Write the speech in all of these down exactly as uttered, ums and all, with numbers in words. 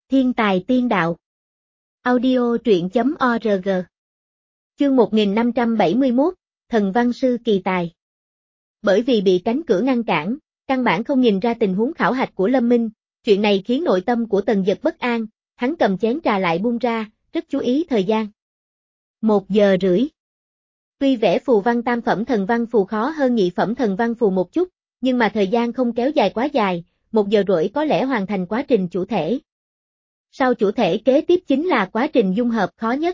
Thiên tài tiên đạo. Audio truyện chấm org. Chương một nghìn năm trăm bảy mươi mốt, Thần Văn Sư kỳ tài. Bởi vì bị cánh cửa ngăn cản, căn bản không nhìn ra tình huống khảo hạch của Lâm Minh, chuyện này khiến nội tâm của Tần Dật bất an, hắn cầm chén trà lại buông ra, rất chú ý thời gian. Một giờ rưỡi. Tuy vẽ phù văn tam phẩm thần văn phù khó hơn nhị phẩm thần văn phù một chút, nhưng mà thời gian không kéo dài quá dài, một giờ rưỡi có lẽ hoàn thành quá trình chủ thể. Sau chủ thể kế tiếp chính là quá trình dung hợp khó nhất.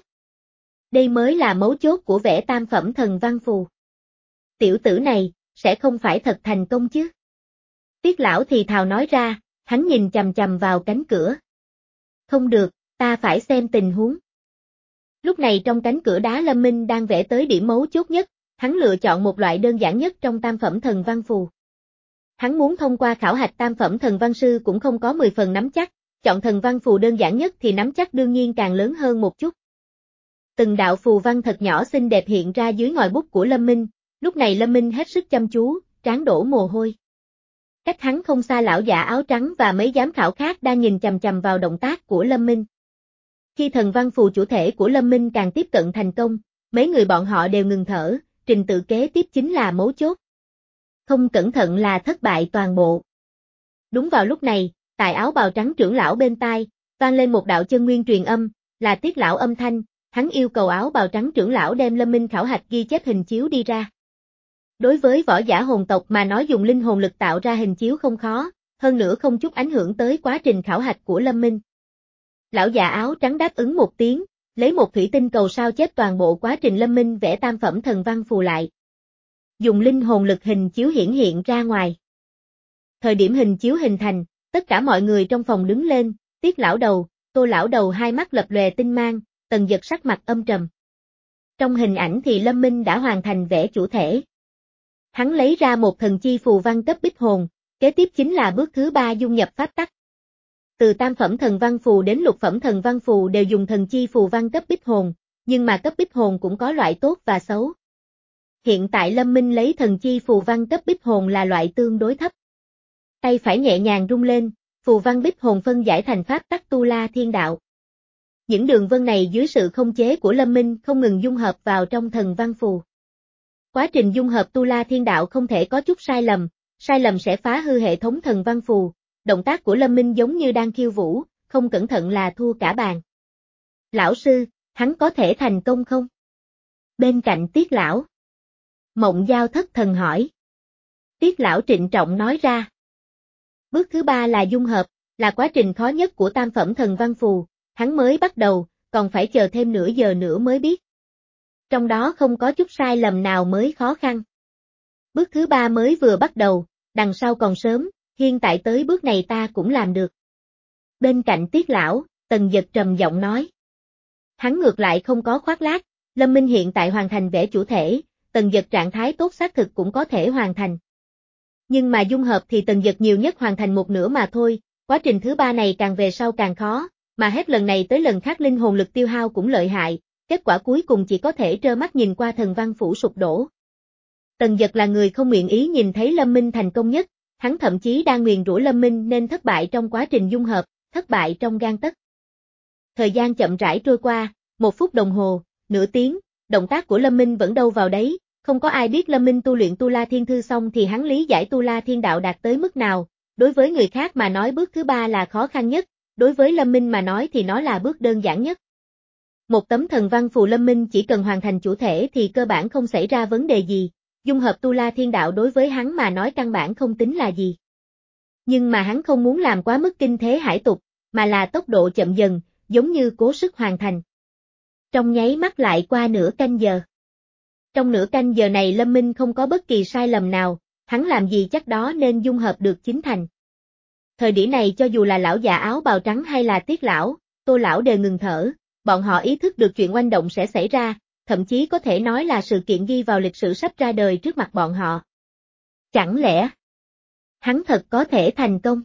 Đây mới là mấu chốt của vẽ tam phẩm thần văn phù. Tiểu tử này, sẽ không phải thật thành công chứ? Tiết lão thì thào nói ra, hắn nhìn chằm chằm vào cánh cửa. Không được, ta phải xem tình huống. Lúc này trong cánh cửa đá Lâm Minh đang vẽ tới điểm mấu chốt nhất, hắn lựa chọn một loại đơn giản nhất trong tam phẩm thần văn phù. Hắn muốn thông qua khảo hạch tam phẩm thần văn sư cũng không có mười phần nắm chắc, chọn thần văn phù đơn giản nhất thì nắm chắc đương nhiên càng lớn hơn một chút. Từng đạo phù văn thật nhỏ xinh đẹp hiện ra dưới ngòi bút của Lâm Minh, lúc này Lâm Minh hết sức chăm chú, trán đổ mồ hôi. Cách hắn không xa lão giả áo trắng và mấy giám khảo khác đang nhìn chằm chằm vào động tác của Lâm Minh. Khi thần văn phù chủ thể của Lâm Minh càng tiếp cận thành công, mấy người bọn họ đều ngừng thở, trình tự kế tiếp chính là mấu chốt. Không cẩn thận là thất bại toàn bộ. Đúng vào lúc này, tại áo bào trắng trưởng lão bên tai, vang lên một đạo chân nguyên truyền âm, là Tiết lão âm thanh, hắn yêu cầu áo bào trắng trưởng lão đem Lâm Minh khảo hạch ghi chép hình chiếu đi ra. Đối với võ giả hồn tộc mà nói dùng linh hồn lực tạo ra hình chiếu không khó, hơn nữa không chút ảnh hưởng tới quá trình khảo hạch của Lâm Minh. Lão già áo trắng đáp ứng một tiếng, lấy một thủy tinh cầu sao chép toàn bộ quá trình Lâm Minh vẽ tam phẩm thần văn phù lại. Dùng linh hồn lực hình chiếu hiển hiện ra ngoài. Thời điểm hình chiếu hình thành, tất cả mọi người trong phòng đứng lên, Tiết lão đầu, Tô lão đầu hai mắt lập lòe tinh mang, Tần Dật sắc mặt âm trầm. Trong hình ảnh thì Lâm Minh đã hoàn thành vẽ chủ thể. Hắn lấy ra một thần chi phù văn cấp bích hồn, kế tiếp chính là bước thứ ba dung nhập pháp tắc. Từ tam phẩm thần văn phù đến lục phẩm thần văn phù đều dùng thần chi phù văn cấp bích hồn, nhưng mà cấp bích hồn cũng có loại tốt và xấu. Hiện tại Lâm Minh lấy thần chi phù văn cấp bích hồn là loại tương đối thấp. Tay phải nhẹ nhàng rung lên, phù văn bích hồn phân giải thành pháp tắc tu la thiên đạo. Những đường vân này dưới sự khống chế của Lâm Minh không ngừng dung hợp vào trong thần văn phù. Quá trình dung hợp tu la thiên đạo không thể có chút sai lầm, sai lầm sẽ phá hư hệ thống thần văn phù. Động tác của Lâm Minh giống như đang khiêu vũ, không cẩn thận là thua cả bàn. Lão sư, hắn có thể thành công không? Bên cạnh Tiết lão. Mộng Giao thất thần hỏi. Tiết lão trịnh trọng nói ra. Bước thứ ba là dung hợp, là quá trình khó nhất của tam phẩm thần văn phù, hắn mới bắt đầu, còn phải chờ thêm nửa giờ nữa mới biết. Trong đó không có chút sai lầm nào mới khó khăn. Bước thứ ba mới vừa bắt đầu, đằng sau còn sớm, hiện tại tới bước này ta cũng làm được. Bên cạnh Tiết lão, Tần Dật trầm giọng nói. Hắn ngược lại không có khoác lác, Lâm Minh hiện tại hoàn thành vẽ chủ thể, Tần Dật trạng thái tốt xác thực cũng có thể hoàn thành. Nhưng mà dung hợp thì Tần Dật nhiều nhất hoàn thành một nửa mà thôi, quá trình thứ ba này càng về sau càng khó, mà hết lần này tới lần khác linh hồn lực tiêu hao cũng lợi hại, kết quả cuối cùng chỉ có thể trơ mắt nhìn qua thần văn phủ sụp đổ. Tần Dật là người không nguyện ý nhìn thấy Lâm Minh thành công nhất, hắn thậm chí đang nguyền rủa Lâm Minh nên thất bại trong quá trình dung hợp, thất bại trong gang tấc. Thời gian chậm rãi trôi qua, một phút đồng hồ, nửa tiếng, động tác của Lâm Minh vẫn đâu vào đấy, không có ai biết Lâm Minh tu luyện Tu La Thiên Thư xong thì hắn lý giải Tu La Thiên Đạo đạt tới mức nào, đối với người khác mà nói bước thứ ba là khó khăn nhất, đối với Lâm Minh mà nói thì nó là bước đơn giản nhất. Một tấm thần văn phù Lâm Minh chỉ cần hoàn thành chủ thể thì cơ bản không xảy ra vấn đề gì. Dung hợp Tu La Thiên Đạo đối với hắn mà nói căn bản không tính là gì. Nhưng mà hắn không muốn làm quá mức kinh thế hải tục, mà là tốc độ chậm dần, giống như cố sức hoàn thành. Trong nháy mắt lại qua nửa canh giờ. Trong nửa canh giờ này Lâm Minh không có bất kỳ sai lầm nào, hắn làm gì chắc đó nên dung hợp được chính thành. Thời điểm này cho dù là lão già áo bào trắng hay là Tiết lão, Tô lão đều ngừng thở, bọn họ ý thức được chuyện oanh động sẽ xảy ra. Thậm chí có thể nói là sự kiện ghi vào lịch sử sắp ra đời trước mặt bọn họ. Chẳng lẽ hắn thật có thể thành công?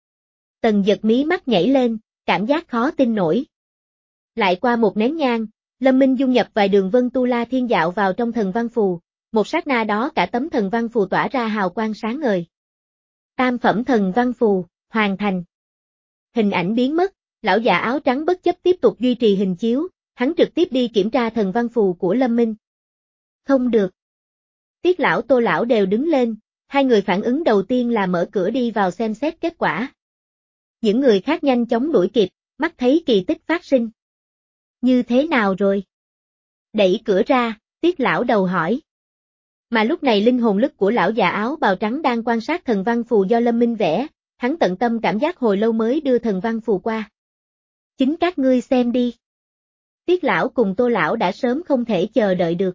Tần Dật mí mắt nhảy lên, cảm giác khó tin nổi. Lại qua một nén nhang, Lâm Minh dung nhập vài đường vân Tu La Thiên Đạo vào trong thần văn phù, một sát na đó cả tấm thần văn phù tỏa ra hào quang sáng ngời. Tam phẩm thần văn phù, hoàn thành. Hình ảnh biến mất, Lão già áo trắng bất chấp tiếp tục duy trì hình chiếu, hắn trực tiếp đi kiểm tra thần văn phù của Lâm Minh. Không được. Tiết lão Tô lão đều đứng lên, hai người phản ứng đầu tiên là mở cửa đi vào xem xét kết quả. Những người khác nhanh chóng đuổi kịp, mắt thấy kỳ tích phát sinh. Như thế nào rồi? Đẩy cửa ra, Tiết lão đầu hỏi. Mà lúc này linh hồn lực của lão già áo bào trắng đang quan sát thần văn phù do Lâm Minh vẽ, hắn tận tâm cảm giác hồi lâu mới đưa thần văn phù qua. Chính các ngươi xem đi. Tiết lão cùng Tô lão đã sớm không thể chờ đợi được.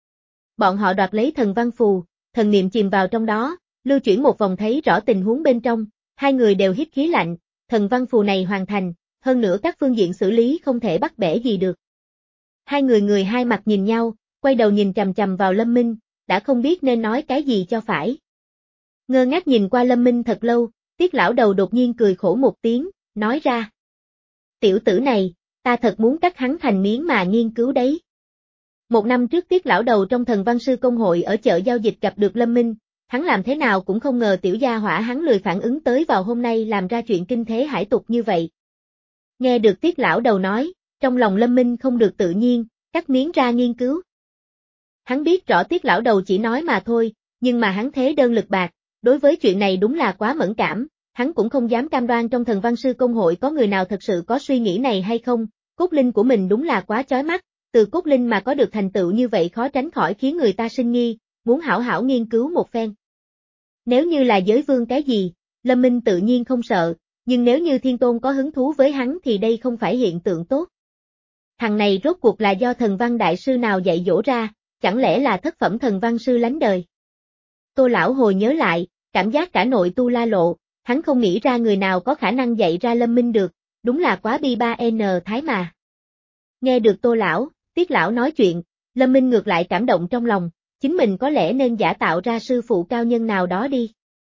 Bọn họ đoạt lấy thần văn phù, thần niệm chìm vào trong đó, lưu chuyển một vòng thấy rõ tình huống bên trong, hai người đều hít khí lạnh, thần văn phù này hoàn thành, hơn nữa các phương diện xử lý không thể bắt bẻ gì được. Hai người người hai mặt nhìn nhau, quay đầu nhìn chằm chằm vào Lâm Minh, đã không biết nên nói cái gì cho phải. Ngơ ngác nhìn qua Lâm Minh thật lâu, Tiết lão đầu đột nhiên cười khổ một tiếng, nói ra. Tiểu tử này, ta thật muốn cắt hắn thành miếng mà nghiên cứu đấy. Một năm trước Tiết lão đầu trong thần văn sư công hội ở chợ giao dịch gặp được Lâm Minh, hắn làm thế nào cũng không ngờ tiểu gia hỏa hắn lười phản ứng tới vào hôm nay làm ra chuyện kinh thế hải tục như vậy. Nghe được Tiết lão đầu nói, trong lòng Lâm Minh không được tự nhiên, cắt miếng ra nghiên cứu. Hắn biết rõ Tiết lão đầu chỉ nói mà thôi, nhưng mà hắn thế đơn lực bạc, đối với chuyện này đúng là quá mẫn cảm, hắn cũng không dám cam đoan trong thần văn sư công hội có người nào thật sự có suy nghĩ này hay không, cốt linh của mình đúng là quá chói mắt, từ cốt linh mà có được thành tựu như vậy khó tránh khỏi khiến người ta sinh nghi, muốn hảo hảo nghiên cứu một phen. Nếu như là giới vương cái gì, Lâm Minh tự nhiên không sợ, nhưng nếu như thiên tôn có hứng thú với hắn thì đây không phải hiện tượng tốt. Thằng này rốt cuộc là do thần văn đại sư nào dạy dỗ ra, chẳng lẽ là thất phẩm thần văn sư lánh đời. Tô lão hồi nhớ lại, cảm giác cả nội tu la lộ, hắn không nghĩ ra người nào có khả năng dạy ra Lâm Minh được, đúng là quá bi ba n thái mà. Nghe được Tô lão, Tiết lão nói chuyện, Lâm Minh ngược lại cảm động trong lòng, chính mình có lẽ nên giả tạo ra sư phụ cao nhân nào đó đi.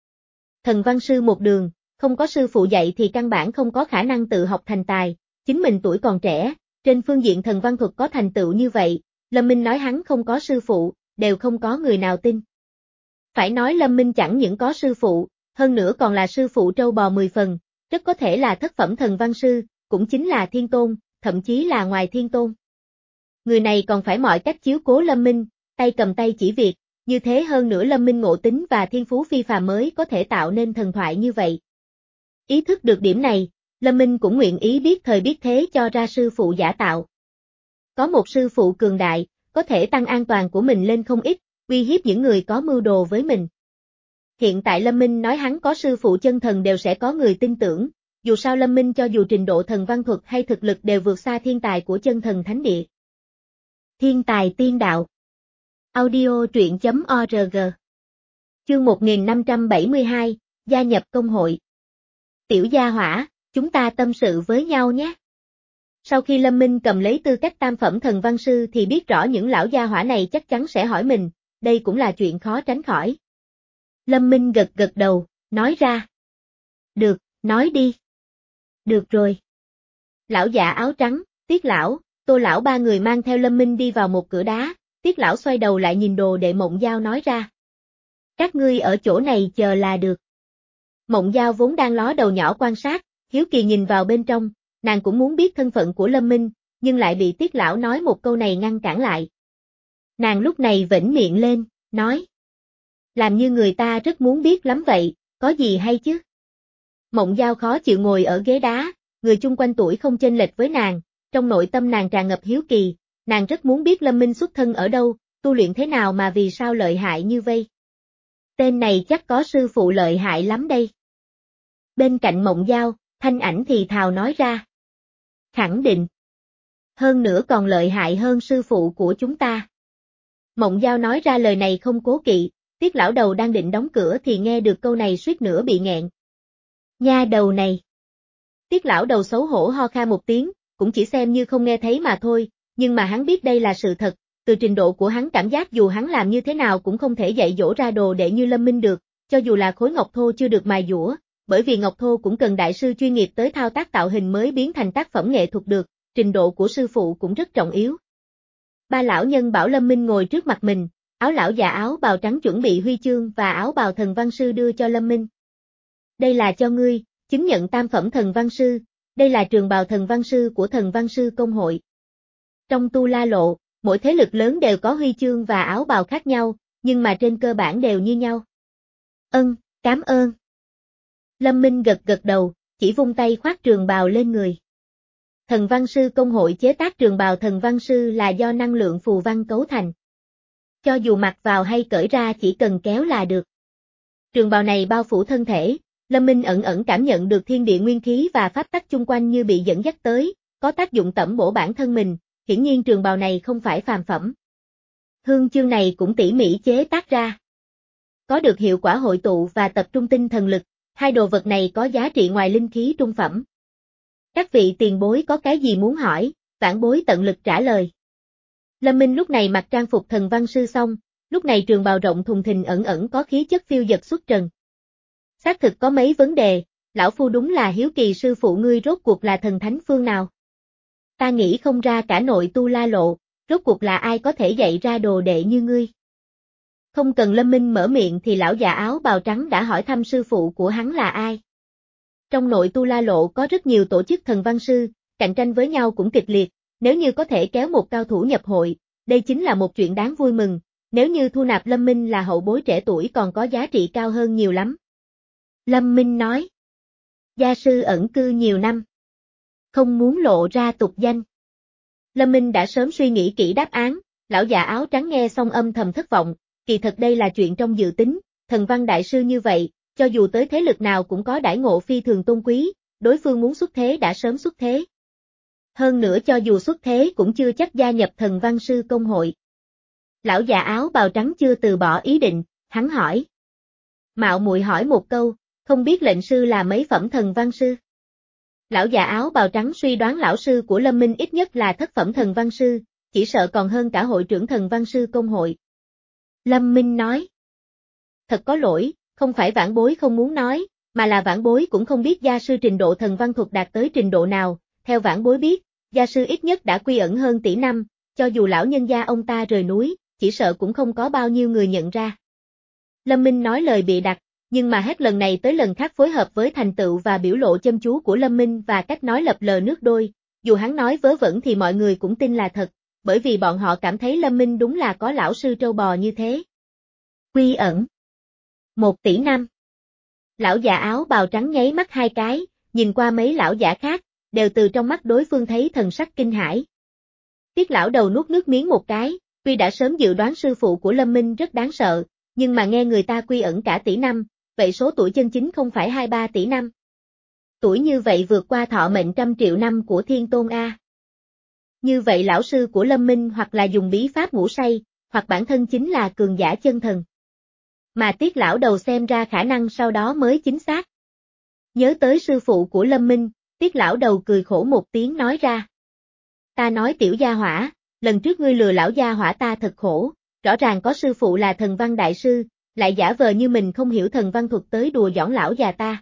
Thần văn sư một đường, không có sư phụ dạy thì căn bản không có khả năng tự học thành tài, chính mình tuổi còn trẻ, trên phương diện thần văn thuật có thành tựu như vậy, Lâm Minh nói hắn không có sư phụ, đều không có người nào tin. Phải nói Lâm Minh chẳng những có sư phụ, hơn nữa còn là sư phụ trâu bò mười phần, rất có thể là thất phẩm thần văn sư, cũng chính là thiên tôn, thậm chí là ngoài thiên tôn. Người này còn phải mọi cách chiếu cố Lâm Minh, tay cầm tay chỉ việc, như thế hơn nữa Lâm Minh ngộ tính và thiên phú phi phàm mới có thể tạo nên thần thoại như vậy. Ý thức được điểm này, Lâm Minh cũng nguyện ý biết thời biết thế cho ra sư phụ giả tạo. Có một sư phụ cường đại, có thể tăng an toàn của mình lên không ít, uy hiếp những người có mưu đồ với mình. Hiện tại Lâm Minh nói hắn có sư phụ chân thần đều sẽ có người tin tưởng, dù sao Lâm Minh cho dù trình độ thần văn thuật hay thực lực đều vượt xa thiên tài của chân thần thánh địa. Thiên tài tiên đạo. Audio truyện chấm org. Chương một nghìn năm trăm bảy mươi hai, gia nhập công hội. Tiểu gia hỏa, chúng ta tâm sự với nhau nhé. Sau khi Lâm Minh cầm lấy tư cách tam phẩm thần văn sư thì biết rõ những lão gia hỏa này chắc chắn sẽ hỏi mình, đây cũng là chuyện khó tránh khỏi. Lâm Minh gật gật đầu, nói ra. Được, nói đi. Được rồi. Lão già áo trắng, Tiết lão, Tô lão ba người mang theo Lâm Minh đi vào một cửa đá, Tiết lão xoay đầu lại nhìn Đồ Đệ Mộng Giao nói ra. Các ngươi ở chỗ này chờ là được. Mộng Giao vốn đang ló đầu nhỏ quan sát, hiếu kỳ nhìn vào bên trong, nàng cũng muốn biết thân phận của Lâm Minh, nhưng lại bị Tiết lão nói một câu này ngăn cản lại. Nàng lúc này vểnh miệng lên, nói. Làm như người ta rất muốn biết lắm vậy, có gì hay chứ? Mộng Giao khó chịu ngồi ở ghế đá, người chung quanh tuổi không chênh lệch với nàng, trong nội tâm nàng tràn ngập hiếu kỳ, nàng rất muốn biết Lâm Minh xuất thân ở đâu, tu luyện thế nào mà vì sao lợi hại như vây. Tên này chắc có sư phụ lợi hại lắm đây. Bên cạnh Mộng Giao, Thanh Ảnh thì thào nói ra. Khẳng định. Hơn nữa còn lợi hại hơn sư phụ của chúng ta. Mộng Giao nói ra lời này không cố kỵ, Tiết lão đầu đang định đóng cửa thì nghe được câu này suýt nữa bị nghẹn. Nha đầu này. Tiết lão đầu xấu hổ ho kha một tiếng, cũng chỉ xem như không nghe thấy mà thôi, nhưng mà hắn biết đây là sự thật, từ trình độ của hắn cảm giác dù hắn làm như thế nào cũng không thể dạy dỗ ra Đồ Đệ như Lâm Minh được, cho dù là khối ngọc thô chưa được mài dũa, bởi vì ngọc thô cũng cần đại sư chuyên nghiệp tới thao tác tạo hình mới biến thành tác phẩm nghệ thuật được, trình độ của sư phụ cũng rất trọng yếu. Ba lão nhân bảo Lâm Minh ngồi trước mặt mình, áo lão già áo bào trắng chuẩn bị huy chương và áo bào thần văn sư đưa cho Lâm Minh. Đây là cho ngươi, chứng nhận tam phẩm thần văn sư, Đây là trường bào thần văn sư của thần văn sư công hội. Trong Tu La Lộ, mỗi thế lực lớn đều có huy chương và áo bào khác nhau, nhưng mà trên cơ bản đều như nhau. Ân, cảm ơn. Lâm Minh gật gật đầu, chỉ vung tay khoác trường bào lên người. Thần văn sư công hội chế tác trường bào thần văn sư là do năng lượng phù văn cấu thành. Cho dù mặc vào hay cởi ra chỉ cần kéo là được. Trường bào này bao phủ thân thể, Lâm Minh ẩn ẩn cảm nhận được thiên địa nguyên khí và pháp tắc chung quanh như bị dẫn dắt tới, có tác dụng tẩm bổ bản thân mình, hiển nhiên trường bào này không phải phàm phẩm. Hương chương này cũng tỉ mỉ chế tác ra. Có được hiệu quả hội tụ và tập trung tinh thần lực, hai đồ vật này có giá trị ngoài linh khí trung phẩm. Các vị tiền bối có cái gì muốn hỏi, vãn bối tận lực trả lời. Lâm Minh lúc này mặc trang phục thần văn sư xong, lúc này trường bào rộng thùng thình ẩn ẩn có khí chất phiêu dật xuất trần. Xác thực có mấy vấn đề, lão phu đúng là hiếu kỳ sư phụ ngươi rốt cuộc là thần thánh phương nào. Ta nghĩ không ra cả nội Tu La Lộ, rốt cuộc là ai có thể dạy ra đồ đệ như ngươi. Không cần Lâm Minh mở miệng thì lão già áo bào trắng đã hỏi thăm sư phụ của hắn là ai. Trong nội Tu La Lộ có rất nhiều tổ chức thần văn sư, cạnh tranh với nhau cũng kịch liệt, nếu như có thể kéo một cao thủ nhập hội, đây chính là một chuyện đáng vui mừng, nếu như thu nạp Lâm Minh là hậu bối trẻ tuổi còn có giá trị cao hơn nhiều lắm. Lâm Minh nói, gia sư ẩn cư nhiều năm, không muốn lộ ra tục danh. Lâm Minh đã sớm suy nghĩ kỹ đáp án, lão già áo trắng nghe xong âm thầm thất vọng, kỳ thật đây là chuyện trong dự tính, thần văn đại sư như vậy, cho dù tới thế lực nào cũng có đãi ngộ phi thường tôn quý, đối phương muốn xuất thế đã sớm xuất thế. Hơn nữa cho dù xuất thế cũng chưa chắc gia nhập thần văn sư công hội. Lão già áo bào trắng chưa từ bỏ ý định, hắn hỏi. Mạo muội hỏi một câu, không biết lệnh sư là mấy phẩm thần văn sư? Lão già áo bào trắng suy đoán lão sư của Lâm Minh ít nhất là thất phẩm thần văn sư, chỉ sợ còn hơn cả hội trưởng thần văn sư công hội. Lâm Minh nói. Thật có lỗi, không phải vãn bối không muốn nói, mà là vãn bối cũng không biết gia sư trình độ thần văn thuật đạt tới trình độ nào, theo vãn bối biết, gia sư ít nhất đã quy ẩn hơn tỷ năm, cho dù lão nhân gia ông ta rời núi, chỉ sợ cũng không có bao nhiêu người nhận ra. Lâm Minh nói lời bịa đặt, nhưng mà hết lần này tới lần khác phối hợp với thành tựu và biểu lộ chăm chú của Lâm Minh và cách nói lập lờ nước đôi, dù hắn nói vớ vẩn thì mọi người cũng tin là thật, bởi vì bọn họ cảm thấy Lâm Minh đúng là có lão sư trâu bò như thế. Quy ẩn. Một tỷ năm. Lão già áo bào trắng nháy mắt hai cái, nhìn qua mấy lão giả khác, đều từ trong mắt đối phương thấy thần sắc kinh hãi. Tiết lão đầu nuốt nước miếng một cái, tuy đã sớm dự đoán sư phụ của Lâm Minh rất đáng sợ, nhưng mà nghe người ta quy ẩn cả tỷ năm, vậy số tuổi chân chính không phải hai ba tỷ năm. Tuổi như vậy vượt qua thọ mệnh trăm triệu năm của Thiên Tôn A. Như vậy lão sư của Lâm Minh hoặc là dùng bí pháp ngủ say, hoặc bản thân chính là cường giả chân thần. Mà Tiết lão đầu xem ra khả năng sau đó mới chính xác. Nhớ tới sư phụ của Lâm Minh, Tiết lão đầu cười khổ một tiếng nói ra. Ta nói tiểu gia hỏa, lần trước ngươi lừa lão gia hỏa ta thật khổ, rõ ràng có sư phụ là thần văn đại sư, lại giả vờ như mình không hiểu thần văn thuật tới đùa giỡn lão già ta.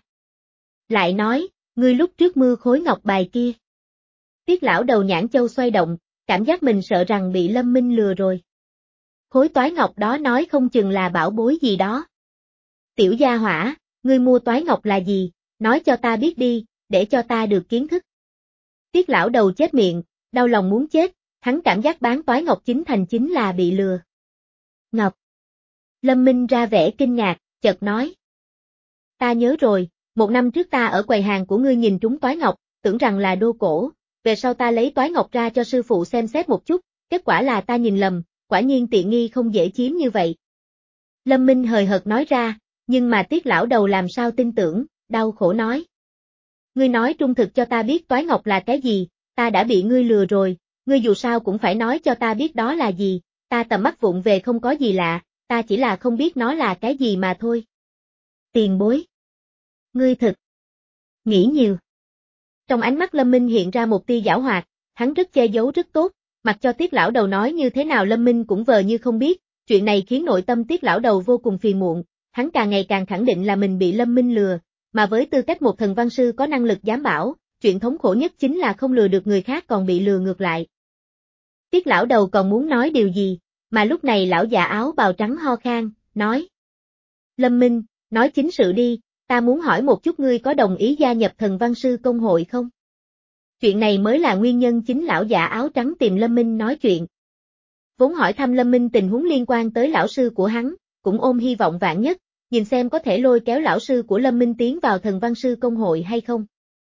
Lại nói, ngươi lúc trước mưa khối ngọc bài kia. Tiết lão đầu nhãn châu xoay động, cảm giác mình sợ rằng bị Lâm Minh lừa rồi. Khối toái ngọc đó nói không chừng là bảo bối gì đó. Tiểu gia hỏa, ngươi mua toái ngọc là gì, nói cho ta biết đi, để cho ta được kiến thức. Tiết lão đầu chết miệng, đau lòng muốn chết, hắn cảm giác bán toái ngọc chính thành chính là bị lừa. Ngọc. Lâm Minh ra vẻ kinh ngạc, chợt nói. Ta nhớ rồi, một năm trước ta ở quầy hàng của ngươi nhìn trúng toái ngọc, tưởng rằng là đô cổ, về sau ta lấy toái ngọc ra cho sư phụ xem xét một chút, kết quả là ta nhìn lầm, quả nhiên tiện nghi không dễ chiếm như vậy. Lâm Minh hời hợt nói ra, nhưng mà Tiết lão đầu làm sao tin tưởng, đau khổ nói. Ngươi nói trung thực cho ta biết toái ngọc là cái gì, ta đã bị ngươi lừa rồi, ngươi dù sao cũng phải nói cho ta biết đó là gì, ta tầm mắt vụng về không có gì lạ, ta chỉ là không biết nó là cái gì mà thôi. Tiền bối. Ngươi thực. Nghĩ nhiều. Trong ánh mắt Lâm Minh hiện ra một tia giảo hoạt, hắn rất che giấu rất tốt, mặc cho Tiết lão đầu nói như thế nào Lâm Minh cũng vờ như không biết, chuyện này khiến nội tâm Tiết lão đầu vô cùng phiền muộn, hắn càng ngày càng khẳng định là mình bị Lâm Minh lừa, mà với tư cách một thần văn sư có năng lực giám bảo, chuyện thống khổ nhất chính là không lừa được người khác còn bị lừa ngược lại. Tiết lão đầu còn muốn nói điều gì, mà lúc này lão già áo bào trắng ho khan, nói. Lâm Minh, nói chính sự đi, ta muốn hỏi một chút ngươi có đồng ý gia nhập thần văn sư công hội không? Chuyện này mới là nguyên nhân chính lão già áo trắng tìm Lâm Minh nói chuyện. Vốn hỏi thăm Lâm Minh tình huống liên quan tới lão sư của hắn, cũng ôm hy vọng vạn nhất, nhìn xem có thể lôi kéo lão sư của Lâm Minh tiến vào thần văn sư công hội hay không.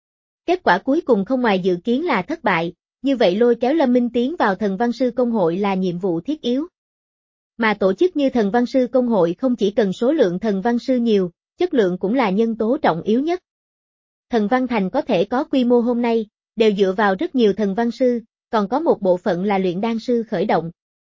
Kết quả cuối cùng không ngoài dự kiến là thất bại, như vậy lôi kéo Lâm Minh tiến vào thần văn sư công hội là nhiệm vụ thiết yếu. Mà tổ chức như thần văn sư công hội không chỉ cần số lượng thần văn sư nhiều, chất lượng cũng là nhân tố trọng yếu nhất. Thần văn thành có thể có quy mô hôm nay, đều dựa vào rất nhiều thần văn sư, còn có một bộ phận là luyện đan sư khởi động.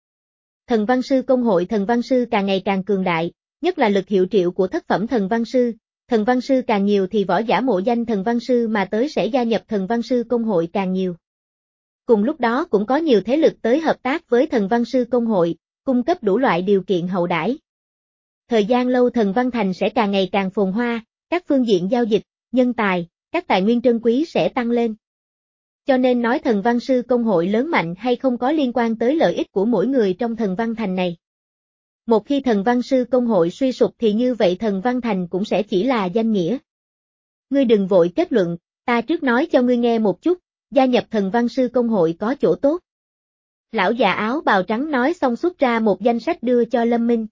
Thần văn sư công hội thần văn sư càng ngày càng cường đại, nhất là lực hiệu triệu của thất phẩm thần văn sư, thần văn sư càng nhiều thì võ giả mộ danh thần văn sư mà tới sẽ gia nhập thần văn sư công hội càng nhiều. Cùng lúc đó cũng có nhiều thế lực tới hợp tác với thần văn sư công hội, cung cấp đủ loại điều kiện hậu đãi. Thời gian lâu thần văn thành sẽ càng ngày càng phồn hoa, các phương diện giao dịch, nhân tài, các tài nguyên trân quý sẽ tăng lên. Cho nên nói thần văn sư công hội lớn mạnh hay không có liên quan tới lợi ích của mỗi người trong thần văn thành này. Một khi thần văn sư công hội suy sụp thì như vậy thần văn thành cũng sẽ chỉ là danh nghĩa. Ngươi đừng vội kết luận, ta trước nói cho ngươi nghe một chút, gia nhập thần văn sư công hội có chỗ tốt. Lão già áo bào trắng nói xong xuất ra một danh sách đưa cho Lâm Minh.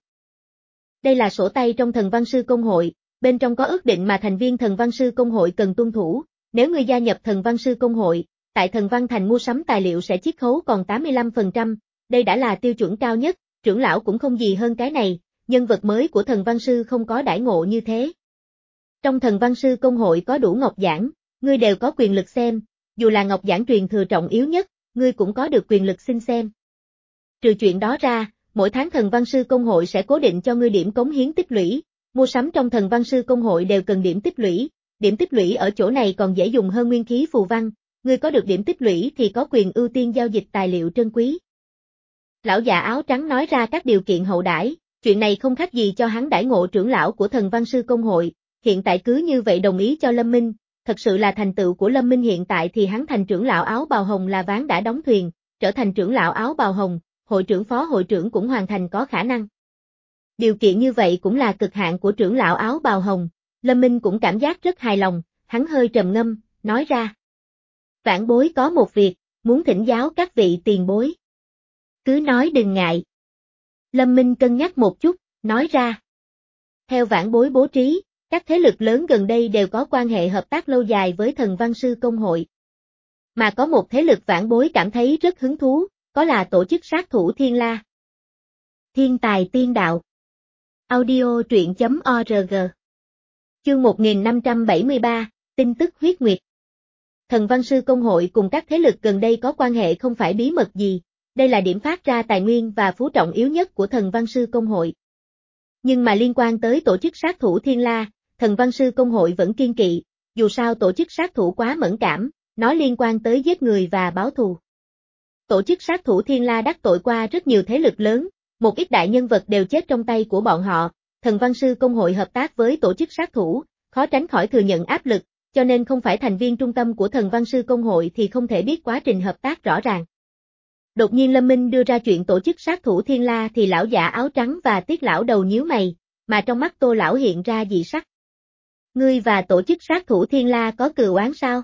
Đây là sổ tay trong thần văn sư công hội, bên trong có ước định mà thành viên thần văn sư công hội cần tuân thủ, nếu ngươi gia nhập thần văn sư công hội, tại thần văn thành mua sắm tài liệu sẽ chiết khấu còn tám mươi lăm phần trăm, đây đã là tiêu chuẩn cao nhất, trưởng lão cũng không gì hơn cái này, nhân vật mới của thần văn sư không có đãi ngộ như thế. Trong thần văn sư công hội có đủ ngọc giảng, ngươi đều có quyền lực xem, dù là ngọc giảng truyền thừa trọng yếu nhất, ngươi cũng có được quyền lực xin xem. Trừ chuyện đó ra, mỗi tháng thần văn sư công hội sẽ cố định cho ngươi điểm cống hiến tích lũy, mua sắm trong thần văn sư công hội đều cần điểm tích lũy, điểm tích lũy ở chỗ này còn dễ dùng hơn nguyên khí phù văn, ngươi có được điểm tích lũy thì có quyền ưu tiên giao dịch tài liệu trân quý. Lão già áo trắng nói ra các điều kiện hậu đãi, chuyện này không khác gì cho hắn đãi ngộ trưởng lão của thần văn sư công hội, hiện tại cứ như vậy đồng ý cho Lâm Minh, thật sự là thành tựu của Lâm Minh hiện tại thì hắn thành trưởng lão áo bào hồng là ván đã đóng thuyền, trở thành trưởng lão áo bào hồng, hội trưởng phó hội trưởng cũng hoàn thành có khả năng. Điều kiện như vậy cũng là cực hạn của trưởng lão áo bào hồng, Lâm Minh cũng cảm giác rất hài lòng, hắn hơi trầm ngâm, nói ra. Vãn bối có một việc, muốn thỉnh giáo các vị tiền bối. Cứ nói đừng ngại. Lâm Minh cân nhắc một chút, nói ra. Theo vãn bối bố trí, các thế lực lớn gần đây đều có quan hệ hợp tác lâu dài với thần văn sư công hội. Mà có một thế lực vãn bối cảm thấy rất hứng thú, có là tổ chức sát thủ Thiên La. Thiên tài tiên đạo. Audio truyện.org. Chương một nghìn năm trăm bảy mươi ba, tin tức huyết nguyệt. Thần văn sư công hội cùng các thế lực gần đây có quan hệ không phải bí mật gì, đây là điểm phát ra tài nguyên và phú trọng yếu nhất của thần văn sư công hội. Nhưng mà liên quan tới tổ chức sát thủ Thiên La, thần văn sư công hội vẫn kiên kỵ, dù sao tổ chức sát thủ quá mẫn cảm, nó liên quan tới giết người và báo thù. Tổ chức sát thủ Thiên La đắc tội qua rất nhiều thế lực lớn, một ít đại nhân vật đều chết trong tay của bọn họ, thần văn sư công hội hợp tác với tổ chức sát thủ, khó tránh khỏi thừa nhận áp lực, cho nên không phải thành viên trung tâm của thần văn sư công hội thì không thể biết quá trình hợp tác rõ ràng. Đột nhiên Lâm Minh đưa ra chuyện tổ chức sát thủ Thiên La thì lão giả áo trắng và Tiết lão đầu nhíu mày, mà trong mắt Tô lão hiện ra dị sắc. Ngươi và tổ chức sát thủ Thiên La có cừu oán sao?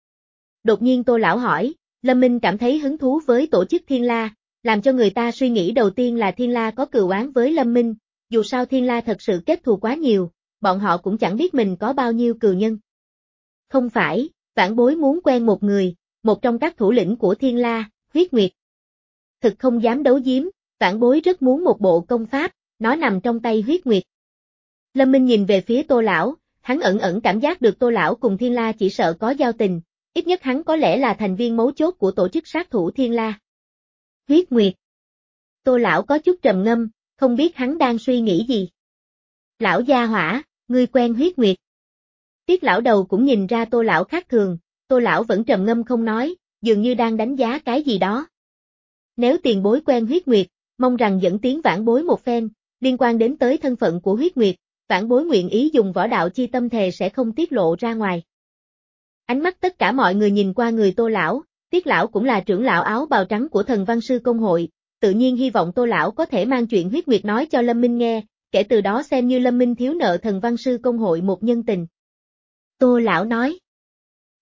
Đột nhiên Tô lão hỏi, Lâm Minh cảm thấy hứng thú với tổ chức Thiên La, làm cho người ta suy nghĩ đầu tiên là Thiên La có cừu oán với Lâm Minh, dù sao Thiên La thật sự kết thù quá nhiều, bọn họ cũng chẳng biết mình có bao nhiêu cừu nhân. Không phải, vãn bối muốn quen một người, một trong các thủ lĩnh của Thiên La, Huyết Nguyệt. Thực không dám đấu giếm, vãn bối rất muốn một bộ công pháp, nó nằm trong tay Huyết Nguyệt. Lâm Minh nhìn về phía Tô lão, hắn ẩn ẩn cảm giác được Tô lão cùng Thiên La chỉ sợ có giao tình, ít nhất hắn có lẽ là thành viên mấu chốt của tổ chức sát thủ Thiên La. Huyết Nguyệt. Tô lão có chút trầm ngâm, không biết hắn đang suy nghĩ gì. Lão gia hỏa, ngươi quen Huyết Nguyệt. Tiết lão đầu cũng nhìn ra Tô lão khác thường, Tô lão vẫn trầm ngâm không nói, dường như đang đánh giá cái gì đó. Nếu tiền bối quen Huyết Nguyệt, mong rằng dẫn tiến vãn bối một phen, liên quan đến tới thân phận của Huyết Nguyệt, vãn bối nguyện ý dùng võ đạo chi tâm thề sẽ không tiết lộ ra ngoài. Ánh mắt tất cả mọi người nhìn qua người Tô lão, Tiết lão cũng là trưởng lão áo bào trắng của thần văn sư công hội, tự nhiên hy vọng Tô lão có thể mang chuyện Huyết Nguyệt nói cho Lâm Minh nghe, kể từ đó xem như Lâm Minh thiếu nợ thần văn sư công hội một nhân tình. Tô lão nói.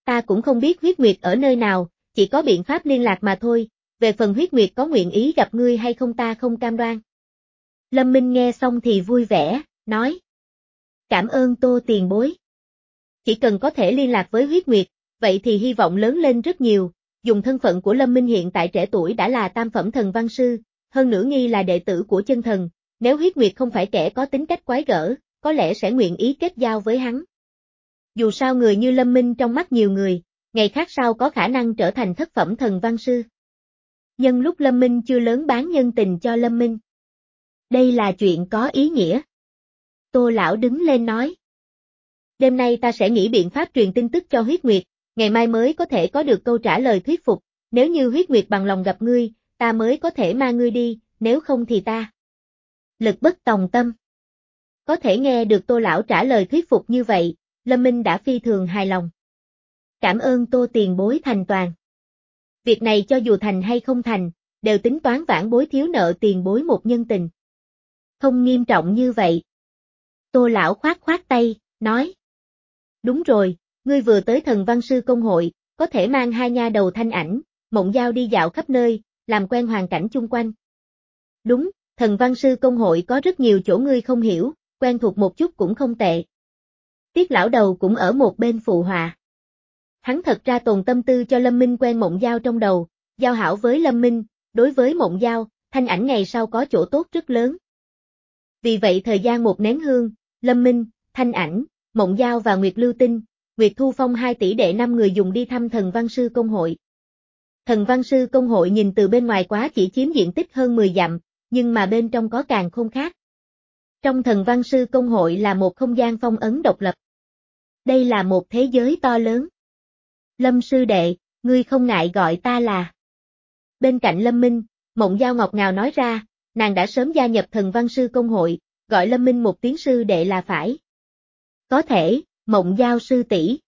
Ta cũng không biết huyết nguyệt ở nơi nào, chỉ có biện pháp liên lạc mà thôi, về phần huyết nguyệt có nguyện ý gặp ngươi hay không ta không cam đoan. Lâm Minh nghe xong thì vui vẻ, nói. Cảm ơn Tô tiền bối. Chỉ cần có thể liên lạc với huyết nguyệt, vậy thì hy vọng lớn lên rất nhiều, dùng thân phận của Lâm Minh hiện tại trẻ tuổi đã là tam phẩm thần văn sư, hơn nữa nghi là đệ tử của chân thần, nếu huyết nguyệt không phải kẻ có tính cách quái gở, có lẽ sẽ nguyện ý kết giao với hắn. Dù sao người như Lâm Minh trong mắt nhiều người, ngày khác sau có khả năng trở thành thất phẩm thần văn sư. Nhân lúc Lâm Minh chưa lớn bán nhân tình cho Lâm Minh. Đây là chuyện có ý nghĩa. Tô lão đứng lên nói. Đêm nay ta sẽ nghĩ biện pháp truyền tin tức cho huyết nguyệt, ngày mai mới có thể có được câu trả lời thuyết phục, nếu như huyết nguyệt bằng lòng gặp ngươi, ta mới có thể mang ngươi đi, nếu không thì ta. Lực bất tòng tâm. Có thể nghe được Tô lão trả lời thuyết phục như vậy, Lâm Minh đã phi thường hài lòng. Cảm ơn Tô tiền bối thành toàn. Việc này cho dù thành hay không thành, đều tính toán vãn bối thiếu nợ tiền bối một nhân tình. Không nghiêm trọng như vậy. Tô lão khoát khoát tay, nói. Đúng rồi, ngươi vừa tới thần văn sư công hội, có thể mang hai nha đầu Thanh Ảnh, Mộng Giao đi dạo khắp nơi, làm quen hoàn cảnh chung quanh. Đúng, thần văn sư công hội có rất nhiều chỗ ngươi không hiểu, quen thuộc một chút cũng không tệ. Tiết lão đầu cũng ở một bên phụ họa. Hắn thật ra tồn tâm tư cho Lâm Minh quen Mộng Giao trong đầu, giao hảo với Lâm Minh, đối với Mộng Giao, Thanh Ảnh ngày sau có chỗ tốt rất lớn. Vì vậy thời gian một nén hương, Lâm Minh, Thanh Ảnh, Mộng Giao và Nguyệt Lưu Tinh, Nguyệt Thu Phong hai tỷ đệ năm người dùng đi thăm thần văn sư công hội. Thần văn sư công hội nhìn từ bên ngoài quá chỉ chiếm diện tích hơn mười dặm, nhưng mà bên trong có càng khôn khác. Trong thần văn sư công hội là một không gian phong ấn độc lập. Đây là một thế giới to lớn. Lâm sư đệ, ngươi không ngại gọi ta là. Bên cạnh Lâm Minh, Mộng Giao ngọt ngào nói ra, nàng đã sớm gia nhập thần văn sư công hội, gọi Lâm Minh một tiếng sư đệ là phải. Có thể, Mộng Giao sư tỷ.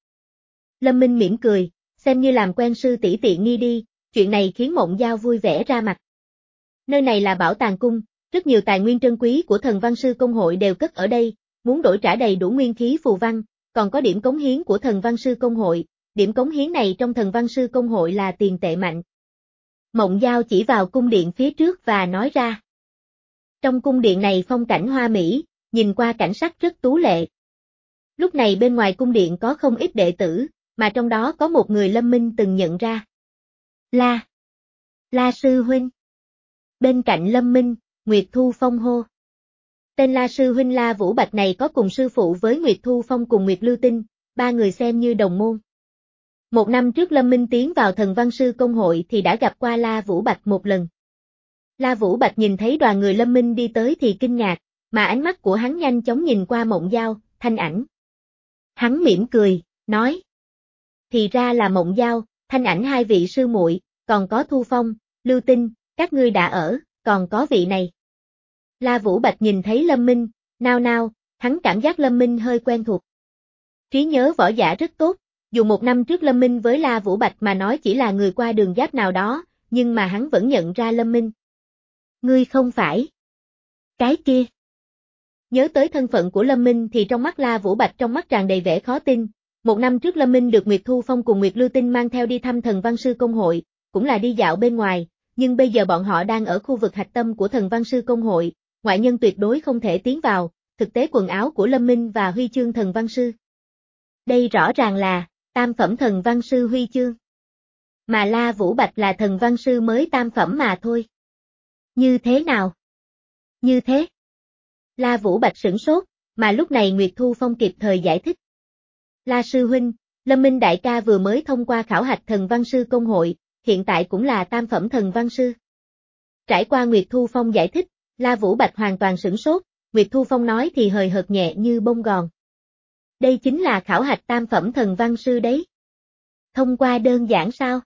Lâm Minh mỉm cười, xem như làm quen sư tỷ tiện nghi đi, chuyện này khiến Mộng Giao vui vẻ ra mặt. Nơi này là bảo tàng cung, rất nhiều tài nguyên trân quý của thần văn sư công hội đều cất ở đây, muốn đổi trả đầy đủ nguyên khí phù văn, còn có điểm cống hiến của thần văn sư công hội, điểm cống hiến này trong thần văn sư công hội là tiền tệ mạnh. Mộng Giao chỉ vào cung điện phía trước và nói ra. Trong cung điện này phong cảnh hoa mỹ, nhìn qua cảnh sắc rất tú lệ. Lúc này bên ngoài cung điện có không ít đệ tử, mà trong đó có một người Lâm Minh từng nhận ra. La. La sư huynh. Bên cạnh Lâm Minh, Nguyệt Thu Phong hô. Tên La sư huynh La Vũ Bạch này có cùng sư phụ với Nguyệt Thu Phong cùng Nguyệt Lưu Tinh, ba người xem như đồng môn. Một năm trước Lâm Minh tiến vào thần văn sư công hội thì đã gặp qua La Vũ Bạch một lần. La Vũ Bạch nhìn thấy đoàn người Lâm Minh đi tới thì kinh ngạc, mà ánh mắt của hắn nhanh chóng nhìn qua Mộng Giao, Thanh Ảnh. Hắn mỉm cười, nói. Thì ra là Mộng Giao, Thanh Ảnh hai vị sư muội, còn có Thu Phong, Lưu Tinh, các ngươi đã ở, còn có vị này. La Vũ Bạch nhìn thấy Lâm Minh, nao nao, hắn cảm giác Lâm Minh hơi quen thuộc. Trí nhớ võ giả rất tốt, dù một năm trước Lâm Minh với La Vũ Bạch mà nói chỉ là người qua đường giáp nào đó, nhưng mà hắn vẫn nhận ra Lâm Minh. Ngươi không phải. Cái kia. Nhớ tới thân phận của Lâm Minh thì trong mắt La Vũ Bạch trong mắt tràn đầy vẻ khó tin. Một năm trước Lâm Minh được Nguyệt Thu Phong cùng Nguyệt Lưu Tinh mang theo đi thăm thần văn sư công hội, cũng là đi dạo bên ngoài, nhưng bây giờ bọn họ đang ở khu vực hạch tâm của thần văn sư công hội, ngoại nhân tuyệt đối không thể tiến vào, thực tế quần áo của Lâm Minh và huy chương thần văn sư. Đây rõ ràng là tam phẩm thần văn sư huy chương. Mà La Vũ Bạch là thần văn sư mới tam phẩm mà thôi. Như thế nào? Như thế. La Vũ Bạch sửng sốt, mà lúc này Nguyệt Thu Phong kịp thời giải thích. La sư huynh, Lâm Minh đại ca vừa mới thông qua khảo hạch thần văn sư công hội, hiện tại cũng là tam phẩm thần văn sư. Trải qua Nguyệt Thu Phong giải thích, La Vũ Bạch hoàn toàn sửng sốt, Nguyệt Thu Phong nói thì hời hợt nhẹ như bông gòn. Đây chính là khảo hạch tam phẩm thần văn sư đấy. Thông qua đơn giản sao?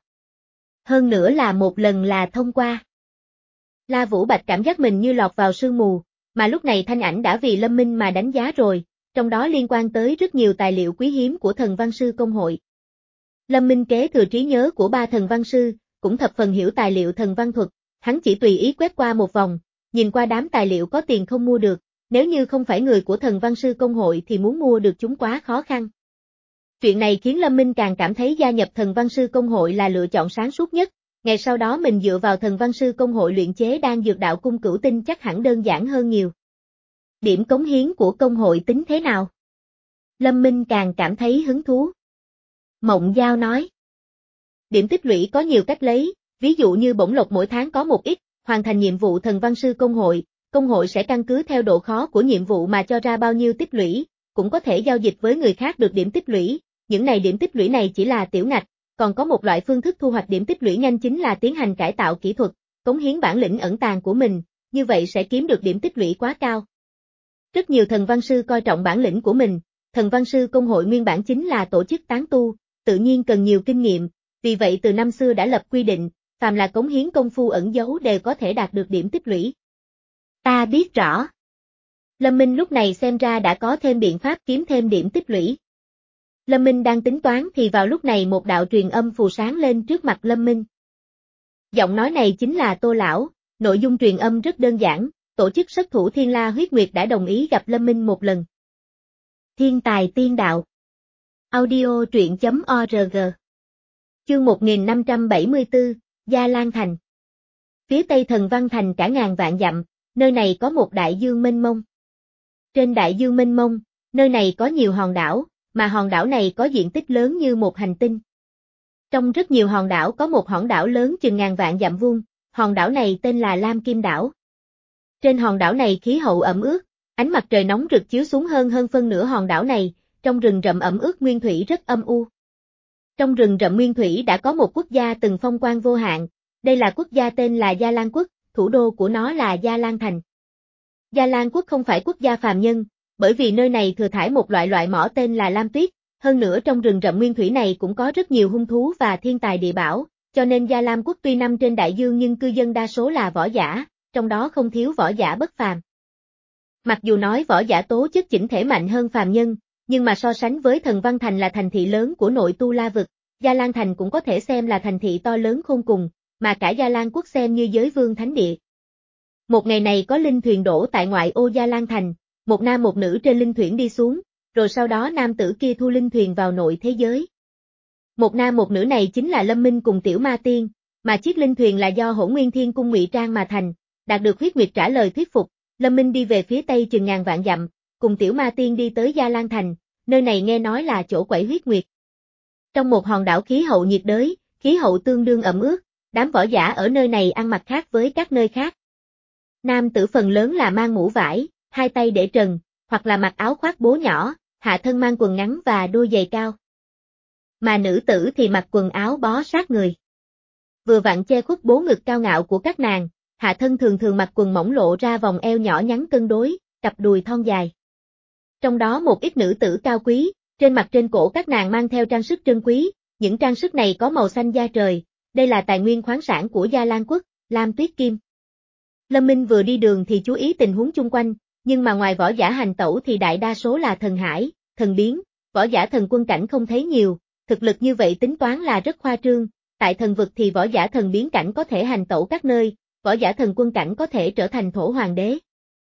Hơn nữa là một lần là thông qua. La Vũ Bạch cảm giác mình như lọt vào sương mù, mà lúc này Thanh Ảnh đã vì Lâm Minh mà đánh giá rồi, trong đó liên quan tới rất nhiều tài liệu quý hiếm của thần văn sư công hội. Lâm Minh kế thừa trí nhớ của ba thần văn sư, cũng thập phần hiểu tài liệu thần văn thuật, hắn chỉ tùy ý quét qua một vòng, nhìn qua đám tài liệu có tiền không mua được, nếu như không phải người của thần văn sư công hội thì muốn mua được chúng quá khó khăn. Chuyện này khiến Lâm Minh càng cảm thấy gia nhập Thần Văn Sư Công hội là lựa chọn sáng suốt nhất, ngày sau đó mình dựa vào Thần Văn Sư Công hội luyện chế đan dược đạo cung cửu tinh chắc hẳn đơn giản hơn nhiều. Điểm cống hiến của công hội tính thế nào? Lâm Minh càng cảm thấy hứng thú. Mộng Giao nói. Điểm tích lũy có nhiều cách lấy, ví dụ như bổng lộc mỗi tháng có một ít, hoàn thành nhiệm vụ Thần Văn Sư Công hội, công hội sẽ căn cứ theo độ khó của nhiệm vụ mà cho ra bao nhiêu tích lũy, cũng có thể giao dịch với người khác được điểm tích lũy, những này điểm tích lũy này chỉ là tiểu ngạch, còn có một loại phương thức thu hoạch điểm tích lũy nhanh chính là tiến hành cải tạo kỹ thuật, cống hiến bản lĩnh ẩn tàng của mình, như vậy sẽ kiếm được điểm tích lũy quá cao. Rất nhiều thần văn sư coi trọng bản lĩnh của mình, Thần Văn Sư Công hội nguyên bản chính là tổ chức tán tu, tự nhiên cần nhiều kinh nghiệm, vì vậy từ năm xưa đã lập quy định, phàm là cống hiến công phu ẩn giấu đều có thể đạt được điểm tích lũy. Ta biết rõ. Lâm Minh lúc này xem ra đã có thêm biện pháp kiếm thêm điểm tích lũy. Lâm Minh đang tính toán thì vào lúc này một đạo truyền âm phù sáng lên trước mặt Lâm Minh. Giọng nói này chính là Tô Lão, nội dung truyền âm rất đơn giản, tổ chức Sát Thủ Thiên La Huyết Nguyệt đã đồng ý gặp Lâm Minh một lần. Thiên tài tiên đạo. Audio truyện chấm org. Chương một nghìn năm trăm bảy mươi tư, Gia Lan Thành. Phía tây Thần Văn Thành cả ngàn vạn dặm, nơi này có một đại dương mênh mông. Trên đại dương mênh mông, nơi này có nhiều hòn đảo, mà hòn đảo này có diện tích lớn như một hành tinh. Trong rất nhiều hòn đảo có một hòn đảo lớn chừng ngàn vạn dặm vuông, hòn đảo này tên là Lam Kim Đảo. Trên hòn đảo này khí hậu ẩm ướt, ánh mặt trời nóng rực chiếu xuống hơn hơn phân nửa hòn đảo này, trong rừng rậm ẩm ướt nguyên thủy rất âm u. Trong rừng rậm nguyên thủy đã có một quốc gia từng phong quang vô hạn, đây là quốc gia tên là Gia Lan Quốc, thủ đô của nó là Gia Lan Thành. Gia Lan Quốc không phải quốc gia phàm nhân, bởi vì nơi này thừa thải một loại loại mỏ tên là lam tuyết, hơn nữa trong rừng rậm nguyên thủy này cũng có rất nhiều hung thú và thiên tài địa bảo, cho nên Gia Lan Quốc tuy nằm trên đại dương nhưng cư dân đa số là võ giả, trong đó không thiếu võ giả bất phàm. Mặc dù nói võ giả tố chất chỉnh thể mạnh hơn phàm nhân, nhưng mà so sánh với Thần Văn Thành là thành thị lớn của nội Tu La vực, Gia Lan Thành cũng có thể xem là thành thị to lớn khôn cùng, mà cả Gia Lan Quốc xem như giới vương thánh địa. Một ngày này có linh thuyền đổ tại ngoại ô Gia Lan Thành, một nam một nữ trên linh thuyền đi xuống, rồi sau đó nam tử kia thu linh thuyền vào nội thế giới. Một nam một nữ này chính là Lâm Minh cùng Tiểu Ma Tiên, mà chiếc linh thuyền là do Hỗn Nguyên Thiên Cung ngụy trang mà thành, đạt được Huyết Nguyệt trả lời thuyết phục, Lâm Minh đi về phía tây chừng ngàn vạn dặm, cùng Tiểu Ma Tiên đi tới Gia Lan Thành, nơi này nghe nói là chỗ quẩy Huyết Nguyệt. Trong một hòn đảo khí hậu nhiệt đới, khí hậu tương đương ẩm ướt, đám võ giả ở nơi này ăn mặc khác với các nơi khác. Nam tử phần lớn là mang mũ vải, hai tay để trần, hoặc là mặc áo khoác bố nhỏ, hạ thân mang quần ngắn và đôi giày cao. Mà nữ tử thì mặc quần áo bó sát người. Vừa vặn che khuất bố ngực cao ngạo của các nàng, hạ thân thường thường mặc quần mỏng lộ ra vòng eo nhỏ nhắn cân đối, cặp đùi thon dài. Trong đó một ít nữ tử cao quý, trên mặt trên cổ các nàng mang theo trang sức trân quý, những trang sức này có màu xanh da trời, đây là tài nguyên khoáng sản của Gia Lan Quốc, Lam Tuyết Kim. Lâm Minh vừa đi đường thì chú ý tình huống chung quanh, nhưng mà ngoài võ giả hành tẩu thì đại đa số là thần hải, thần biến, võ giả thần quân cảnh không thấy nhiều, thực lực như vậy tính toán là rất khoa trương, tại thần vực thì võ giả thần biến cảnh có thể hành tẩu các nơi, võ giả thần quân cảnh có thể trở thành thổ hoàng đế.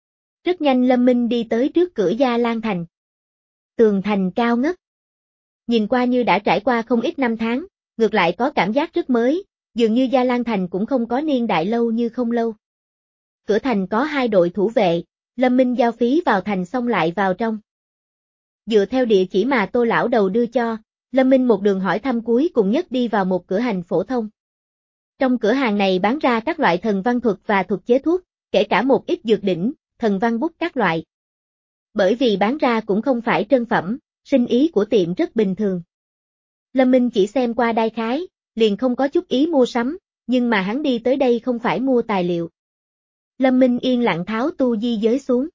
Rất nhanh Lâm Minh đi tới trước cửa Gia Lan Thành. Tường thành cao ngất. Nhìn qua như đã trải qua không ít năm tháng, ngược lại có cảm giác rất mới, dường như Gia Lan Thành cũng không có niên đại lâu như không lâu. Cửa thành có hai đội thủ vệ, Lâm Minh giao phí vào thành xong lại vào trong. Dựa theo địa chỉ mà Tô Lão đầu đưa cho, Lâm Minh một đường hỏi thăm cuối cùng nhất đi vào một cửa hàng phổ thông. Trong cửa hàng này bán ra các loại thần văn thuật và thuật chế thuốc, kể cả một ít dược đỉnh, thần văn bút các loại. Bởi vì bán ra cũng không phải trân phẩm, sinh ý của tiệm rất bình thường. Lâm Minh chỉ xem qua đại khái, liền không có chút ý mua sắm, nhưng mà hắn đi tới đây không phải mua tài liệu. Lâm Minh yên lặng tháo tu di giới xuống.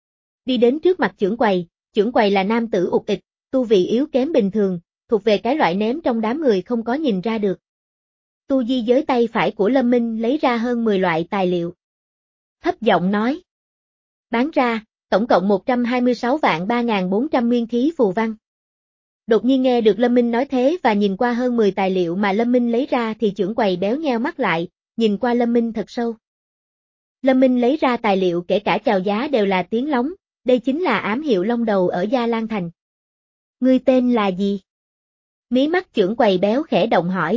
Đi đến trước mặt chưởng quầy, chưởng quầy là nam tử ụt ịch, tu vị yếu kém bình thường, thuộc về cái loại ném trong đám người không có nhìn ra được. Tu di giới tay phải của Lâm Minh lấy ra hơn mười loại tài liệu. Thấp giọng nói. Bán ra, tổng cộng một trăm hai mươi sáu vạn ba nghìn bốn trăm nguyên khí phù văn. Đột nhiên nghe được Lâm Minh nói thế và nhìn qua hơn mười tài liệu mà Lâm Minh lấy ra thì chưởng quầy béo nheo mắt lại, nhìn qua Lâm Minh thật sâu. Lâm Minh lấy ra tài liệu kể cả chào giá đều là tiếng lóng, đây chính là ám hiệu long đầu ở Gia Lan Thành. Ngươi tên là gì? Mí mắt chưởng quầy béo khẽ động hỏi.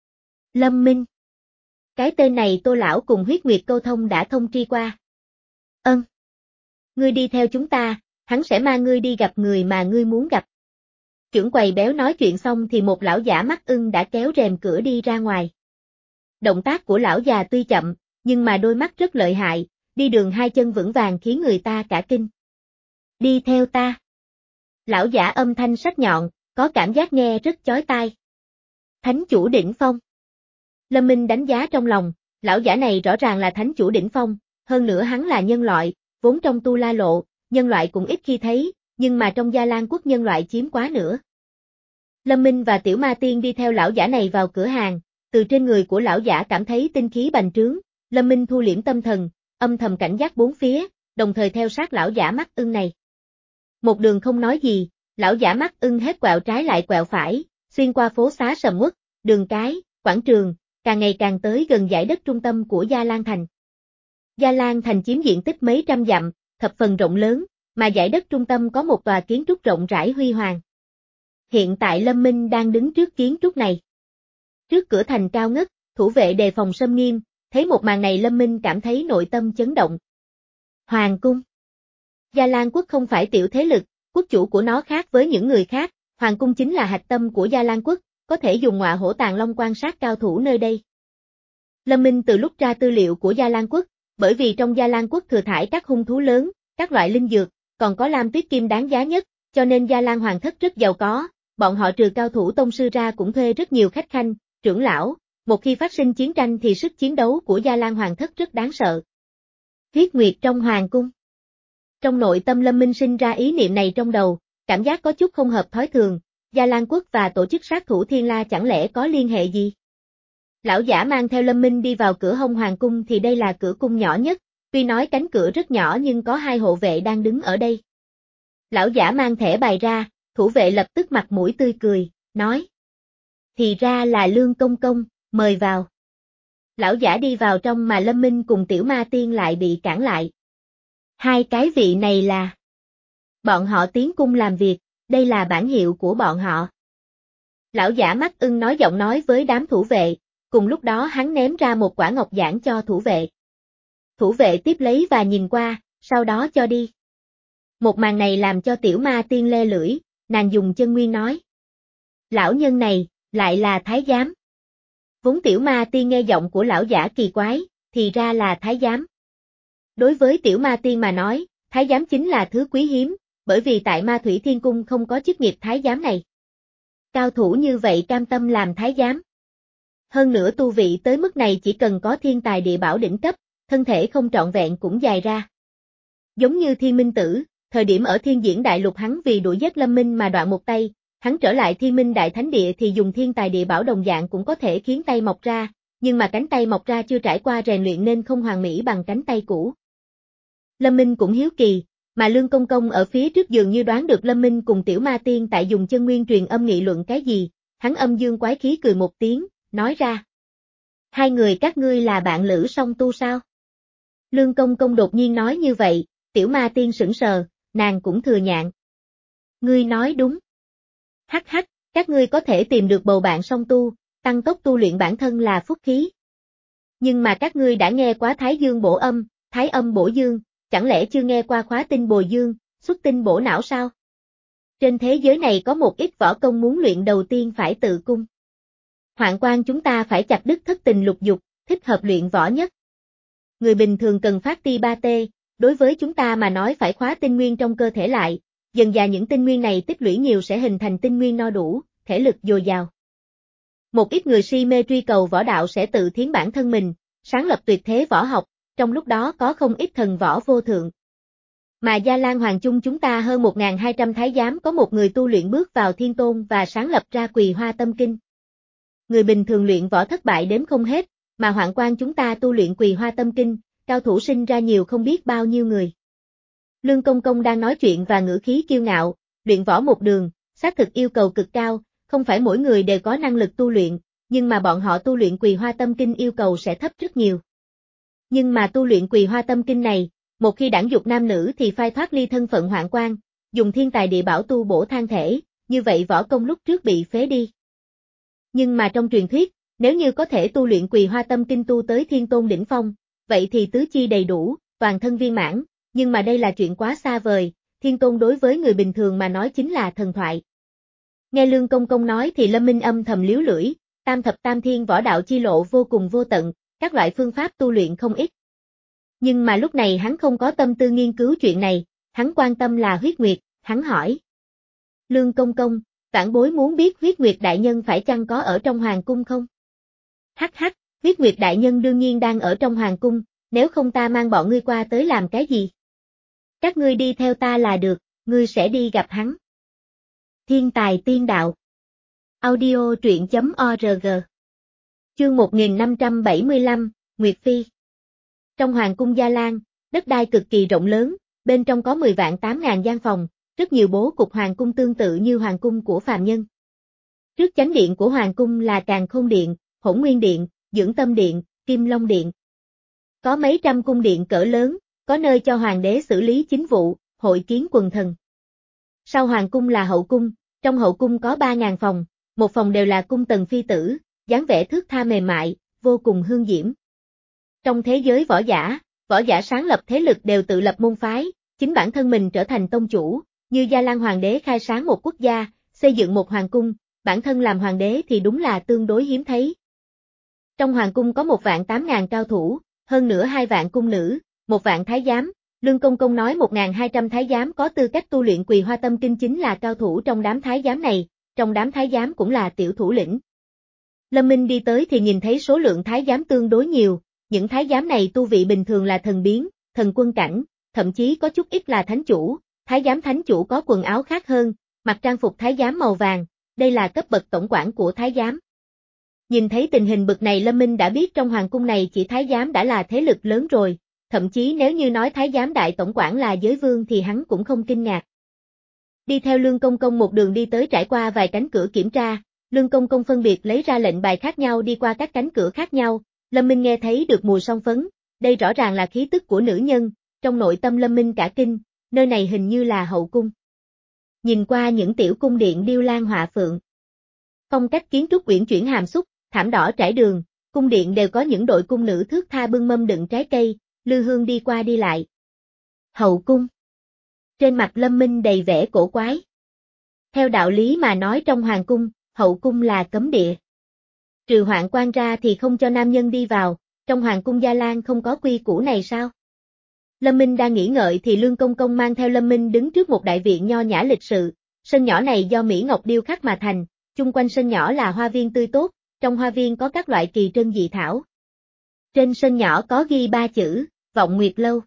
Lâm Minh. Cái tên này Tô lão cùng huyết nguyệt câu thông đã thông tri qua. Ân. Ngươi đi theo chúng ta, hắn sẽ mang ngươi đi gặp người mà ngươi muốn gặp. Chưởng quầy béo nói chuyện xong thì một lão giả mắt ưng đã kéo rèm cửa đi ra ngoài. Động tác của lão già tuy chậm, nhưng mà đôi mắt rất lợi hại, đi đường hai chân vững vàng khiến người ta cả kinh. Đi theo ta. Lão giả âm thanh sắc nhọn, có cảm giác nghe rất chói tai. Thánh chủ đỉnh phong. Lâm Minh đánh giá trong lòng, lão giả này rõ ràng là thánh chủ đỉnh phong, hơn nữa hắn là nhân loại, vốn trong tu la lộ, nhân loại cũng ít khi thấy, nhưng mà trong Gia Lan quốc nhân loại chiếm quá nữa. Lâm Minh và Tiểu Ma Tiên đi theo lão giả này vào cửa hàng, từ trên người của lão giả cảm thấy tinh khí bành trướng, Lâm Minh thu liễm tâm thần, âm thầm cảnh giác bốn phía, đồng thời theo sát lão giả mắt ưng này. Một đường không nói gì, lão giả mắt ưng hết quẹo trái lại quẹo phải, xuyên qua phố xá sầm uất, đường cái, quảng trường, càng ngày càng tới gần dải đất trung tâm của Gia Lan Thành. Gia Lan Thành chiếm diện tích mấy trăm dặm, thập phần rộng lớn, mà dải đất trung tâm có một tòa kiến trúc rộng rãi huy hoàng. Hiện tại Lâm Minh đang đứng trước kiến trúc này. Trước cửa thành cao ngất, thủ vệ đề phòng xâm nghiêm, thấy một màn này Lâm Minh cảm thấy nội tâm chấn động. Hoàng cung. Gia Lan quốc không phải tiểu thế lực, quốc chủ của nó khác với những người khác, Hoàng cung chính là hạch tâm của Gia Lan quốc, có thể dùng ngọa hổ tàng long quan sát cao thủ nơi đây. Lâm Minh từ lúc ra tư liệu của Gia Lan quốc, bởi vì trong Gia Lan quốc thừa thải các hung thú lớn, các loại linh dược, còn có lam tuyết kim đáng giá nhất, cho nên Gia Lan hoàng thất rất giàu có, bọn họ trừ cao thủ tông sư ra cũng thuê rất nhiều khách khanh, trưởng lão, một khi phát sinh chiến tranh thì sức chiến đấu của Gia Lan hoàng thất rất đáng sợ. Huyết nguyệt trong hoàng cung. Trong nội tâm Lâm Minh sinh ra ý niệm này trong đầu, cảm giác có chút không hợp thói thường, Gia Lan quốc và tổ chức sát thủ Thiên La chẳng lẽ có liên hệ gì? Lão giả mang theo Lâm Minh đi vào cửa hông hoàng cung thì đây là cửa cung nhỏ nhất, tuy nói cánh cửa rất nhỏ nhưng có hai hộ vệ đang đứng ở đây. Lão giả mang thẻ bài ra, thủ vệ lập tức mặt mũi tươi cười, nói. Thì ra là Lương Công Công, mời vào. Lão giả đi vào trong mà Lâm Minh cùng Tiểu Ma Tiên lại bị cản lại. Hai cái vị này là... Bọn họ tiến cung làm việc, đây là bản hiệu của bọn họ. Lão giả mắt ưng nói giọng nói với đám thủ vệ, cùng lúc đó hắn ném ra một quả ngọc giản cho thủ vệ. Thủ vệ tiếp lấy và nhìn qua, sau đó cho đi. Một màn này làm cho Tiểu Ma Tiên le lưỡi, nàng dùng chân nguyên nói. Lão nhân này, lại là thái giám. Vốn Tiểu Ma Tiên nghe giọng của lão giả kỳ quái, thì ra là thái giám. Đối với Tiểu Ma Tiên mà nói, thái giám chính là thứ quý hiếm, bởi vì tại Ma Thủy Thiên Cung không có chức nghiệp thái giám này. Cao thủ như vậy cam tâm làm thái giám. Hơn nữa tu vị tới mức này chỉ cần có thiên tài địa bảo đỉnh cấp, thân thể không trọn vẹn cũng dài ra. Giống như Thiên Minh Tử, thời điểm ở Thiên Diễn Đại Lục hắn vì đuổi giết Lâm Minh mà đoạn một tay, hắn trở lại Thiên Minh Đại Thánh Địa thì dùng thiên tài địa bảo đồng dạng cũng có thể khiến tay mọc ra, nhưng mà cánh tay mọc ra chưa trải qua rèn luyện nên không hoàn mỹ bằng cánh tay cũ. Lâm Minh cũng hiếu kỳ, mà Lương Công Công ở phía trước dường như đoán được Lâm Minh cùng Tiểu Ma Tiên tại dùng chân nguyên truyền âm nghị luận cái gì, hắn âm dương quái khí cười một tiếng, nói ra. Hai người các ngươi là bạn lữ song tu sao? Lương Công Công đột nhiên nói như vậy, Tiểu Ma Tiên sững sờ, nàng cũng thừa nhận. Ngươi nói đúng. Hắc hắc, các ngươi có thể tìm được bầu bạn song tu, tăng tốc tu luyện bản thân là phúc khí. Nhưng mà các ngươi đã nghe quá Thái Dương bổ âm, Thái âm bổ dương, chẳng lẽ chưa nghe qua khóa tinh bồi dương, xuất tinh bổ não sao? Trên thế giới này có một ít võ công muốn luyện đầu tiên phải tự cung. Hoạn quan chúng ta phải chặt đứt thất tình lục dục, thích hợp luyện võ nhất. Người bình thường cần phát ti ba tê, đối với chúng ta mà nói phải khóa tinh nguyên trong cơ thể lại, dần dà những tinh nguyên này tích lũy nhiều sẽ hình thành tinh nguyên no đủ, thể lực dồi dào. Một ít người si mê truy cầu võ đạo sẽ tự thiến bản thân mình, sáng lập tuyệt thế võ học, trong lúc đó có không ít thần võ vô thượng. Mà Gia Lan Hoàng Chung chúng ta hơn một nghìn hai trăm thái giám có một người tu luyện bước vào thiên tôn và sáng lập ra Quỳ Hoa Tâm Kinh. Người bình thường luyện võ thất bại đếm không hết, mà hoạn quan chúng ta tu luyện Quỳ Hoa Tâm Kinh, cao thủ sinh ra nhiều không biết bao nhiêu người. Lương Công Công đang nói chuyện và ngữ khí kiêu ngạo, luyện võ một đường, xác thực yêu cầu cực cao, không phải mỗi người đều có năng lực tu luyện, nhưng mà bọn họ tu luyện Quỳ Hoa Tâm Kinh yêu cầu sẽ thấp rất nhiều. Nhưng mà tu luyện Quỳ Hoa Tâm Kinh này, một khi đẳng dục nam nữ thì phai thoát ly thân phận hoạn quan, dùng thiên tài địa bảo tu bổ thân thể, như vậy võ công lúc trước bị phế đi. Nhưng mà trong truyền thuyết, nếu như có thể tu luyện Quỳ Hoa Tâm Kinh tu tới thiên tôn đỉnh phong, vậy thì tứ chi đầy đủ, toàn thân viên mãn, nhưng mà đây là chuyện quá xa vời, thiên tôn đối với người bình thường mà nói chính là thần thoại. Nghe Lương Công Công nói thì Lâm Minh âm thầm liếu lưỡi, tam thập tam thiên võ đạo chi lộ vô cùng vô tận, các loại phương pháp tu luyện không ít. Nhưng mà lúc này hắn không có tâm tư nghiên cứu chuyện này, hắn quan tâm là huyết nguyệt, hắn hỏi. Lương Công Công, vãn bối muốn biết huyết nguyệt đại nhân phải chăng có ở trong hoàng cung không? Hắc hắc, huyết nguyệt đại nhân đương nhiên đang ở trong hoàng cung, nếu không ta mang bọn ngươi qua tới làm cái gì? Các ngươi đi theo ta là được, ngươi sẽ đi gặp hắn. Thiên tài tiên đạo. Audio truyện chấm org. Chương một nghìn năm trăm bảy mươi lăm, Nguyệt Phi. Trong hoàng cung Gia Lan, đất đai cực kỳ rộng lớn, bên trong có mười vạn tám ngàn gian phòng, rất nhiều bố cục hoàng cung tương tự như hoàng cung của phàm nhân. Trước chánh điện của hoàng cung là Càn Khôn Điện, Hỗn Nguyên Điện, Dưỡng Tâm Điện, Kim Long Điện. Có mấy trăm cung điện cỡ lớn, có nơi cho hoàng đế xử lý chính vụ, hội kiến quần thần. Sau hoàng cung là hậu cung, trong hậu cung có ba ngàn phòng, một phòng đều là cung tần phi tử, dáng vẻ thước tha mềm mại, vô cùng hương diễm. Trong thế giới võ giả, võ giả sáng lập thế lực đều tự lập môn phái, chính bản thân mình trở thành tông chủ, như Gia Lan hoàng đế khai sáng một quốc gia, xây dựng một hoàng cung, bản thân làm hoàng đế thì đúng là tương đối hiếm thấy. Trong hoàng cung có một vạn tám ngàn cao thủ, hơn nữa hai vạn cung nữ, một vạn thái giám, Lương Công Công nói một ngàn hai trăm thái giám có tư cách tu luyện Quỳ Hoa Tâm Kinh chính là cao thủ trong đám thái giám này, trong đám thái giám cũng là tiểu thủ lĩnh. Lâm Minh đi tới thì nhìn thấy số lượng thái giám tương đối nhiều, những thái giám này tu vị bình thường là thần biến, thần quân cảnh, thậm chí có chút ít là thánh chủ, thái giám thánh chủ có quần áo khác hơn, mặc trang phục thái giám màu vàng, đây là cấp bậc tổng quản của thái giám. Nhìn thấy tình hình bực này Lâm Minh đã biết trong hoàng cung này chỉ thái giám đã là thế lực lớn rồi, thậm chí nếu như nói thái giám đại tổng quản là giới vương thì hắn cũng không kinh ngạc. Đi theo Lương Công Công một đường đi tới trải qua vài cánh cửa kiểm tra, Lương Công Công phân biệt lấy ra lệnh bài khác nhau đi qua các cánh cửa khác nhau, Lâm Minh nghe thấy được mùi son phấn, đây rõ ràng là khí tức của nữ nhân, trong nội tâm Lâm Minh cả kinh, nơi này hình như là hậu cung. Nhìn qua những tiểu cung điện điêu lan họa phượng. Phong cách kiến trúc uyển chuyển hàm xúc, thảm đỏ trải đường, cung điện đều có những đội cung nữ thước tha bưng mâm đựng trái cây, lư hương đi qua đi lại. Hậu cung. Trên mặt Lâm Minh đầy vẻ cổ quái. Theo đạo lý mà nói trong hoàng cung, hậu cung là cấm địa. Trừ hoạn quan ra thì không cho nam nhân đi vào, trong hoàng cung Gia Lan không có quy củ này sao? Lâm Minh đang nghĩ ngợi thì Lương Công Công mang theo Lâm Minh đứng trước một đại viện nho nhã lịch sự, sân nhỏ này do Mỹ Ngọc điêu khắc mà thành, chung quanh sân nhỏ là hoa viên tươi tốt, trong hoa viên có các loại kỳ trân dị thảo. Trên sân nhỏ có ghi ba chữ, Vọng Nguyệt Lâu.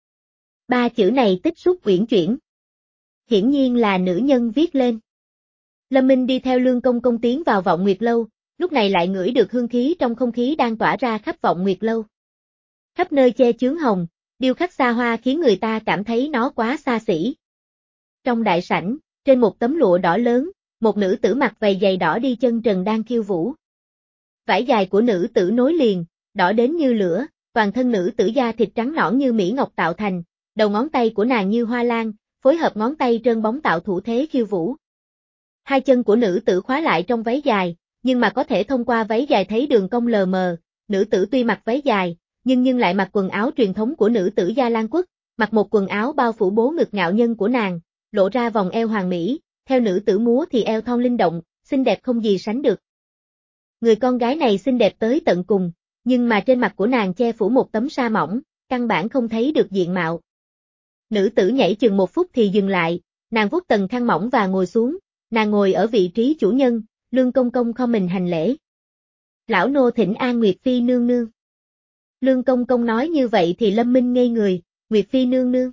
Ba chữ này tích xúc uyển chuyển. Hiển nhiên là nữ nhân viết lên. Lâm Minh đi theo Lương Công Công tiến vào Vọng Nguyệt Lâu, lúc này lại ngửi được hương khí trong không khí đang tỏa ra khắp Vọng Nguyệt Lâu. Khắp nơi che chướng hồng, điêu khắc xa hoa khiến người ta cảm thấy nó quá xa xỉ. Trong đại sảnh, trên một tấm lụa đỏ lớn, một nữ tử mặc vầy giày đỏ đi chân trần đang khiêu vũ. Vải dài của nữ tử nối liền, đỏ đến như lửa, toàn thân nữ tử da thịt trắng nõn như mỹ ngọc tạo thành, đầu ngón tay của nàng như hoa lan, phối hợp ngón tay trơn bóng tạo thủ thế khiêu vũ. Hai chân của nữ tử khóa lại trong váy dài, nhưng mà có thể thông qua váy dài thấy đường cong lờ mờ, nữ tử tuy mặc váy dài, nhưng nhưng lại mặc quần áo truyền thống của nữ tử Gia Lan quốc, mặc một quần áo bao phủ bố ngực ngạo nhân của nàng, lộ ra vòng eo hoàng mỹ, theo nữ tử múa thì eo thon linh động, xinh đẹp không gì sánh được. Người con gái này xinh đẹp tới tận cùng, nhưng mà trên mặt của nàng che phủ một tấm sa mỏng, căn bản không thấy được diện mạo. Nữ tử nhảy chừng một phút thì dừng lại, nàng vuốt tầng khăn mỏng và ngồi xuống, nàng ngồi ở vị trí chủ nhân, Lương Công Công không mình hành lễ. Lão nô thỉnh an Nguyệt Phi nương nương. Lương Công Công nói như vậy thì Lâm Minh ngây người, Nguyệt Phi nương nương.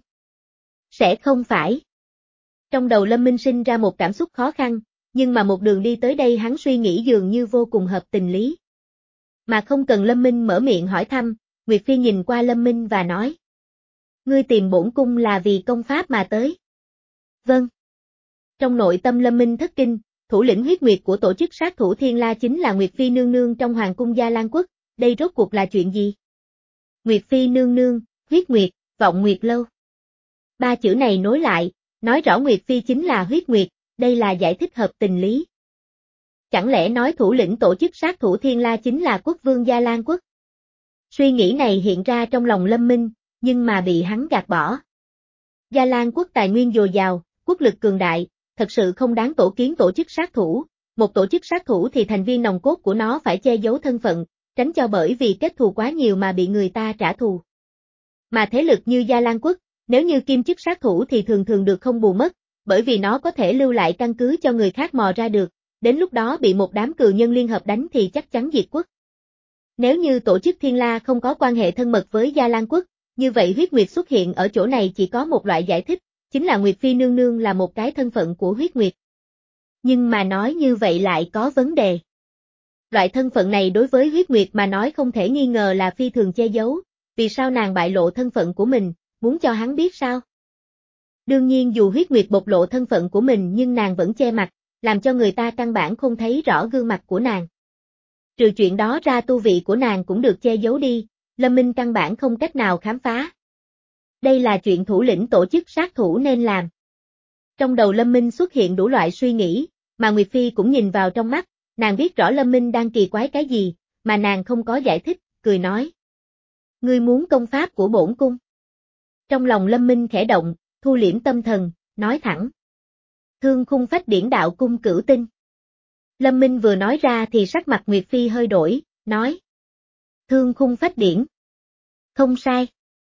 Sẽ không phải. Trong đầu Lâm Minh sinh ra một cảm xúc khó khăn, nhưng mà một đường đi tới đây hắn suy nghĩ dường như vô cùng hợp tình lý. Mà không cần Lâm Minh mở miệng hỏi thăm, Nguyệt Phi nhìn qua Lâm Minh và nói. Ngươi tìm bổn cung là vì công pháp mà tới. Vâng. Trong nội tâm Lâm Minh thất kinh, thủ lĩnh huyết nguyệt của tổ chức sát thủ Thiên La chính là Nguyệt Phi nương nương trong hoàng cung Gia Lan quốc, đây rốt cuộc là chuyện gì? Nguyệt Phi nương nương, huyết nguyệt, Vọng Nguyệt Lâu. Ba chữ này nối lại, nói rõ Nguyệt Phi chính là huyết nguyệt, đây là giải thích hợp tình lý. Chẳng lẽ nói thủ lĩnh tổ chức sát thủ Thiên La chính là quốc vương Gia Lan Quốc? Suy nghĩ này hiện ra trong lòng Lâm Minh, nhưng mà bị hắn gạt bỏ. Gia Lan Quốc tài nguyên dồi dào, quốc lực cường đại, thật sự không đáng tổ kiến tổ chức sát thủ. Một tổ chức sát thủ thì thành viên nòng cốt của nó phải che giấu thân phận, tránh cho bởi vì kết thù quá nhiều mà bị người ta trả thù. Mà thế lực như Gia Lan Quốc, nếu như kim chức sát thủ thì thường thường được không bù mất, bởi vì nó có thể lưu lại căn cứ cho người khác mò ra được, đến lúc đó bị một đám cừu nhân liên hợp đánh thì chắc chắn diệt quốc. Nếu như tổ chức Thiên La không có quan hệ thân mật với Gia Lan Quốc, như vậy huyết nguyệt xuất hiện ở chỗ này chỉ có một loại giải thích, chính là Nguyệt Phi nương nương là một cái thân phận của huyết nguyệt. Nhưng mà nói như vậy lại có vấn đề. Loại thân phận này đối với huyết nguyệt mà nói không thể nghi ngờ là phi thường che giấu, vì sao nàng bại lộ thân phận của mình, muốn cho hắn biết sao? Đương nhiên dù huyết nguyệt bộc lộ thân phận của mình nhưng nàng vẫn che mặt, làm cho người ta căn bản không thấy rõ gương mặt của nàng. Trừ chuyện đó ra tu vị của nàng cũng được che giấu đi, Lâm Minh căn bản không cách nào khám phá. Đây là chuyện thủ lĩnh tổ chức sát thủ nên làm. Trong đầu Lâm Minh xuất hiện đủ loại suy nghĩ, mà Nguyệt Phi cũng nhìn vào trong mắt, nàng biết rõ Lâm Minh đang kỳ quái cái gì, mà nàng không có giải thích, cười nói. Ngươi muốn công pháp của bổn cung. Trong lòng Lâm Minh khẽ động, thu liễm tâm thần, nói thẳng. Thương khung phách điển đạo cung cửu tinh. Lâm Minh vừa nói ra thì sắc mặt Nguyệt Phi hơi đổi, nói. Thương khung phách điển. Không sai.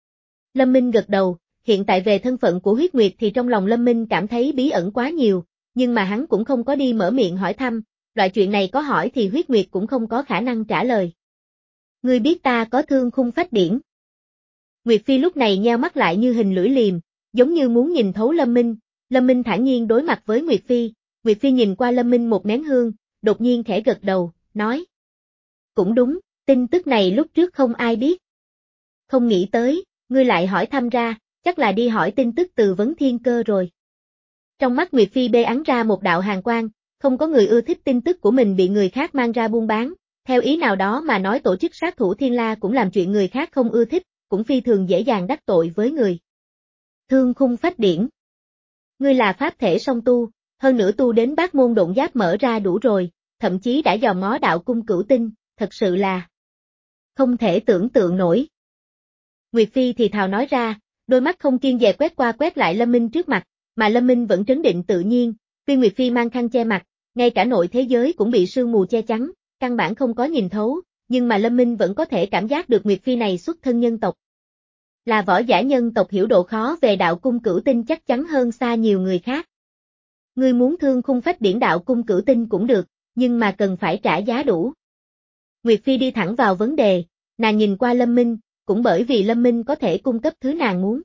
Lâm Minh gật đầu, hiện tại về thân phận của huyết nguyệt thì trong lòng Lâm Minh cảm thấy bí ẩn quá nhiều, nhưng mà hắn cũng không có đi mở miệng hỏi thăm, loại chuyện này có hỏi thì huyết nguyệt cũng không có khả năng trả lời. Ngươi biết ta có thương khung phách điển. Nguyệt Phi lúc này nheo mắt lại như hình lưỡi liềm, giống như muốn nhìn thấu Lâm Minh, Lâm Minh thản nhiên đối mặt với Nguyệt Phi, Nguyệt Phi nhìn qua Lâm Minh một nén hương, đột nhiên khẽ gật đầu, nói. Cũng đúng, tin tức này lúc trước không ai biết. Không nghĩ tới, ngươi lại hỏi thăm ra, chắc là đi hỏi tin tức từ Vấn Thiên Cơ rồi. Trong mắt Nguyệt Phi bê ắn ra một đạo hàn quang, không có người ưa thích tin tức của mình bị người khác mang ra buôn bán, theo ý nào đó mà nói tổ chức sát thủ Thiên La cũng làm chuyện người khác không ưa thích, cũng phi thường dễ dàng đắc tội với người. Thương khung phách điển. Ngươi là pháp thể song tu, hơn nữa tu đến bát môn độn giáp mở ra đủ rồi, thậm chí đã dòm ngó đạo cung cửu tinh, thật sự là không thể tưởng tượng nổi. Nguyệt Phi thì thào nói ra, đôi mắt không kiêng dè quét qua quét lại Lâm Minh trước mặt, mà Lâm Minh vẫn trấn định tự nhiên, tuy Nguyệt Phi mang khăn che mặt, ngay cả nội thế giới cũng bị sương mù che chắn, căn bản không có nhìn thấu, nhưng mà Lâm Minh vẫn có thể cảm giác được Nguyệt Phi này xuất thân nhân tộc. Là võ giả nhân tộc hiểu độ khó về đạo cung cửu tinh chắc chắn hơn xa nhiều người khác. Ngươi muốn thương khung phách điển đạo cung cửu tinh cũng được, nhưng mà cần phải trả giá đủ. Nguyệt Phi đi thẳng vào vấn đề, nàng nhìn qua Lâm Minh, cũng bởi vì Lâm Minh có thể cung cấp thứ nàng muốn.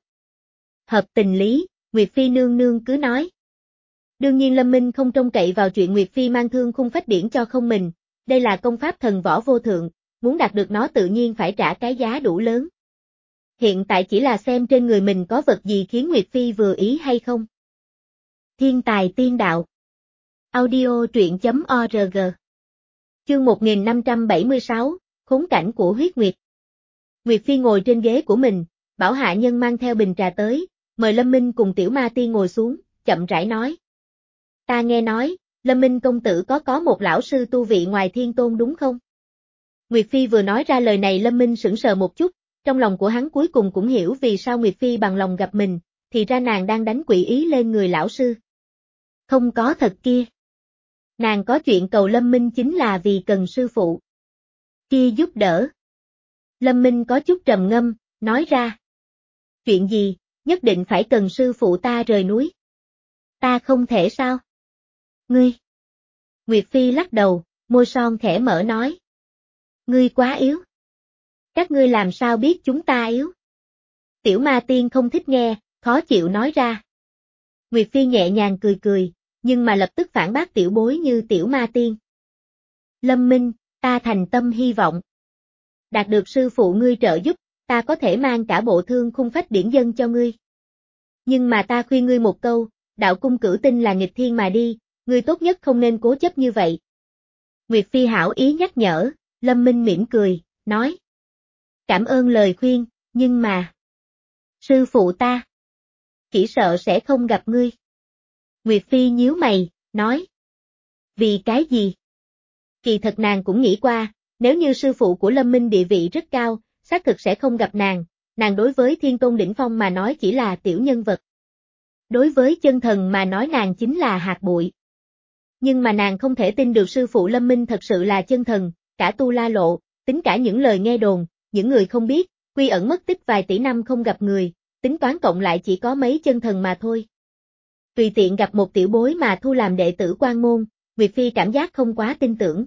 Hợp tình lý, Nguyệt Phi nương nương cứ nói. Đương nhiên Lâm Minh không trông cậy vào chuyện Nguyệt Phi mang thương khung phách điển cho không mình, đây là công pháp thần võ vô thượng, muốn đạt được nó tự nhiên phải trả cái giá đủ lớn. Hiện tại chỉ là xem trên người mình có vật gì khiến Nguyệt Phi vừa ý hay không. Thiên tài tiên đạo. Audio truyện.org. Chương một nghìn năm trăm bảy mươi sáu, khốn cảnh của huyết nguyệt. Nguyệt Phi ngồi trên ghế của mình, bảo hạ nhân mang theo bình trà tới, mời Lâm Minh cùng Tiểu Ma Tiên ngồi xuống, chậm rãi nói. Ta nghe nói, Lâm Minh công tử có có một lão sư tu vị ngoài thiên tôn đúng không? Nguyệt Phi vừa nói ra lời này Lâm Minh sững sờ một chút, trong lòng của hắn cuối cùng cũng hiểu vì sao Nguyệt Phi bằng lòng gặp mình, thì ra nàng đang đánh quỷ ý lên người lão sư. Không có thật kia. Nàng có chuyện cầu Lâm Minh chính là vì cần sư phụ kia giúp đỡ. Lâm Minh có chút trầm ngâm, nói ra. Chuyện gì, nhất định phải cần sư phụ ta rời núi. Ta không thể sao? Ngươi. Nguyệt Phi lắc đầu, môi son khẽ mở nói. Ngươi quá yếu. Các ngươi làm sao biết chúng ta yếu? Tiểu Ma Tiên không thích nghe, khó chịu nói ra. Nguyệt Phi nhẹ nhàng cười cười, nhưng mà lập tức phản bác tiểu bối như Tiểu Ma Tiên. Lâm Minh, ta thành tâm hy vọng. Đạt được sư phụ ngươi trợ giúp, ta có thể mang cả bộ thương khung phách điển dân cho ngươi. Nhưng mà ta khuyên ngươi một câu, đạo cung cửu tinh là nghịch thiên mà đi, ngươi tốt nhất không nên cố chấp như vậy. Nguyệt Phi hảo ý nhắc nhở, Lâm Minh mỉm cười, nói. Cảm ơn lời khuyên, nhưng mà... Sư phụ ta... Chỉ sợ sẽ không gặp ngươi. Nguyệt Phi nhíu mày, nói. Vì cái gì? Kỳ thật nàng cũng nghĩ qua, nếu như sư phụ của Lâm Minh địa vị rất cao, xác thực sẽ không gặp nàng, nàng đối với Thiên Tôn Đỉnh Phong mà nói chỉ là tiểu nhân vật. Đối với chân thần mà nói nàng chính là hạt bụi. Nhưng mà nàng không thể tin được sư phụ Lâm Minh thật sự là chân thần, cả Tu La Lộ, tính cả những lời nghe đồn, những người không biết, quy ẩn mất tích vài tỷ năm không gặp người, tính toán cộng lại chỉ có mấy chân thần mà thôi. Tùy tiện gặp một tiểu bối mà thu làm đệ tử Quan Môn, Nguyệt Phi cảm giác không quá tin tưởng.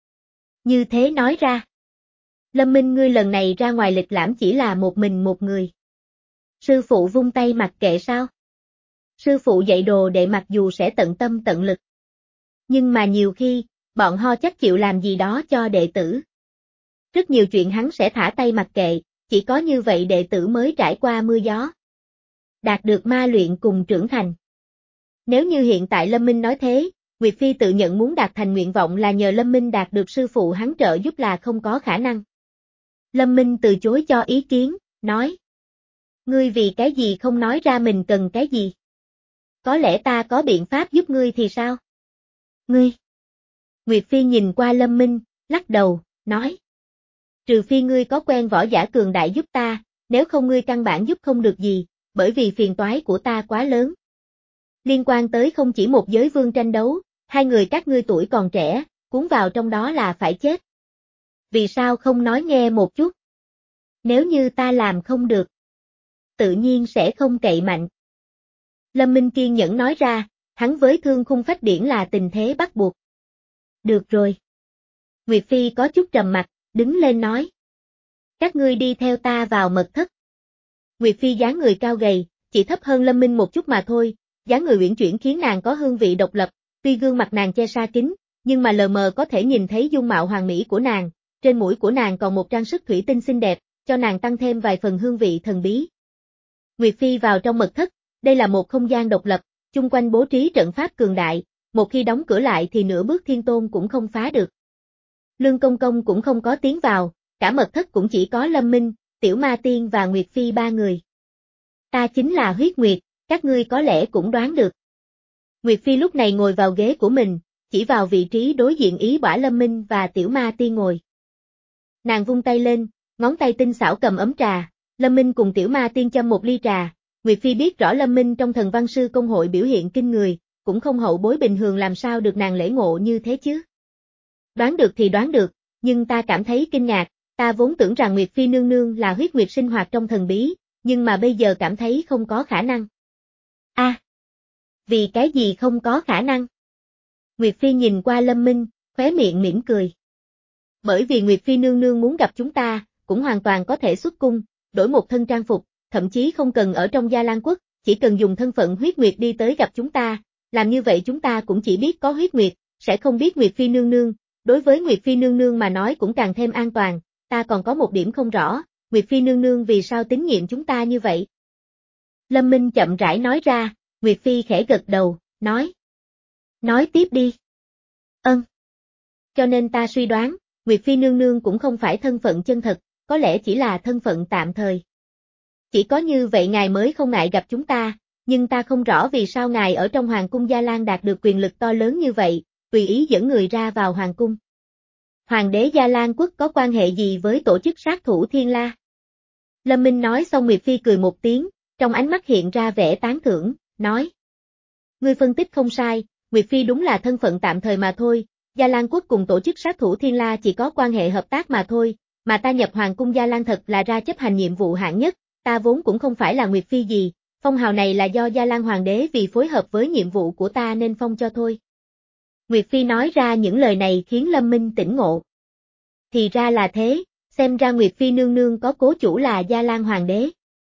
Như thế nói ra, Lâm Minh ngươi lần này ra ngoài lịch lãm chỉ là một mình một người. Sư phụ vung tay mặc kệ sao? Sư phụ dạy đồ đệ mặc dù sẽ tận tâm tận lực. Nhưng mà nhiều khi, bọn ho chắc chịu làm gì đó cho đệ tử. Rất nhiều chuyện hắn sẽ thả tay mặc kệ, chỉ có như vậy đệ tử mới trải qua mưa gió. Đạt được ma luyện cùng trưởng thành. Nếu như hiện tại Lâm Minh nói thế, Nguyệt Phi tự nhận muốn đạt thành nguyện vọng là nhờ Lâm Minh đạt được sư phụ hắn trợ giúp là không có khả năng. Lâm Minh từ chối cho ý kiến, nói. Ngươi vì cái gì không nói ra mình cần cái gì? Có lẽ ta có biện pháp giúp ngươi thì sao? Ngươi. Nguyệt Phi nhìn qua Lâm Minh, lắc đầu, nói. Trừ phi ngươi có quen võ giả cường đại giúp ta, nếu không ngươi căn bản giúp không được gì, bởi vì phiền toái của ta quá lớn. Liên quan tới không chỉ một giới vương tranh đấu, hai người các ngươi tuổi còn trẻ, cuốn vào trong đó là phải chết. Vì sao không nói nghe một chút? Nếu như ta làm không được, tự nhiên sẽ không cậy mạnh. Lâm Minh kiên nhẫn nói ra, hắn với Thương Khung Phách Điển là tình thế bắt buộc. Được rồi. Nguyệt Phi có chút trầm mặt, đứng lên nói. Các ngươi đi theo ta vào mật thất. Nguyệt Phi dáng người cao gầy, chỉ thấp hơn Lâm Minh một chút mà thôi, dáng người uyển chuyển khiến nàng có hương vị độc lập, tuy gương mặt nàng che sa kính, nhưng mà lờ mờ có thể nhìn thấy dung mạo hoàn mỹ của nàng, trên mũi của nàng còn một trang sức thủy tinh xinh đẹp, cho nàng tăng thêm vài phần hương vị thần bí. Nguyệt Phi vào trong mật thất, đây là một không gian độc lập, chung quanh bố trí trận pháp cường đại, một khi đóng cửa lại thì nửa bước thiên tôn cũng không phá được. Lương Công Công cũng không có tiến vào, cả mật thất cũng chỉ có Lâm Minh, Tiểu Ma Tiên và Nguyệt Phi ba người. Ta chính là Huyết Nguyệt, các ngươi có lẽ cũng đoán được. Nguyệt Phi lúc này ngồi vào ghế của mình, chỉ vào vị trí đối diện ý bả Lâm Minh và Tiểu Ma Tiên ngồi. Nàng vung tay lên, ngón tay tinh xảo cầm ấm trà, Lâm Minh cùng Tiểu Ma Tiên châm một ly trà, Nguyệt Phi biết rõ Lâm Minh trong Thần Văn Sư Công hội biểu hiện kinh người, cũng không hậu bối bình thường làm sao được nàng lễ ngộ như thế chứ. Đoán được thì đoán được, nhưng ta cảm thấy kinh ngạc, ta vốn tưởng rằng Nguyệt Phi nương nương là huyết nguyệt sinh hoạt trong thần bí, nhưng mà bây giờ cảm thấy không có khả năng. A, à, vì cái gì không có khả năng? Nguyệt Phi nhìn qua Lâm Minh, khóe miệng mỉm cười. Bởi vì Nguyệt Phi nương nương muốn gặp chúng ta, cũng hoàn toàn có thể xuất cung, đổi một thân trang phục, thậm chí không cần ở trong Gia Lan Quốc, chỉ cần dùng thân phận huyết nguyệt đi tới gặp chúng ta, làm như vậy chúng ta cũng chỉ biết có huyết nguyệt, sẽ không biết Nguyệt Phi nương nương, đối với Nguyệt Phi nương nương mà nói cũng càng thêm an toàn, ta còn có một điểm không rõ, Nguyệt Phi nương nương vì sao tín nhiệm chúng ta như vậy? Lâm Minh chậm rãi nói ra, Nguyệt Phi khẽ gật đầu, nói. Nói tiếp đi. Ân. Cho nên ta suy đoán, Nguyệt Phi nương nương cũng không phải thân phận chân thật, có lẽ chỉ là thân phận tạm thời. Chỉ có như vậy ngài mới không ngại gặp chúng ta, nhưng ta không rõ vì sao ngài ở trong Hoàng cung Gia Lan đạt được quyền lực to lớn như vậy, tùy ý dẫn người ra vào Hoàng cung. Hoàng đế Gia Lan Quốc có quan hệ gì với tổ chức sát thủ Thiên La? Lâm Minh nói xong Nguyệt Phi cười một tiếng, trong ánh mắt hiện ra vẻ tán thưởng, nói. Ngươi phân tích không sai, Nguyệt Phi đúng là thân phận tạm thời mà thôi, Gia Lan Quốc cùng tổ chức sát thủ Thiên La chỉ có quan hệ hợp tác mà thôi, mà ta nhập Hoàng cung Gia Lan thật là ra chấp hành nhiệm vụ hạng nhất, ta vốn cũng không phải là Nguyệt Phi gì, phong hào này là do Gia Lan Hoàng đế vì phối hợp với nhiệm vụ của ta nên phong cho thôi. Nguyệt Phi nói ra những lời này khiến Lâm Minh tỉnh ngộ. Thì ra là thế, xem ra Nguyệt Phi nương nương có cố chủ là Gia Lan Hoàng đế.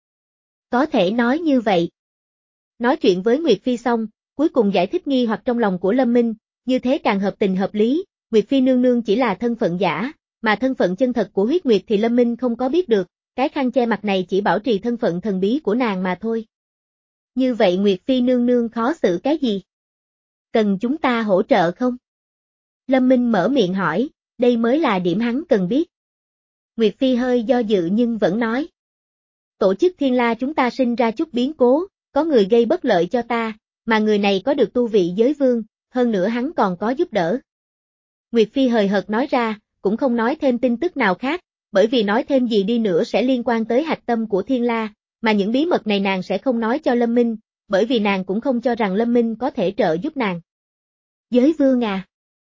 Có thể nói như vậy. Nói chuyện với Nguyệt Phi xong, cuối cùng giải thích nghi hoặc trong lòng của Lâm Minh, như thế càng hợp tình hợp lý, Nguyệt Phi nương nương chỉ là thân phận giả, mà thân phận chân thật của huyết nguyệt thì Lâm Minh không có biết được, cái khăn che mặt này chỉ bảo trì thân phận thần bí của nàng mà thôi. Như vậy Nguyệt Phi nương nương khó xử cái gì? Cần chúng ta hỗ trợ không? Lâm Minh mở miệng hỏi, đây mới là điểm hắn cần biết. Nguyệt Phi hơi do dự nhưng vẫn nói. Tổ chức Thiên La chúng ta sinh ra chút biến cố, có người gây bất lợi cho ta, mà người này có được tu vị giới vương, hơn nữa hắn còn có giúp đỡ. Nguyệt Phi hời hợt nói ra, cũng không nói thêm tin tức nào khác, bởi vì nói thêm gì đi nữa sẽ liên quan tới hạch tâm của Thiên La, mà những bí mật này nàng sẽ không nói cho Lâm Minh, bởi vì nàng cũng không cho rằng Lâm Minh có thể trợ giúp nàng. Giới vương à?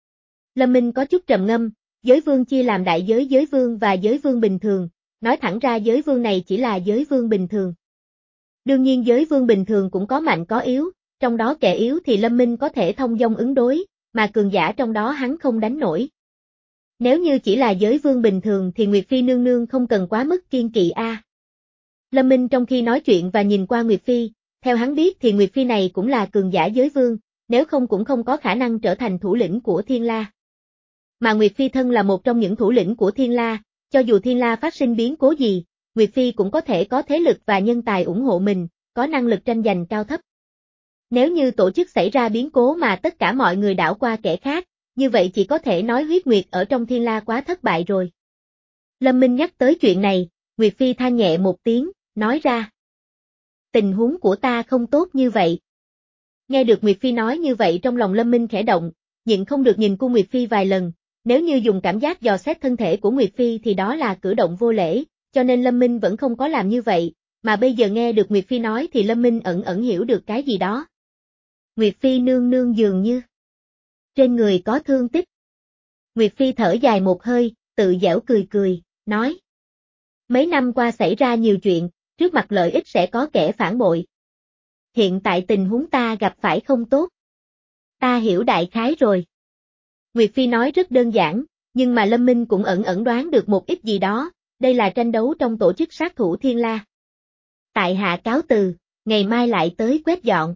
Lâm Minh có chút trầm ngâm, giới vương chia làm đại giới giới vương và giới vương bình thường, nói thẳng ra giới vương này chỉ là giới vương bình thường. Đương nhiên giới vương bình thường cũng có mạnh có yếu, trong đó kẻ yếu thì Lâm Minh có thể thông dong ứng đối, mà cường giả trong đó hắn không đánh nổi. Nếu như chỉ là giới vương bình thường thì Nguyệt Phi nương nương không cần quá mức kiên kỵ a. À. Lâm Minh trong khi nói chuyện và nhìn qua Nguyệt Phi, theo hắn biết thì Nguyệt Phi này cũng là cường giả giới vương, nếu không cũng không có khả năng trở thành thủ lĩnh của Thiên La. Mà Nguyệt Phi thân là một trong những thủ lĩnh của Thiên La, cho dù Thiên La phát sinh biến cố gì, Nguyệt Phi cũng có thể có thế lực và nhân tài ủng hộ mình, có năng lực tranh giành cao thấp. Nếu như tổ chức xảy ra biến cố mà tất cả mọi người đảo qua kẻ khác, như vậy chỉ có thể nói huyết nguyệt ở trong Thiên La quá thất bại rồi. Lâm Minh nhắc tới chuyện này, Nguyệt Phi than nhẹ một tiếng, nói ra. Tình huống của ta không tốt như vậy. Nghe được Nguyệt Phi nói như vậy trong lòng Lâm Minh khẽ động, nhịn không được nhìn cô Nguyệt Phi vài lần, nếu như dùng cảm giác dò xét thân thể của Nguyệt Phi thì đó là cử động vô lễ, cho nên Lâm Minh vẫn không có làm như vậy, mà bây giờ nghe được Nguyệt Phi nói thì Lâm Minh ẩn ẩn hiểu được cái gì đó. Nguyệt Phi nương nương dường như trên người có thương tích. Nguyệt Phi thở dài một hơi, tự giễu cười cười, nói. Mấy năm qua xảy ra nhiều chuyện, trước mặt lợi ích sẽ có kẻ phản bội. Hiện tại tình huống ta gặp phải không tốt. Ta hiểu đại khái rồi. Nguyệt Phi nói rất đơn giản, nhưng mà Lâm Minh cũng ẩn ẩn đoán được một ít gì đó, đây là tranh đấu trong tổ chức sát thủ Thiên La. Tại hạ cáo từ, ngày mai lại tới quét dọn.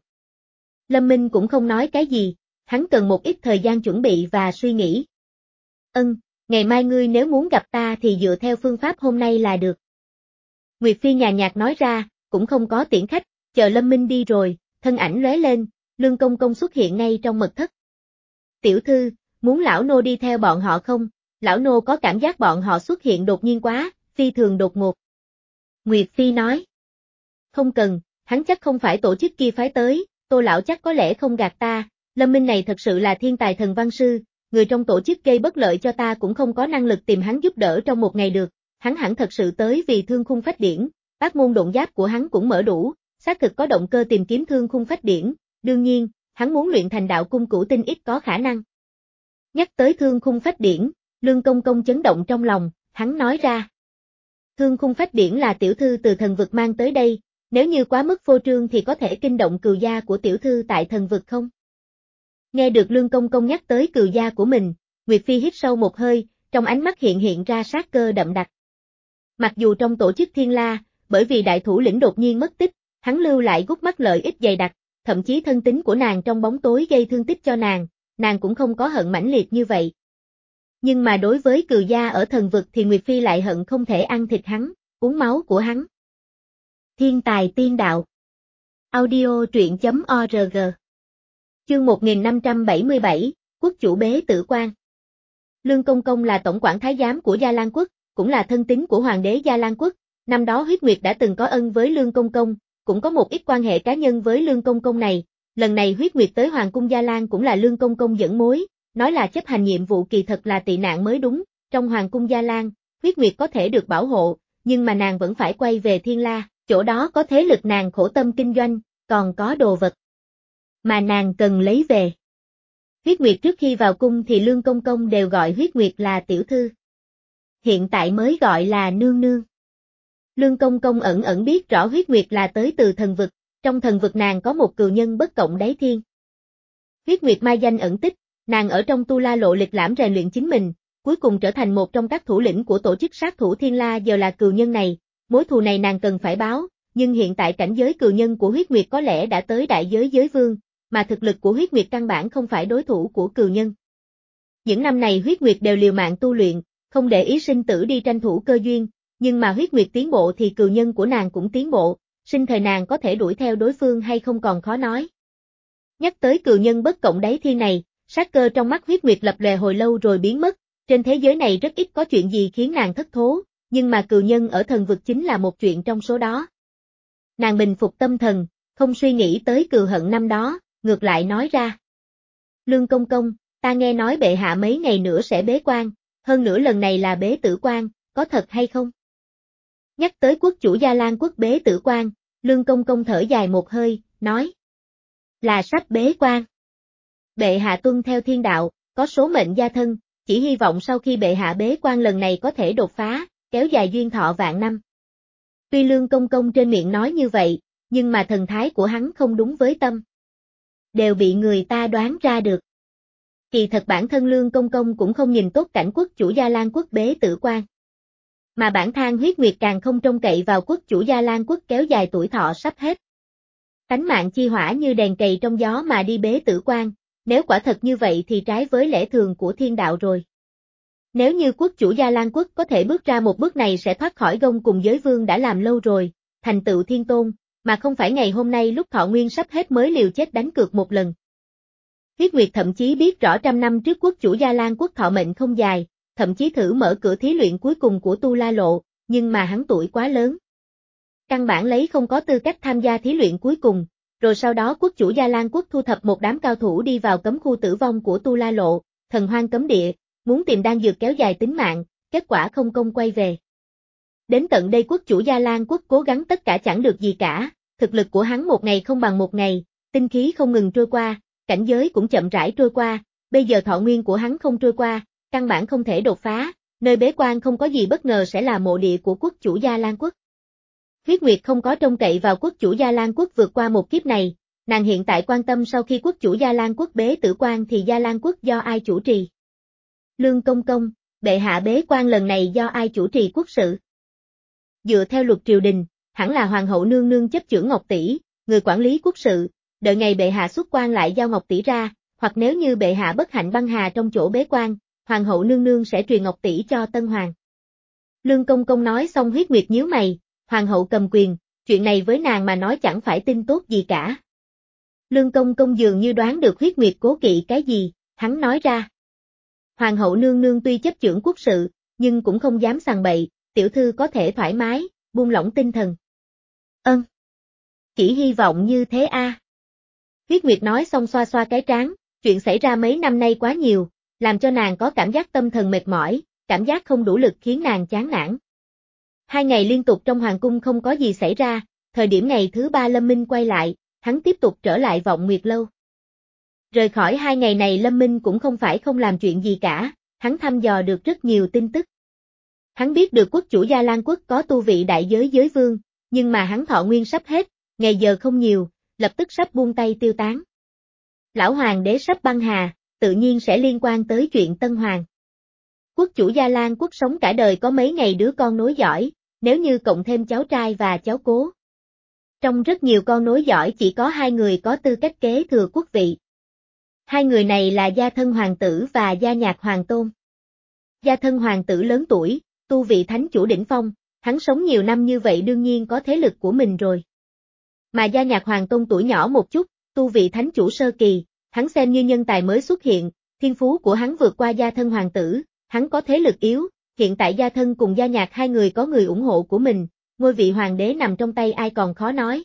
Lâm Minh cũng không nói cái gì, hắn cần một ít thời gian chuẩn bị và suy nghĩ. Ân, ngày mai ngươi nếu muốn gặp ta thì dựa theo phương pháp hôm nay là được. Nguyệt Phi nhàn nhạt nói ra, cũng không có tiễn khách, chờ Lâm Minh đi rồi, thân ảnh lóe lên, Lương Công Công xuất hiện ngay trong mật thất. Tiểu thư, muốn lão nô đi theo bọn họ không? Lão nô có cảm giác bọn họ xuất hiện đột nhiên quá, phi thường đột ngột. Nguyệt Phi nói. Không cần, hắn chắc không phải tổ chức kia phái tới, Tô lão chắc có lẽ không gạt ta, Lâm Minh này thật sự là thiên tài thần văn sư, người trong tổ chức gây bất lợi cho ta cũng không có năng lực tìm hắn giúp đỡ trong một ngày được, hắn hẳn thật sự tới vì thương khung phách điển, bát môn độn giáp của hắn cũng mở đủ, xác thực có động cơ tìm kiếm thương khung phách điển, đương nhiên, hắn muốn luyện thành đạo cung cửu tinh ít có khả năng. Nhắc tới thương khung phách điển, Lương Công Công chấn động trong lòng, hắn nói ra. Thương khung phách điển là tiểu thư từ thần vực mang tới đây, nếu như quá mức phô trương thì có thể kinh động cừu gia của tiểu thư tại thần vực không? Nghe được Lương Công Công nhắc tới cừu gia của mình, Nguyệt Phi hít sâu một hơi, trong ánh mắt hiện hiện ra sát cơ đậm đặc. Mặc dù trong tổ chức Thiên La, bởi vì đại thủ lĩnh đột nhiên mất tích, hắn lưu lại gút mắt lợi ích dày đặc, thậm chí thân tín của nàng trong bóng tối gây thương tích cho nàng, nàng cũng không có hận mãnh liệt như vậy. Nhưng mà đối với cừu gia ở thần vực thì Nguyệt Phi lại hận không thể ăn thịt hắn, uống máu của hắn. Thiên tài tiên đạo. Audio truyện chấm org. Chương một nghìn năm trăm bảy mươi bảy, Quốc chủ bế tử quan. Lương Công Công là tổng quản thái giám của Gia Lan Quốc, cũng là thân tín của hoàng đế Gia Lan Quốc, năm đó Huyết Nguyệt đã từng có ân với Lương Công Công, cũng có một ít quan hệ cá nhân với Lương Công Công này, lần này Huyết Nguyệt tới Hoàng cung Gia Lan cũng là Lương Công Công dẫn mối, nói là chấp hành nhiệm vụ kỳ thật là tị nạn mới đúng, trong Hoàng cung Gia Lan, Huyết Nguyệt có thể được bảo hộ, nhưng mà nàng vẫn phải quay về Thiên La, chỗ đó có thế lực nàng khổ tâm kinh doanh, còn có đồ vật mà nàng cần lấy về. Huyết Nguyệt trước khi vào cung thì Lương Công Công đều gọi Huyết Nguyệt là tiểu thư. Hiện tại mới gọi là nương nương. Lương Công Công ẩn ẩn biết rõ Huyết Nguyệt là tới từ thần vực, trong thần vực nàng có một cừu nhân bất cộng đáy thiên. Huyết Nguyệt mai danh ẩn tích, nàng ở trong tu la lộ lịch lãm rèn luyện chính mình, cuối cùng trở thành một trong các thủ lĩnh của tổ chức sát thủ Thiên La giờ là cừu nhân này, mối thù này nàng cần phải báo, nhưng hiện tại cảnh giới cừu nhân của Huyết Nguyệt có lẽ đã tới đại giới giới vương, mà thực lực của Huyết Nguyệt căn bản không phải đối thủ của cừu nhân. Những năm này Huyết Nguyệt đều liều mạng tu luyện, không để ý sinh tử đi tranh thủ cơ duyên, nhưng mà Huyết Nguyệt tiến bộ thì cừu nhân của nàng cũng tiến bộ, sinh thời nàng có thể đuổi theo đối phương hay không còn khó nói. Nhắc tới cừu nhân bất cộng đáy thiên này, sát cơ trong mắt Huyết Nguyệt lập lòe hồi lâu rồi biến mất, trên thế giới này rất ít có chuyện gì khiến nàng thất thố, nhưng mà cừu nhân ở thần vực chính là một chuyện trong số đó. Nàng bình phục tâm thần, không suy nghĩ tới cừu hận năm đó, ngược lại nói ra. Lương Công Công, ta nghe nói bệ hạ mấy ngày nữa sẽ bế quan, hơn nữa lần này là bế tử quan, có thật hay không? Nhắc tới quốc chủ Gia Lan quốc bế tử quan, Lương Công Công thở dài một hơi, nói. Là sắp bế quan. Bệ hạ tuân theo thiên đạo, có số mệnh gia thân, chỉ hy vọng sau khi bệ hạ bế quan lần này có thể đột phá, kéo dài duyên thọ vạn năm. Tuy Lương Công Công trên miệng nói như vậy, nhưng mà thần thái của hắn không đúng với tâm. Đều bị người ta đoán ra được. Kỳ thật bản thân Lương Công Công cũng không nhìn tốt cảnh quốc chủ Gia Lan quốc bế tử quan. Mà bản than huyết nguyệt càng không trông cậy vào quốc chủ Gia Lan quốc kéo dài tuổi thọ sắp hết. Tánh mạng chi hỏa như đèn cầy trong gió mà đi bế tử quan, nếu quả thật như vậy thì trái với lẽ thường của thiên đạo rồi. Nếu như quốc chủ Gia Lan quốc có thể bước ra một bước này sẽ thoát khỏi gông cùng giới vương đã làm lâu rồi, thành tựu thiên tôn, mà không phải ngày hôm nay lúc thọ nguyên sắp hết mới liều chết đánh cược một lần. Huyết Nguyệt thậm chí biết rõ trăm năm trước quốc chủ Gia Lan quốc thọ mệnh không dài, thậm chí thử mở cửa thí luyện cuối cùng của Tu La Lộ, nhưng mà hắn tuổi quá lớn. Căn bản lấy không có tư cách tham gia thí luyện cuối cùng, rồi sau đó quốc chủ Gia Lan quốc thu thập một đám cao thủ đi vào cấm khu tử vong của Tu La Lộ, thần hoang cấm địa, muốn tìm đan dược kéo dài tính mạng, kết quả không công quay về. Đến tận đây quốc chủ Gia Lan quốc cố gắng tất cả chẳng được gì cả, thực lực của hắn một ngày không bằng một ngày, tinh khí không ngừng trôi qua, cảnh giới cũng chậm rãi trôi qua, bây giờ thọ nguyên của hắn không trôi qua, căn bản không thể đột phá, nơi bế quan không có gì bất ngờ sẽ là mộ địa của quốc chủ Gia Lan quốc. Huyết Nguyệt không có trông cậy vào quốc chủ Gia Lan quốc vượt qua một kiếp này, nàng hiện tại quan tâm sau khi quốc chủ Gia Lan quốc bế tử quan thì Gia Lan quốc do ai chủ trì. Lương Công Công, bệ hạ bế quan lần này do ai chủ trì quốc sự? Dựa theo luật triều đình, hẳn là hoàng hậu nương nương chấp chưởng Ngọc Tỷ, người quản lý quốc sự, đợi ngày bệ hạ xuất quan lại giao Ngọc Tỷ ra, hoặc nếu như bệ hạ bất hạnh băng hà trong chỗ bế quan, hoàng hậu nương nương sẽ truyền Ngọc Tỷ cho tân hoàng. Lương Công Công nói xong Huyết Nguyệt nhíu mày, hoàng hậu cầm quyền, chuyện này với nàng mà nói chẳng phải tin tốt gì cả. Lương Công Công dường như đoán được Huyết Nguyệt cố kỵ cái gì, hắn nói ra. Hoàng hậu nương nương tuy chấp chưởng quốc sự, nhưng cũng không dám sằng bậy, tiểu thư có thể thoải mái, buông lỏng tinh thần. Ân. Chỉ hy vọng như thế a. À. Huyết Nguyệt nói xong xoa xoa cái trán, chuyện xảy ra mấy năm nay quá nhiều, làm cho nàng có cảm giác tâm thần mệt mỏi, cảm giác không đủ lực khiến nàng chán nản. Hai ngày liên tục trong hoàng cung không có gì xảy ra, thời điểm ngày thứ ba Lâm Minh quay lại, hắn tiếp tục trở lại Vọng Nguyệt Lâu. Rời khỏi hai ngày này Lâm Minh cũng không phải không làm chuyện gì cả, hắn thăm dò được rất nhiều tin tức. Hắn biết được quốc chủ Gia Lan quốc có tu vị đại giới giới vương, nhưng mà hắn thọ nguyên sắp hết, ngày giờ không nhiều, lập tức sắp buông tay tiêu tán. Lão hoàng đế sắp băng hà, tự nhiên sẽ liên quan tới chuyện Tân Hoàng. Quốc chủ Gia Lan quốc sống cả đời có mấy ngày đứa con nối dõi, nếu như cộng thêm cháu trai và cháu cố. Trong rất nhiều con nối dõi chỉ có hai người có tư cách kế thừa quốc vị. Hai người này là Gia Thân Hoàng tử và Gia Nhạc Hoàng tôn. Gia Thân Hoàng tử lớn tuổi, tu vị thánh chủ đỉnh phong, hắn sống nhiều năm như vậy đương nhiên có thế lực của mình rồi. Mà Gia Nhạc Hoàng tôn tuổi nhỏ một chút, tu vị thánh chủ sơ kỳ, hắn xem như nhân tài mới xuất hiện, thiên phú của hắn vượt qua Gia Thân Hoàng tử, hắn có thế lực yếu, hiện tại Gia Thân cùng Gia Nhạc hai người có người ủng hộ của mình, ngôi vị hoàng đế nằm trong tay ai còn khó nói.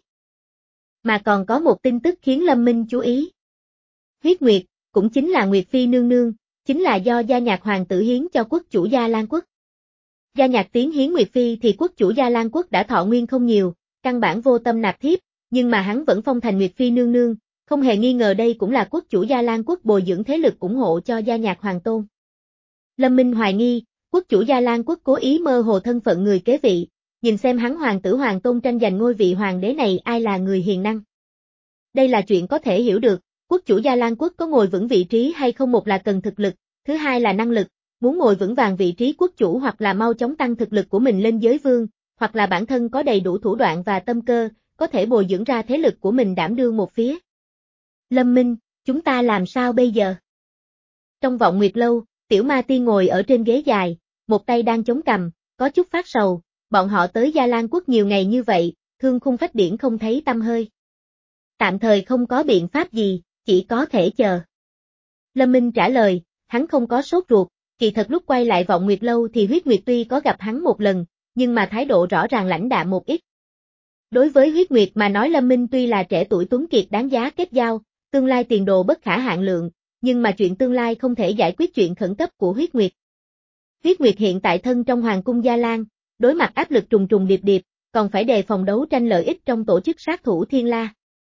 Mà còn có một tin tức khiến Lâm Minh chú ý. Huyết Nguyệt, cũng chính là Nguyệt Phi nương nương, chính là do Gia Nhạc Hoàng tử hiến cho quốc chủ Gia Lan quốc. Gia Nhạc tiến hiến Nguyệt Phi thì quốc chủ Gia Lan quốc đã thọ nguyên không nhiều, căn bản vô tâm nạp thiếp, nhưng mà hắn vẫn phong thành Nguyệt Phi nương nương, không hề nghi ngờ đây cũng là quốc chủ Gia Lan quốc bồi dưỡng thế lực ủng hộ cho Gia Nhạc Hoàng tôn. Lâm Minh hoài nghi, quốc chủ Gia Lan quốc cố ý mơ hồ thân phận người kế vị, nhìn xem hắn hoàng tử hoàng tôn tranh giành ngôi vị hoàng đế này ai là người hiền năng. Đây là chuyện có thể hiểu được, quốc chủ Gia Lan quốc có ngồi vững vị trí hay không một là cần thực lực, thứ hai là năng lực, muốn ngồi vững vàng vị trí quốc chủ hoặc là mau chóng tăng thực lực của mình lên giới vương, hoặc là bản thân có đầy đủ thủ đoạn và tâm cơ, có thể bồi dưỡng ra thế lực của mình đảm đương một phía. Lâm Minh, chúng ta làm sao bây giờ? Trong Vọng Nguyệt Lâu, Tiểu Ma Tiên ngồi ở trên ghế dài, một tay đang chống cằm, có chút phát sầu, bọn họ tới Gia Lan quốc nhiều ngày như vậy, Thương Khung Phách Điển không thấy tăm hơi. Tạm thời không có biện pháp gì, chỉ có thể chờ. Lâm Minh trả lời, hắn không có sốt ruột, kỳ thật lúc quay lại Vọng Nguyệt Lâu thì Huyết Nguyệt tuy có gặp hắn một lần, nhưng mà thái độ rõ ràng lãnh đạm một ít. Đối với Huyết Nguyệt mà nói Lâm Minh tuy là trẻ tuổi tuấn kiệt đáng giá kết giao, tương lai tiền đồ bất khả hạn lượng, nhưng mà chuyện tương lai không thể giải quyết chuyện khẩn cấp của Huyết Nguyệt. Huyết Nguyệt hiện tại thân trong Hoàng cung Gia Lan, đối mặt áp lực trùng trùng điệp điệp, còn phải đề phòng đấu tranh lợi ích trong tổ chức sát thủ Thiên La.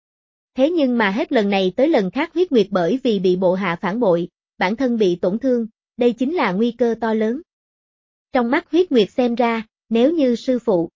Thế nhưng mà hết lần này tới lần khác Huyết Nguyệt bởi vì bị bộ hạ phản bội, bản thân bị tổn thương, đây chính là nguy cơ to lớn. Trong mắt Huyết Nguyệt xem ra, nếu như sư phụ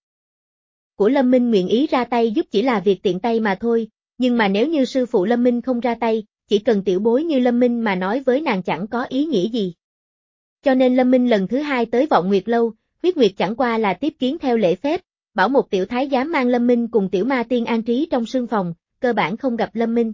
của Lâm Minh nguyện ý ra tay giúp chỉ là việc tiện tay mà thôi, nhưng mà nếu như sư phụ Lâm Minh không ra tay, chỉ cần tiểu bối như Lâm Minh mà nói với nàng chẳng có ý nghĩa gì. Cho nên Lâm Minh lần thứ hai tới Vọng Nguyệt Lâu, Huyết Nguyệt chẳng qua là tiếp kiến theo lễ phép, bảo một tiểu thái giám mang Lâm Minh cùng tiểu ma tiên an trí trong sương phòng, cơ bản không gặp Lâm Minh.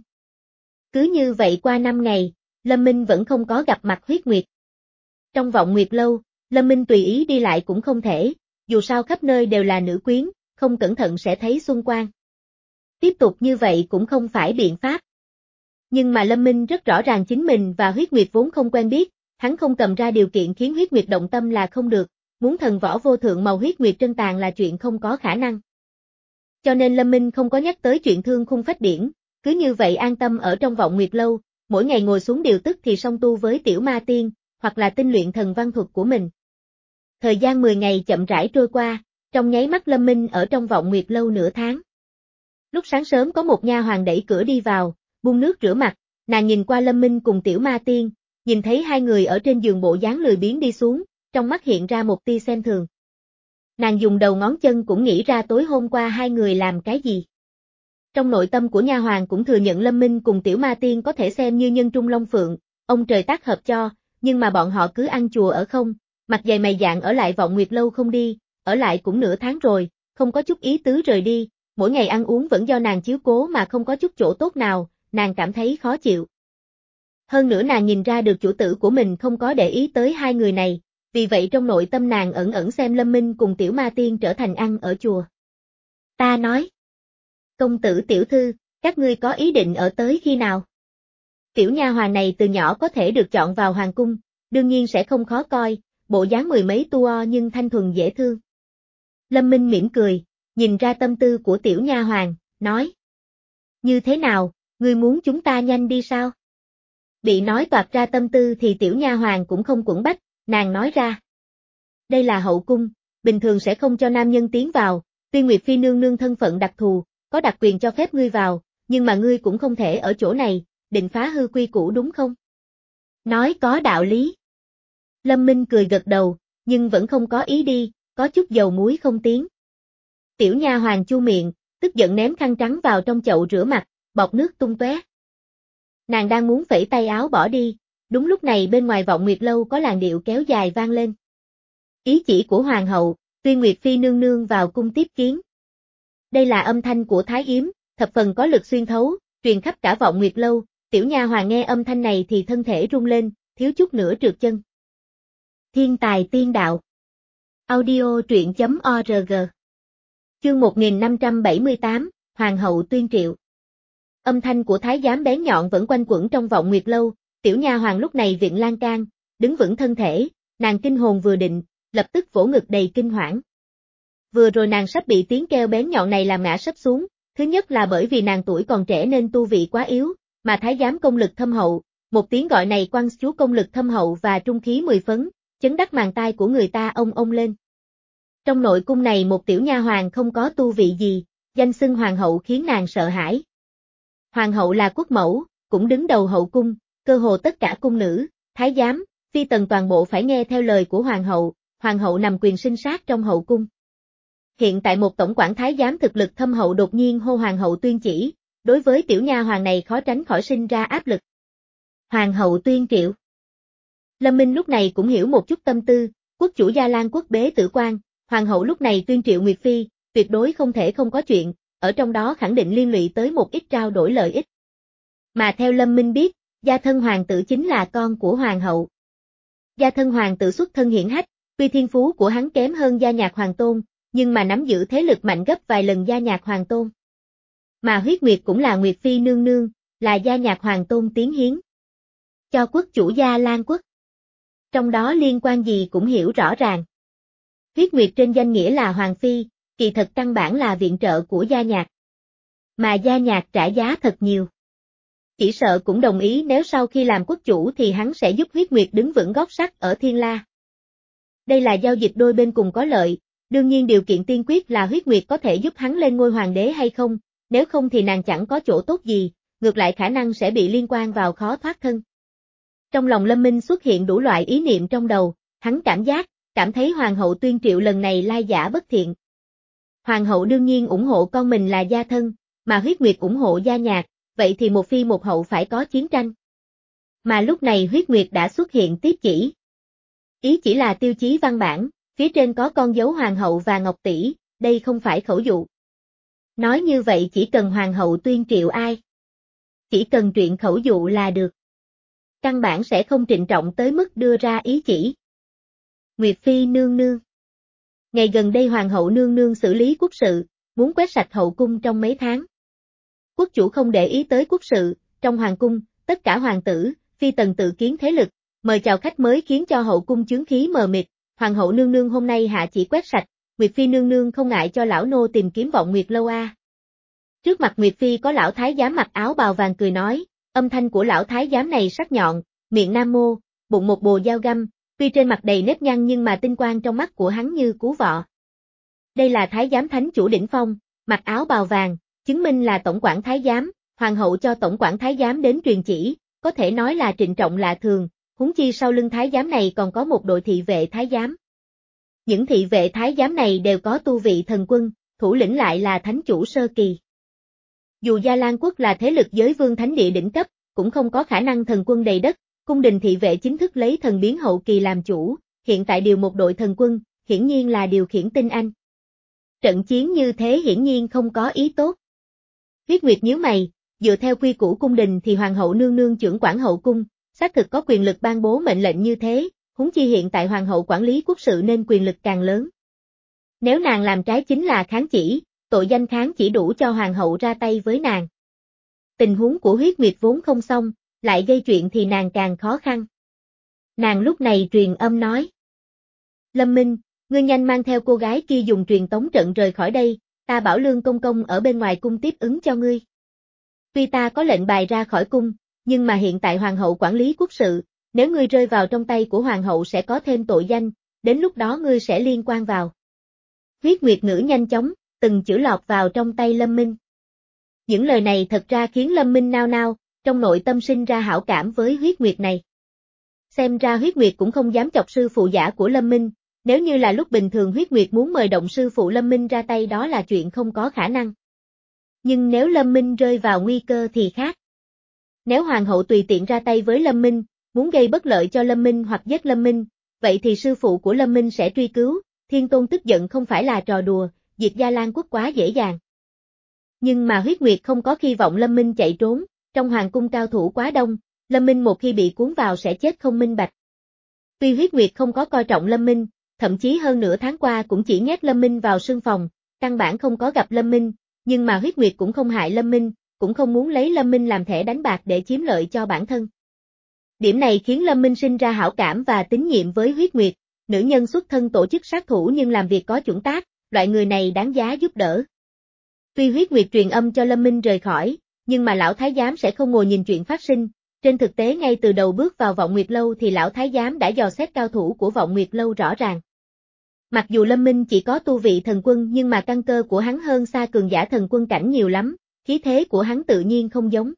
Cứ như vậy qua năm ngày, Lâm Minh vẫn không có gặp mặt Huyết Nguyệt. Trong Vọng Nguyệt Lâu, Lâm Minh tùy ý đi lại cũng không thể, dù sao khắp nơi đều là nữ quyến, không cẩn thận sẽ thấy xuân quang. Tiếp tục như vậy cũng không phải biện pháp. Nhưng mà Lâm Minh rất rõ ràng chính mình và Huyết Nguyệt vốn không quen biết, hắn không cầm ra điều kiện khiến Huyết Nguyệt động tâm là không được, muốn thần võ vô thượng màu Huyết Nguyệt trân tàn là chuyện không có khả năng. Cho nên Lâm Minh không có nhắc tới chuyện thương khung phách điển, cứ như vậy an tâm ở trong Vọng Nguyệt Lâu, mỗi ngày ngồi xuống điều tức thì song tu với tiểu ma tiên, hoặc là tinh luyện thần văn thuật của mình. Thời gian mười ngày chậm rãi trôi qua, trong nháy mắt Lâm Minh ở trong Vọng Nguyệt Lâu nửa tháng. Lúc sáng sớm có một nha hoàn đẩy cửa đi vào, buông nước rửa mặt, nàng nhìn qua Lâm Minh cùng tiểu ma tiên, nhìn thấy hai người ở trên giường bộ dáng lười biếng đi xuống, trong mắt hiện ra một tia xem thường. Nàng dùng đầu ngón chân cũng nghĩ ra tối hôm qua hai người làm cái gì. Trong nội tâm của nha hoàn cũng thừa nhận Lâm Minh cùng tiểu ma tiên có thể xem như nhân trung long phượng, ông trời tác hợp cho, nhưng mà bọn họ cứ ăn chùa ở không, mặt dày mày dạn ở lại Vọng Nguyệt Lâu không đi, ở lại cũng nửa tháng rồi, không có chút ý tứ rời đi, mỗi ngày ăn uống vẫn do nàng chiếu cố mà không có chút chỗ tốt nào, nàng cảm thấy khó chịu. Hơn nữa nàng nhìn ra được chủ tử của mình không có để ý tới hai người này, vì vậy trong nội tâm nàng ẩn ẩn xem Lâm Minh cùng tiểu ma tiên trở thành ăn ở chùa. Ta nói, công tử tiểu thư, các ngươi có ý định ở tới khi nào? Tiểu nha hoàn này từ nhỏ có thể được chọn vào hoàng cung, đương nhiên sẽ không khó coi, bộ dáng mười mấy tua nhưng thanh thuần dễ thương. Lâm Minh mỉm cười, nhìn ra tâm tư của tiểu nha hoàn, nói. Như thế nào, ngươi muốn chúng ta nhanh đi sao? Bị nói toạc ra tâm tư thì tiểu nha hoàn cũng không quẫn bách, nàng nói ra. Đây là hậu cung, bình thường sẽ không cho nam nhân tiến vào, tuy Nguyệt Phi nương nương thân phận đặc thù, có đặc quyền cho phép ngươi vào, nhưng mà ngươi cũng không thể ở chỗ này, định phá hư quy củ đúng không? Nói có đạo lý. Lâm Minh cười gật đầu, nhưng vẫn không có ý đi, có chút dầu muối không tiếng. Tiểu nha hoàn chu miệng, tức giận ném khăn trắng vào trong chậu rửa mặt, bọt nước tung tóe. Nàng đang muốn phẩy tay áo bỏ đi, đúng lúc này bên ngoài Vọng Nguyệt Lâu có làn điệu kéo dài vang lên. Ý chỉ của hoàng hậu, tuy Nguyệt Phi nương nương vào cung tiếp kiến. Đây là âm thanh của Thái Yếm, thập phần có lực xuyên thấu, truyền khắp cả Vọng Nguyệt Lâu, tiểu nha hoàn nghe âm thanh này thì thân thể rung lên, thiếu chút nữa trượt chân. Thiên tài tiên đạo. Audio truyện chấm org. Chương một nghìn năm trăm bảy mươi tám, Hoàng hậu tuyên triệu. Âm thanh của thái giám bén nhọn vẫn quanh quẩn trong Vọng Nguyệt Lâu, tiểu nha hoàn lúc này viện lan can, đứng vững thân thể, nàng kinh hồn vừa định, lập tức vỗ ngực đầy kinh hoảng. Vừa rồi nàng sắp bị tiếng kêu bén nhọn này làm ngã sấp xuống, thứ nhất là bởi vì nàng tuổi còn trẻ nên tu vị quá yếu, mà thái giám công lực thâm hậu, một tiếng gọi này quăng chú công lực thâm hậu và trung khí mười phấn, chấn đắc màng tai của người ta ông ông lên. Trong nội cung này một tiểu nha hoàn không có tu vị gì, danh xưng hoàng hậu khiến nàng sợ hãi. Hoàng hậu là quốc mẫu, cũng đứng đầu hậu cung, cơ hồ tất cả cung nữ, thái giám, phi tần toàn bộ phải nghe theo lời của hoàng hậu, hoàng hậu nằm quyền sinh sát trong hậu cung. Hiện tại một tổng quản thái giám thực lực thâm hậu đột nhiên hô hoàng hậu tuyên chỉ, đối với tiểu nha hoàn này khó tránh khỏi sinh ra áp lực. Hoàng hậu tuyên triệu. Lâm Minh lúc này cũng hiểu một chút tâm tư, quốc chủ Gia Lan quốc bế tử quan, hoàng hậu lúc này tuyên triệu Nguyệt Phi, tuyệt đối không thể không có chuyện, ở trong đó khẳng định liên lụy tới một ít trao đổi lợi ích. Mà theo Lâm Minh biết, gia thân hoàng tử chính là con của hoàng hậu. Gia thân hoàng tử xuất thân hiển hách, tuy thiên phú của hắn kém hơn gia nhạc hoàng tôn, nhưng mà nắm giữ thế lực mạnh gấp vài lần gia nhạc hoàng tôn. Mà Huyết Nguyệt cũng là Nguyệt Phi nương nương, là gia nhạc hoàng tôn tiến hiến cho quốc chủ Gia Lan quốc. Trong đó liên quan gì cũng hiểu rõ ràng. Huyết Nguyệt trên danh nghĩa là hoàng phi, kỳ thật căn bản là viện trợ của gia nhạc. Mà gia nhạc trả giá thật nhiều. Chỉ sợ cũng đồng ý nếu sau khi làm quốc chủ thì hắn sẽ giúp Huyết Nguyệt đứng vững gót sắt ở Thiên La. Đây là giao dịch đôi bên cùng có lợi, đương nhiên điều kiện tiên quyết là Huyết Nguyệt có thể giúp hắn lên ngôi hoàng đế hay không, nếu không thì nàng chẳng có chỗ tốt gì, ngược lại khả năng sẽ bị liên quan vào khó thoát thân. Trong lòng Lâm Minh xuất hiện đủ loại ý niệm trong đầu, hắn cảm giác, cảm thấy Hoàng hậu Tuyên Triệu lần này lai giả bất thiện. Hoàng hậu đương nhiên ủng hộ con mình là gia thân, mà Huyết Nguyệt ủng hộ gia nhạc, vậy thì một phi một hậu phải có chiến tranh. Mà lúc này Huyết Nguyệt đã xuất hiện tiếp chỉ. Ý chỉ là tiêu chí văn bản, phía trên có con dấu Hoàng hậu và Ngọc tỷ, đây không phải khẩu dụ. Nói như vậy chỉ cần Hoàng hậu Tuyên Triệu ai. Chỉ cần truyện khẩu dụ là được. Căn bản sẽ không trịnh trọng tới mức đưa ra ý chỉ. Nguyệt Phi nương nương. Ngày gần đây Hoàng hậu nương nương xử lý quốc sự, muốn quét sạch hậu cung trong mấy tháng. Quốc chủ không để ý tới quốc sự, trong hoàng cung, tất cả hoàng tử, phi tần tự kiến thế lực, mời chào khách mới khiến cho hậu cung chướng khí mờ mịt. Hoàng hậu nương nương hôm nay hạ chỉ quét sạch, Nguyệt Phi nương nương không ngại cho lão nô tìm kiếm Vọng Nguyệt lâu a. Trước mặt Nguyệt Phi có lão thái giám mặc áo bào vàng cười nói, âm thanh của lão thái giám này sắc nhọn, miệng nam mô, bụng một bồ dao găm, tuy trên mặt đầy nếp nhăn nhưng mà tinh quang trong mắt của hắn như cú vọ. Đây là thái giám thánh chủ đỉnh phong, mặc áo bào vàng, chứng minh là tổng quản thái giám, hoàng hậu cho tổng quản thái giám đến truyền chỉ, có thể nói là trịnh trọng lạ thường, huống chi sau lưng thái giám này còn có một đội thị vệ thái giám. Những thị vệ thái giám này đều có tu vị thần quân, thủ lĩnh lại là thánh chủ sơ kỳ. Dù Gia Lan quốc là thế lực giới vương thánh địa đỉnh cấp, cũng không có khả năng thần quân đầy đất, cung đình thị vệ chính thức lấy thần biến hậu kỳ làm chủ, hiện tại điều một đội thần quân, hiển nhiên là điều khiển tinh anh. Trận chiến như thế hiển nhiên không có ý tốt. Huyết Nguyệt nhíu mày, dựa theo quy củ cung đình thì hoàng hậu nương nương trưởng quản hậu cung, xác thực có quyền lực ban bố mệnh lệnh như thế, huống chi hiện tại hoàng hậu quản lý quốc sự nên quyền lực càng lớn. Nếu nàng làm trái chính là kháng chỉ, tội danh kháng chỉ đủ cho hoàng hậu ra tay với nàng. Tình huống của Huyết Nguyệt vốn không xong, lại gây chuyện thì nàng càng khó khăn. Nàng lúc này truyền âm nói. Lâm Minh, ngươi nhanh mang theo cô gái kia dùng truyền tống trận rời khỏi đây, ta bảo Lương công công ở bên ngoài cung tiếp ứng cho ngươi. Tuy ta có lệnh bài ra khỏi cung, nhưng mà hiện tại hoàng hậu quản lý quốc sự, nếu ngươi rơi vào trong tay của hoàng hậu sẽ có thêm tội danh, đến lúc đó ngươi sẽ liên quan vào. Huyết Nguyệt ngữ nhanh chóng, từng chữ lọt vào trong tay Lâm Minh. Những lời này thật ra khiến Lâm Minh nao nao, trong nội tâm sinh ra hảo cảm với Huyết Nguyệt này. Xem ra Huyết Nguyệt cũng không dám chọc sư phụ giả của Lâm Minh, nếu như là lúc bình thường Huyết Nguyệt muốn mời động sư phụ Lâm Minh ra tay đó là chuyện không có khả năng. Nhưng nếu Lâm Minh rơi vào nguy cơ thì khác. Nếu hoàng hậu tùy tiện ra tay với Lâm Minh, muốn gây bất lợi cho Lâm Minh hoặc giết Lâm Minh, vậy thì sư phụ của Lâm Minh sẽ truy cứu, Thiên Tôn tức giận không phải là trò đùa, diệt Gia Lan quốc quá dễ dàng. Nhưng mà Huyết Nguyệt không có hy vọng Lâm Minh chạy trốn, trong hoàng cung cao thủ quá đông, Lâm Minh một khi bị cuốn vào sẽ chết không minh bạch. Tuy Huyết Nguyệt không có coi trọng Lâm Minh, thậm chí hơn nửa tháng qua cũng chỉ nhét Lâm Minh vào sương phòng, căn bản không có gặp Lâm Minh, nhưng mà Huyết Nguyệt cũng không hại Lâm Minh, cũng không muốn lấy Lâm Minh làm thẻ đánh bạc để chiếm lợi cho bản thân. Điểm này khiến Lâm Minh sinh ra hảo cảm và tín nhiệm với Huyết Nguyệt, nữ nhân xuất thân tổ chức sát thủ nhưng làm việc có chuẩn tắc, loại người này đáng giá giúp đỡ. Tuy Huyết Nguyệt truyền âm cho Lâm Minh rời khỏi, nhưng mà lão thái giám sẽ không ngồi nhìn chuyện phát sinh, trên thực tế ngay từ đầu bước vào Vọng Nguyệt lâu thì lão thái giám đã dò xét cao thủ của Vọng Nguyệt lâu rõ ràng. Mặc dù Lâm Minh chỉ có tu vị thần quân nhưng mà căn cơ của hắn hơn xa cường giả thần quân cảnh nhiều lắm, khí thế của hắn tự nhiên không giống.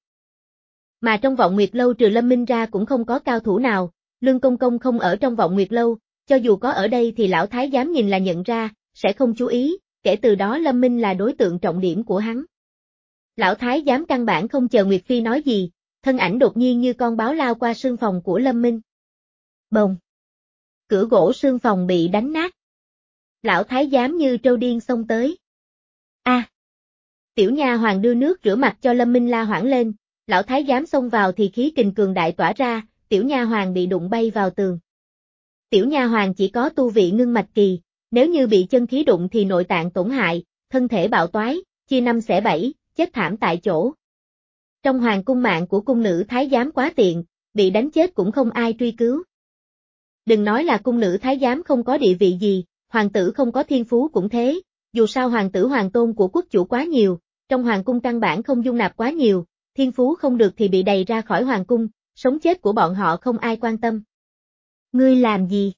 Mà trong Vọng Nguyệt lâu trừ Lâm Minh ra cũng không có cao thủ nào, Lương công công không ở trong Vọng Nguyệt lâu, cho dù có ở đây thì lão thái giám nhìn là nhận ra, sẽ không chú ý, kể từ đó Lâm Minh là đối tượng trọng điểm của hắn. Lão thái giám căn bản không chờ Nguyệt Phi nói gì, thân ảnh đột nhiên như con báo lao qua sương phòng của Lâm Minh. Bồng! Cửa gỗ sương phòng bị đánh nát. Lão thái giám như trâu điên xông tới. A! À. Tiểu nha hoàng đưa nước rửa mặt cho Lâm Minh la hoảng lên, lão thái giám xông vào thì khí kình cường đại tỏa ra, tiểu nha hoàng bị đụng bay vào tường. Tiểu nha hoàng chỉ có tu vị ngưng mạch kỳ, nếu như bị chân khí đụng thì nội tạng tổn hại, thân thể bạo toái, chia năm xẻ bảy, chết thảm tại chỗ. Trong hoàng cung mạng của cung nữ thái giám quá tiện, bị đánh chết cũng không ai truy cứu. Đừng nói là cung nữ thái giám không có địa vị gì, hoàng tử không có thiên phú cũng thế, dù sao hoàng tử hoàng tôn của quốc chủ quá nhiều, trong hoàng cung căn bản không dung nạp quá nhiều, thiên phú không được thì bị đày ra khỏi hoàng cung, sống chết của bọn họ không ai quan tâm. Ngươi làm gì?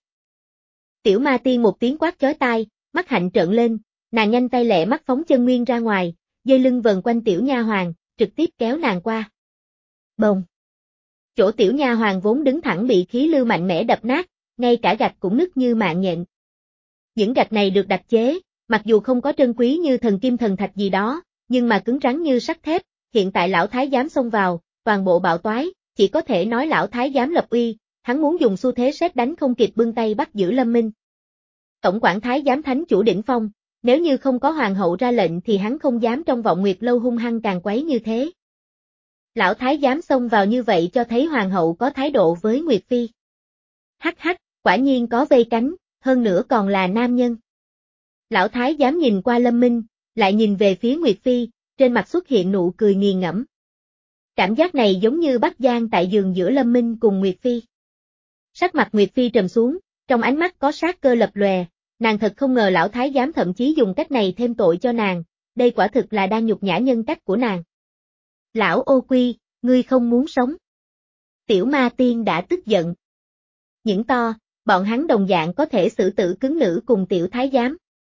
Tiểu ma tiên một tiếng quát chói tai, mắt hạnh trợn lên, nàng nhanh tay lẹ mắt phóng chân nguyên ra ngoài, dây lưng vần quanh tiểu nha hoàn, trực tiếp kéo nàng qua. Bồng! Chỗ tiểu nha hoàn vốn đứng thẳng bị khí lưu mạnh mẽ đập nát, ngay cả gạch cũng nứt như mạng nhện. Những gạch này được đặc chế, mặc dù không có trân quý như thần kim thần thạch gì đó, nhưng mà cứng rắn như sắt thép, hiện tại lão thái giám xông vào, toàn bộ bạo toái, chỉ có thể nói lão thái giám lập uy, hắn muốn dùng xu thế sét đánh không kịp bưng tay bắt giữ Lâm Minh. Tổng quản thái giám thánh chủ đỉnh phong, nếu như không có hoàng hậu ra lệnh thì hắn không dám trong vọng nguyệt lâu hung hăng càng quấy như thế. Lão thái giám xông vào như vậy cho thấy hoàng hậu có thái độ với Nguyệt Phi. Hắc hắc, quả nhiên có vây cánh, hơn nữa còn là nam nhân. Lão thái giám nhìn qua Lâm Minh, lại nhìn về phía Nguyệt Phi, trên mặt xuất hiện nụ cười nghiền ngẫm. Cảm giác này giống như bắt gian tại giường giữa Lâm Minh cùng Nguyệt Phi. Sắc mặt Nguyệt Phi trầm xuống, trong ánh mắt có sát cơ lập lòe, nàng thật không ngờ lão thái giám thậm chí dùng cách này thêm tội cho nàng, đây quả thực là đang nhục nhã nhân cách của nàng. Lão ô quy, ngươi không muốn sống. Tiểu ma tiên đã tức giận. Những to, bọn hắn đồng dạng có thể xử tử cứng nữ cùng tiểu thái giám.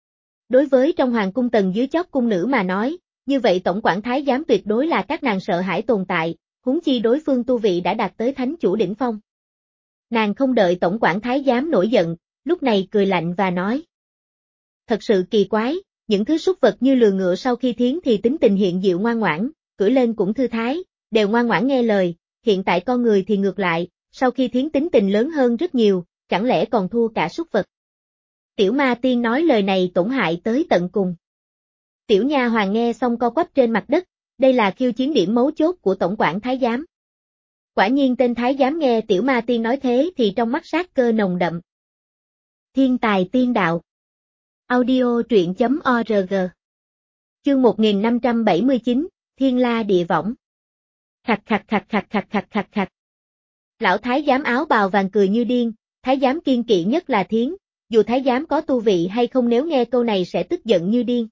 Đối với trong hoàng cung tầng dưới chót cung nữ mà nói, như vậy tổng quản thái giám tuyệt đối là các nàng sợ hãi tồn tại, huống chi đối phương tu vị đã đạt tới thánh chủ đỉnh phong. Nàng không đợi tổng quản thái giám nổi giận, lúc này cười lạnh và nói. Thật sự kỳ quái, những thứ súc vật như lừa ngựa sau khi thiến thì tính tình hiện diệu ngoan ngoãn, cưỡi lên cũng thư thái, đều ngoan ngoãn nghe lời, hiện tại con người thì ngược lại, sau khi thiến tính tình lớn hơn rất nhiều, chẳng lẽ còn thua cả súc vật. Tiểu ma tiên nói lời này tổn hại tới tận cùng. Tiểu nha hoàn nghe xong co quắp trên mặt đất, đây là khiêu chiến điểm mấu chốt của tổng quản thái giám. Quả nhiên tên thái giám nghe tiểu ma tiên nói thế thì trong mắt sát cơ nồng đậm. Thiên tài tiên đạo. Audio truyện chấm org. Chương một nghìn năm trăm bảy mươi chín, Thiên La Địa Võng. Khạch khạch khạch khạch khạch khạch khạch khạch. Lão thái giám áo bào vàng cười như điên, thái giám kiên kỵ nhất là thiến, dù thái giám có tu vị hay không nếu nghe câu này sẽ tức giận như điên.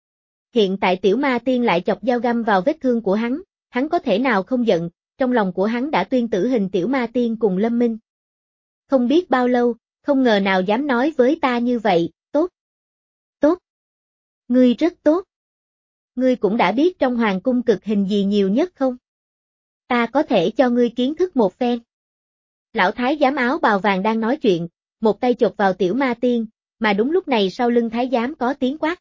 Hiện tại tiểu ma tiên lại chọc dao găm vào vết thương của hắn, hắn có thể nào không giận, trong lòng của hắn đã tuyên tử hình tiểu ma tiên cùng Lâm Minh. Không biết bao lâu, không ngờ nào dám nói với ta như vậy, tốt. Tốt. Ngươi rất tốt. Ngươi cũng đã biết trong hoàng cung cực hình gì nhiều nhất không? Ta có thể cho ngươi kiến thức một phen. Lão thái giám áo bào vàng đang nói chuyện, một tay chộp vào tiểu ma tiên, mà đúng lúc này sau lưng thái giám có tiếng quát.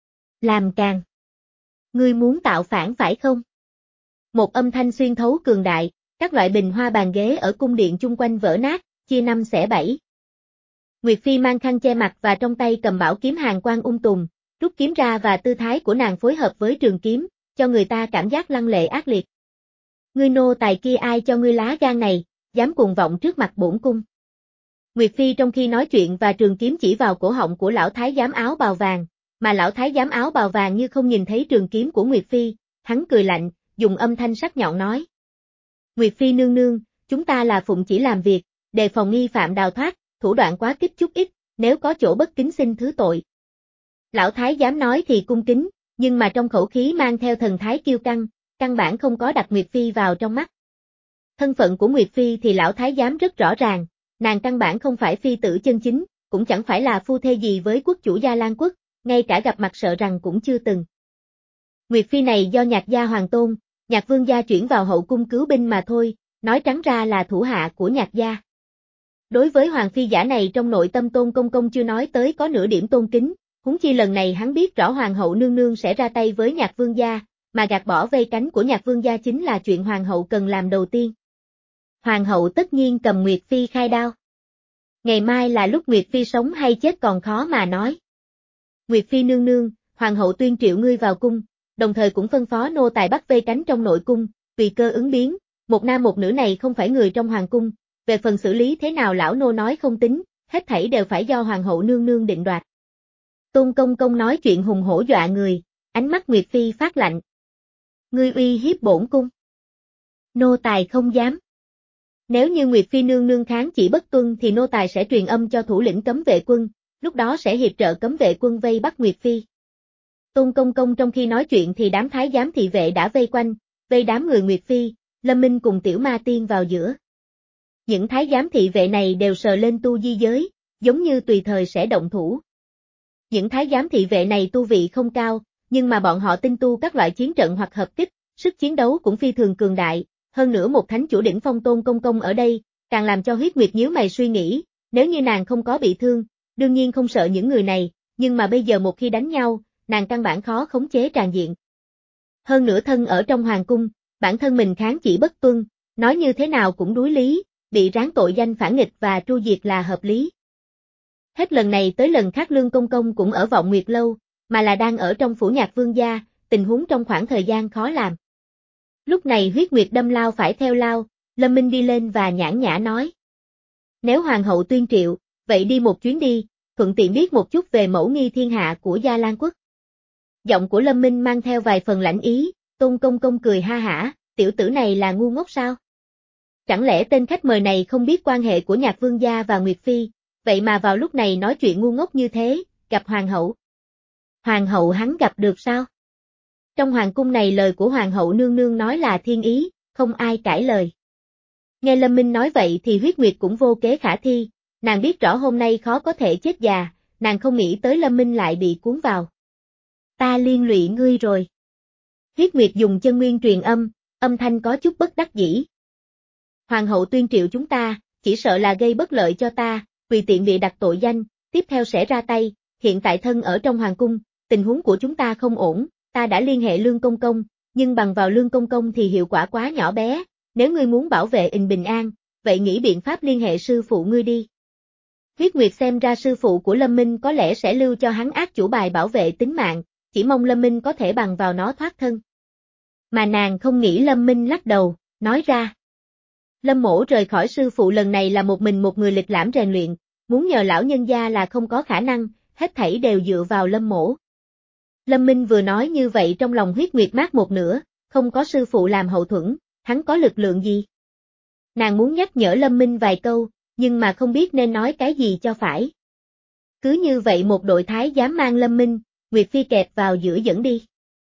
Làm càng. Ngươi muốn tạo phản phải không? Một âm thanh xuyên thấu cường đại, các loại bình hoa bàn ghế ở cung điện chung quanh vỡ nát, chia năm xẻ bảy. Nguyệt Phi mang khăn che mặt và trong tay cầm bảo kiếm hàn quang ung tùm, rút kiếm ra và tư thái của nàng phối hợp với trường kiếm, cho người ta cảm giác lăng lệ ác liệt. Ngươi nô tài kia ai cho ngươi lá gan này, dám cuồng vọng trước mặt bổn cung. Nguyệt Phi trong khi nói chuyện và trường kiếm chỉ vào cổ họng của lão thái giám áo bào vàng, mà lão thái giám áo bào vàng như không nhìn thấy trường kiếm của Nguyệt Phi, hắn cười lạnh, dùng âm thanh sắc nhọn nói. Nguyệt Phi nương nương, chúng ta là phụng chỉ làm việc, đề phòng nghi phạm đào thoát, thủ đoạn quá kích chút ít, nếu có chỗ bất kính xin thứ tội. Lão thái giám nói thì cung kính, nhưng mà trong khẩu khí mang theo thần thái kiêu căng, căn bản không có đặt Nguyệt Phi vào trong mắt. Thân phận của Nguyệt Phi thì lão thái giám rất rõ ràng, nàng căn bản không phải phi tử chân chính, cũng chẳng phải là phu thê gì với quốc chủ Gia Lan quốc, ngay cả gặp mặt sợ rằng cũng chưa từng. Nguyệt Phi này do Nhạc gia hoàng tôn, Nhạc vương gia chuyển vào hậu cung cứu binh mà thôi, nói trắng ra là thủ hạ của Nhạc gia. Đối với hoàng phi giả này trong nội tâm Tôn công công chưa nói tới có nửa điểm tôn kính, huống chi lần này hắn biết rõ hoàng hậu nương nương sẽ ra tay với Nhạc vương gia, mà gạt bỏ vây cánh của Nhạc vương gia chính là chuyện hoàng hậu cần làm đầu tiên. Hoàng hậu tất nhiên cầm Nguyệt Phi khai đao. Ngày mai là lúc Nguyệt Phi sống hay chết còn khó mà nói. Nguyệt Phi nương nương, hoàng hậu tuyên triệu ngươi vào cung, đồng thời cũng phân phó nô tài bắt vây cánh trong nội cung, tùy cơ ứng biến, một nam một nữ này không phải người trong hoàng cung, về phần xử lý thế nào lão nô nói không tính, hết thảy đều phải do hoàng hậu nương nương định đoạt. Tôn công công nói chuyện hùng hổ dọa người, ánh mắt Nguyệt Phi phát lạnh. Ngươi uy hiếp bổn cung. Nô tài không dám. Nếu như Nguyệt Phi nương nương kháng chỉ bất tuân thì nô tài sẽ truyền âm cho thủ lĩnh cấm vệ quân, lúc đó sẽ hiệp trợ cấm vệ quân vây bắt Nguyệt Phi. Tôn công công trong khi nói chuyện thì đám thái giám thị vệ đã vây quanh, vây đám người Nguyệt Phi, Lâm Minh cùng Tiểu Ma Tiên vào giữa. Những thái giám thị vệ này đều sờ lên tu di giới, giống như tùy thời sẽ động thủ. Những thái giám thị vệ này tu vị không cao, nhưng mà bọn họ tinh tu các loại chiến trận hoặc hợp kích, sức chiến đấu cũng phi thường cường đại, hơn nữa một thánh chủ đỉnh phong Tôn Công Công ở đây, càng làm cho Huyết Nguyệt nhíu mày suy nghĩ, nếu như nàng không có bị thương, đương nhiên không sợ những người này, nhưng mà bây giờ một khi đánh nhau, nàng căn bản khó khống chế tràn diện. Hơn nữa thân ở trong hoàng cung, bản thân mình kháng chỉ bất tuân, nói như thế nào cũng đối lý, bị ráng tội danh phản nghịch và tru diệt là hợp lý. Hết lần này tới lần khác Lương Công Công cũng ở Vọng Nguyệt Lâu, mà là đang ở trong phủ Nhạc Vương gia, tình huống trong khoảng thời gian khó làm. Lúc này Huyết Nguyệt đâm lao phải theo lao, Lâm Minh đi lên và nhãn nhã nói. Nếu hoàng hậu tuyên triệu, vậy đi một chuyến đi, thuận tiện biết một chút về mẫu nghi thiên hạ của Gia Lan quốc. Giọng của Lâm Minh mang theo vài phần lãnh ý, Tôn Công Công cười ha hả, tiểu tử này là ngu ngốc sao? Chẳng lẽ tên khách mời này không biết quan hệ của Nhạc Vương gia và Nguyệt Phi, vậy mà vào lúc này nói chuyện ngu ngốc như thế, gặp hoàng hậu. Hoàng hậu hắn gặp được sao? Trong hoàng cung này lời của hoàng hậu nương nương nói là thiên ý, không ai cãi lời. Nghe Lâm Minh nói vậy thì Huyết Nguyệt cũng vô kế khả thi, nàng biết rõ hôm nay khó có thể chết già, nàng không nghĩ tới Lâm Minh lại bị cuốn vào. Ta liên lụy ngươi rồi. Huyết Nguyệt dùng chân nguyên truyền âm, âm thanh có chút bất đắc dĩ. Hoàng hậu tuyên triệu chúng ta, chỉ sợ là gây bất lợi cho ta, tùy tiện bị đặt tội danh, tiếp theo sẽ ra tay, hiện tại thân ở trong hoàng cung, tình huống của chúng ta không ổn, ta đã liên hệ Lương Công Công, nhưng bằng vào Lương Công Công thì hiệu quả quá nhỏ bé, nếu ngươi muốn bảo vệ ình bình an, vậy nghĩ biện pháp liên hệ sư phụ ngươi đi. Huyết Nguyệt xem ra sư phụ của Lâm Minh có lẽ sẽ lưu cho hắn ác chủ bài bảo vệ tính mạng, chỉ mong Lâm Minh có thể bằng vào nó thoát thân. Mà nàng không nghĩ Lâm Minh lắc đầu, nói ra. Lâm mỗ rời khỏi sư phụ lần này là một mình một người lịch lãm rèn luyện, muốn nhờ lão nhân gia là không có khả năng, hết thảy đều dựa vào Lâm mỗ. Lâm Minh vừa nói như vậy trong lòng Huyết Nguyệt mát một nửa, không có sư phụ làm hậu thuẫn, hắn có lực lượng gì? Nàng muốn nhắc nhở Lâm Minh vài câu, nhưng mà không biết nên nói cái gì cho phải. Cứ như vậy một đội thái dám mang Lâm Minh, Nguyệt Phi kẹp vào giữa dẫn đi.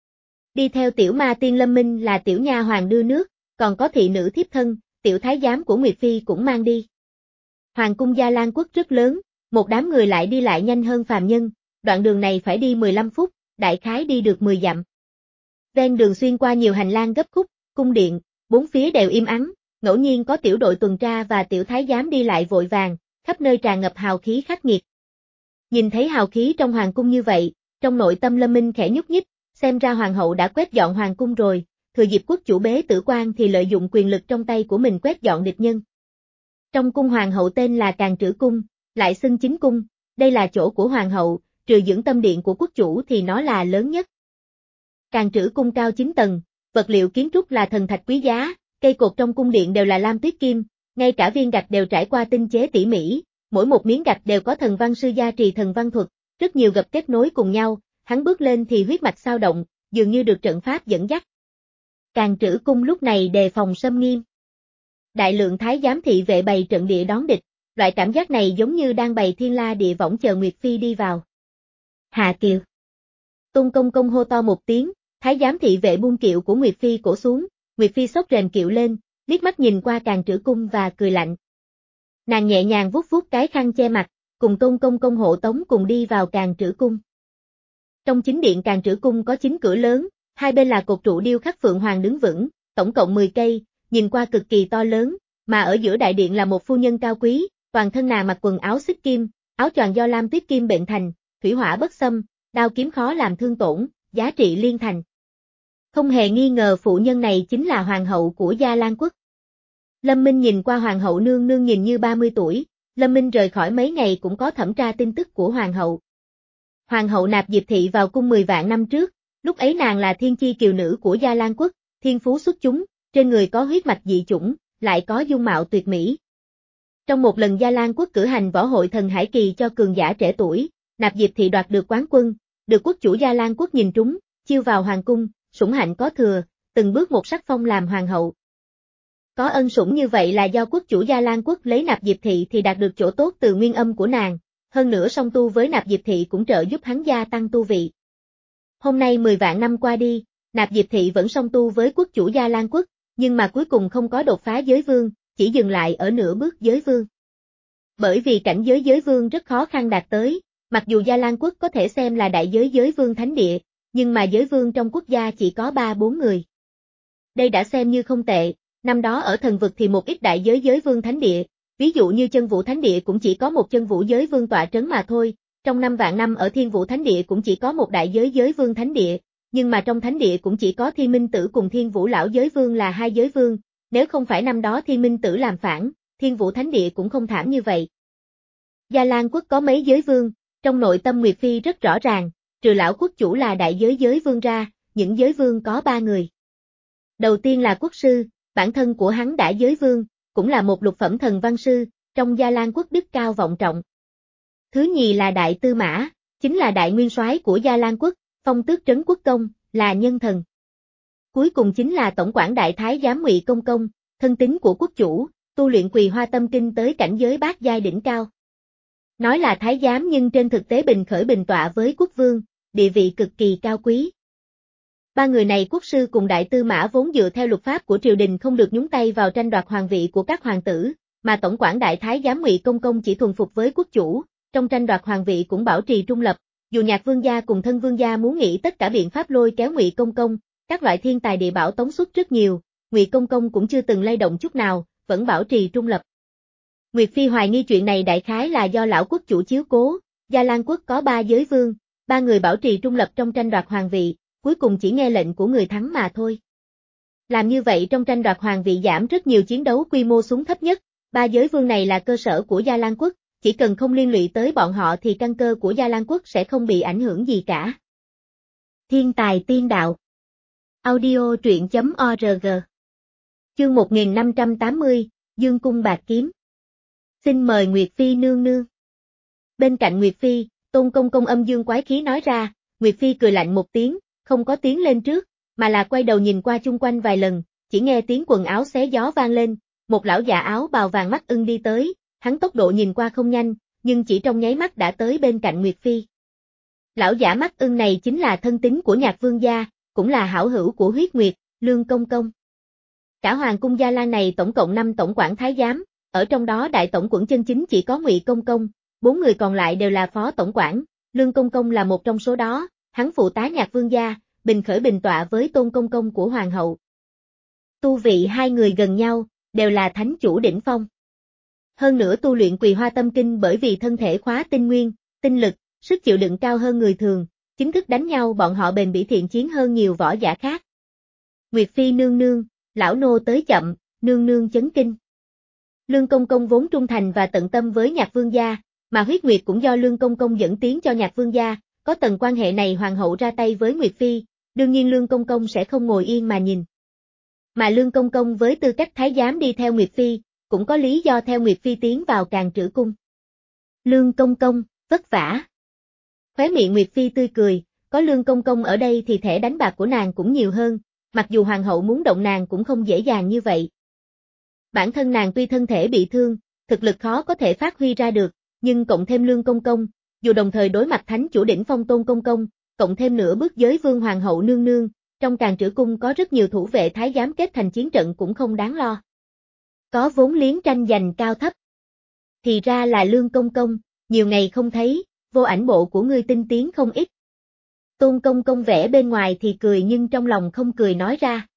Đi theo Tiểu Ma Tiên Lâm Minh là tiểu nha hoàng đưa nước, còn có thị nữ thiếp thân, tiểu thái giám của Nguyệt Phi cũng mang đi. Hoàng cung Gia Lan quốc rất lớn, một đám người lại đi lại nhanh hơn phàm nhân, đoạn đường này phải đi mười lăm phút, đại khái đi được mười dặm. Ven đường xuyên qua nhiều hành lang gấp khúc, cung điện, bốn phía đều im ắng, ngẫu nhiên có tiểu đội tuần tra và tiểu thái giám đi lại vội vàng, khắp nơi tràn ngập hào khí khắc nghiệt. Nhìn thấy hào khí trong hoàng cung như vậy, trong nội tâm Lâm Minh khẽ nhúc nhích, xem ra hoàng hậu đã quét dọn hoàng cung rồi, thừa dịp quốc chủ bế tử quan thì lợi dụng quyền lực trong tay của mình quét dọn địch nhân. Trong cung hoàng hậu tên là Càn Trữ Cung, lại xưng Chính Cung, đây là chỗ của hoàng hậu, trừ dưỡng tâm điện của quốc chủ thì nó là lớn nhất. Càn Trữ Cung cao chín tầng, vật liệu kiến trúc là thần thạch quý giá, cây cột trong cung điện đều là lam tuyết kim, ngay cả viên gạch đều trải qua tinh chế tỉ mỉ, mỗi một miếng gạch đều có thần văn sư gia trì thần văn thuật, rất nhiều gập kết nối cùng nhau, hắn bước lên thì huyết mạch xao động, dường như được trận pháp dẫn dắt. Càn Trữ Cung lúc này đề phòng xâm nghiêm. Đại lượng thái giám thị vệ bày trận địa đón địch, loại cảm giác này giống như đang bày thiên la địa võng chờ Nguyệt Phi đi vào. Hạ kiều. Tôn Công Công hô to một tiếng, thái giám thị vệ buông kiệu của Nguyệt Phi cổ xuống, Nguyệt Phi xốc rèm kiệu lên, liếc mắt nhìn qua Càn Trữ Cung và cười lạnh. Nàng nhẹ nhàng vuốt vuốt cái khăn che mặt, cùng Tôn Công Công hộ tống cùng đi vào Càn Trữ Cung. Trong chính điện Càn Trữ Cung có chín cửa lớn, hai bên là cột trụ điêu khắc phượng hoàng đứng vững, tổng cộng mười cây, nhìn qua cực kỳ to lớn, mà ở giữa đại điện là một phu nhân cao quý, toàn thân nàng mặc quần áo xích kim, áo choàng do lam tuyết kim bệnh thành, thủy hỏa bất xâm, đao kiếm khó làm thương tổn, giá trị liên thành. Không hề nghi ngờ phụ nhân này chính là hoàng hậu của Gia Lan quốc. Lâm Minh nhìn qua hoàng hậu nương nương nhìn như ba mươi tuổi, Lâm Minh rời khỏi mấy ngày cũng có thẩm tra tin tức của hoàng hậu. Hoàng hậu nạp Diệp Thị vào cung mười vạn năm trước, lúc ấy nàng là thiên chi kiều nữ của Gia Lan quốc, thiên phú xuất chúng, trên người có huyết mạch dị chủng, lại có dung mạo tuyệt mỹ. Trong một lần Gia Lan quốc cử hành võ hội thần hải kỳ cho cường giả trẻ tuổi, nạp Diệp Thị đoạt được quán quân, được quốc chủ Gia Lan quốc nhìn trúng, chiêu vào hoàng cung, sủng hạnh có thừa, từng bước một sắc phong làm hoàng hậu. Có ân sủng như vậy là do quốc chủ Gia Lan quốc lấy nạp Diệp Thị thì đạt được chỗ tốt từ nguyên âm của nàng, hơn nữa song tu với nạp Diệp Thị cũng trợ giúp hắn gia tăng tu vị. Hôm nay mười vạn năm qua đi, Nạp Diệp Thị vẫn song tu với quốc chủ Gia Lan Quốc, nhưng mà cuối cùng không có đột phá giới vương, chỉ dừng lại ở nửa bước giới vương. Bởi vì cảnh giới giới vương rất khó khăn đạt tới, mặc dù Gia Lan Quốc có thể xem là đại giới giới vương thánh địa, nhưng mà giới vương trong quốc gia chỉ có ba bốn người. Đây đã xem như không tệ, năm đó ở thần vực thì một ít đại giới giới vương thánh địa, ví dụ như chân vũ thánh địa cũng chỉ có một chân vũ giới vương tọa trấn mà thôi, trong năm vạn năm ở thiên vũ thánh địa cũng chỉ có một đại giới giới vương thánh địa, nhưng mà trong thánh địa cũng chỉ có Thiên Minh Tử cùng Thiên Vũ lão giới vương là hai giới vương, nếu không phải năm đó Thiên Minh Tử làm phản, Thiên Vũ thánh địa cũng không thảm như vậy. Gia Lan Quốc có mấy giới vương, trong nội tâm Nguyệt Phi rất rõ ràng, trừ lão quốc chủ là đại giới giới vương ra, những giới vương có ba người. Đầu tiên là quốc sư, bản thân của hắn đã giới vương, cũng là một lục phẩm thần văn sư, trong Gia Lan Quốc đức cao vọng trọng. Thứ nhì là đại tư mã, chính là đại nguyên soái của Gia Lan Quốc, phong tước trấn quốc công, là nhân thần. Cuối cùng chính là tổng quản đại thái giám Ngụy Công Công, thân tín của quốc chủ, tu luyện Quỳ Hoa Tâm Kinh tới cảnh giới bát giai đỉnh cao. Nói là thái giám nhưng trên thực tế bình khởi bình tọa với quốc vương, địa vị cực kỳ cao quý. Ba người này quốc sư cùng đại tư mã vốn dựa theo luật pháp của triều đình không được nhúng tay vào tranh đoạt hoàng vị của các hoàng tử, mà tổng quản đại thái giám Ngụy Công Công chỉ thuần phục với quốc chủ, trong tranh đoạt hoàng vị cũng bảo trì trung lập, dù Nhạc Vương gia cùng Thân Vương gia muốn nghĩ tất cả biện pháp lôi kéo Ngụy Công Công, các loại thiên tài địa bảo tống xuất rất nhiều, Ngụy Công Công cũng chưa từng lay động chút nào, vẫn bảo trì trung lập. Nguyệt Phi hoài nghi chuyện này đại khái là do lão quốc chủ chiếu cố, Gia Lan Quốc có ba giới vương, ba người bảo trì trung lập trong tranh đoạt hoàng vị, cuối cùng chỉ nghe lệnh của người thắng mà thôi. Làm như vậy trong tranh đoạt hoàng vị giảm rất nhiều chiến đấu quy mô xuống thấp nhất, ba giới vương này là cơ sở của Gia Lan Quốc, chỉ cần không liên lụy tới bọn họ thì căn cơ của Gia Lan Quốc sẽ không bị ảnh hưởng gì cả. Thiên tài tiên đạo. Audio truyện chấm org. Chương một nghìn năm trăm tám mươi, Dương Cung Bạc Kiếm. Xin mời Nguyệt Phi nương nương. Bên cạnh Nguyệt Phi, Tôn Công Công âm dương quái khí nói ra, Nguyệt Phi cười lạnh một tiếng, không có tiến lên trước, mà là quay đầu nhìn qua chung quanh vài lần, chỉ nghe tiếng quần áo xé gió vang lên, một lão già áo bào vàng mắt ưng đi tới, hắn tốc độ nhìn qua không nhanh, nhưng chỉ trong nháy mắt đã tới bên cạnh Nguyệt Phi. Lão giả mắt ưng này chính là thân tín của Nhạc Vương gia, cũng là hảo hữu của Huyết Nguyệt, Lương Công Công. Cả hoàng cung Gia Lan này tổng cộng năm tổng quản thái giám, ở trong đó đại tổng quản chân chính chỉ có Ngụy Công Công, bốn người còn lại đều là phó tổng quản, Lương Công Công là một trong số đó, hắn phụ tá Nhạc Vương gia, bình khởi bình tọa với Tôn Công Công của hoàng hậu. Tu vị hai người gần nhau, đều là thánh chủ đỉnh phong. Hơn nữa tu luyện Quỳ Hoa Tâm Kinh bởi vì thân thể khóa tinh nguyên, tinh lực, sức chịu đựng cao hơn người thường, chính thức đánh nhau bọn họ bền bỉ thiện chiến hơn nhiều võ giả khác. Nguyệt Phi nương nương, lão nô tới chậm, nương nương chấn kinh. Lương Công Công vốn trung thành và tận tâm với Nhạc Vương gia, mà Huyết Nguyệt cũng do Lương Công Công dẫn tiến cho Nhạc Vương gia, có tầng quan hệ này hoàng hậu ra tay với Nguyệt Phi, đương nhiên Lương Công Công sẽ không ngồi yên mà nhìn. Mà Lương Công Công với tư cách thái giám đi theo Nguyệt Phi, cũng có lý do theo Nguyệt Phi tiến vào Càn Trữ Cung. Lương Công Công, vất vả. Khóe miệng Nguyệt Phi tươi cười, có Lương Công Công ở đây thì thẻ đánh bạc của nàng cũng nhiều hơn, mặc dù hoàng hậu muốn động nàng cũng không dễ dàng như vậy. Bản thân nàng tuy thân thể bị thương, thực lực khó có thể phát huy ra được, nhưng cộng thêm Lương Công Công, dù đồng thời đối mặt thánh chủ đỉnh phong Tôn Công Công, cộng thêm nửa bước giới vương hoàng hậu nương nương, trong Càn Trữ Cung có rất nhiều thủ vệ thái giám kết thành chiến trận cũng không đáng lo. Có vốn liếng tranh giành cao thấp. Thì ra là Lương Công Công, nhiều ngày không thấy, vô ảnh bộ của ngươi tinh tiến không ít. Tôn Công Công vẽ bên ngoài thì cười nhưng trong lòng không cười nói ra.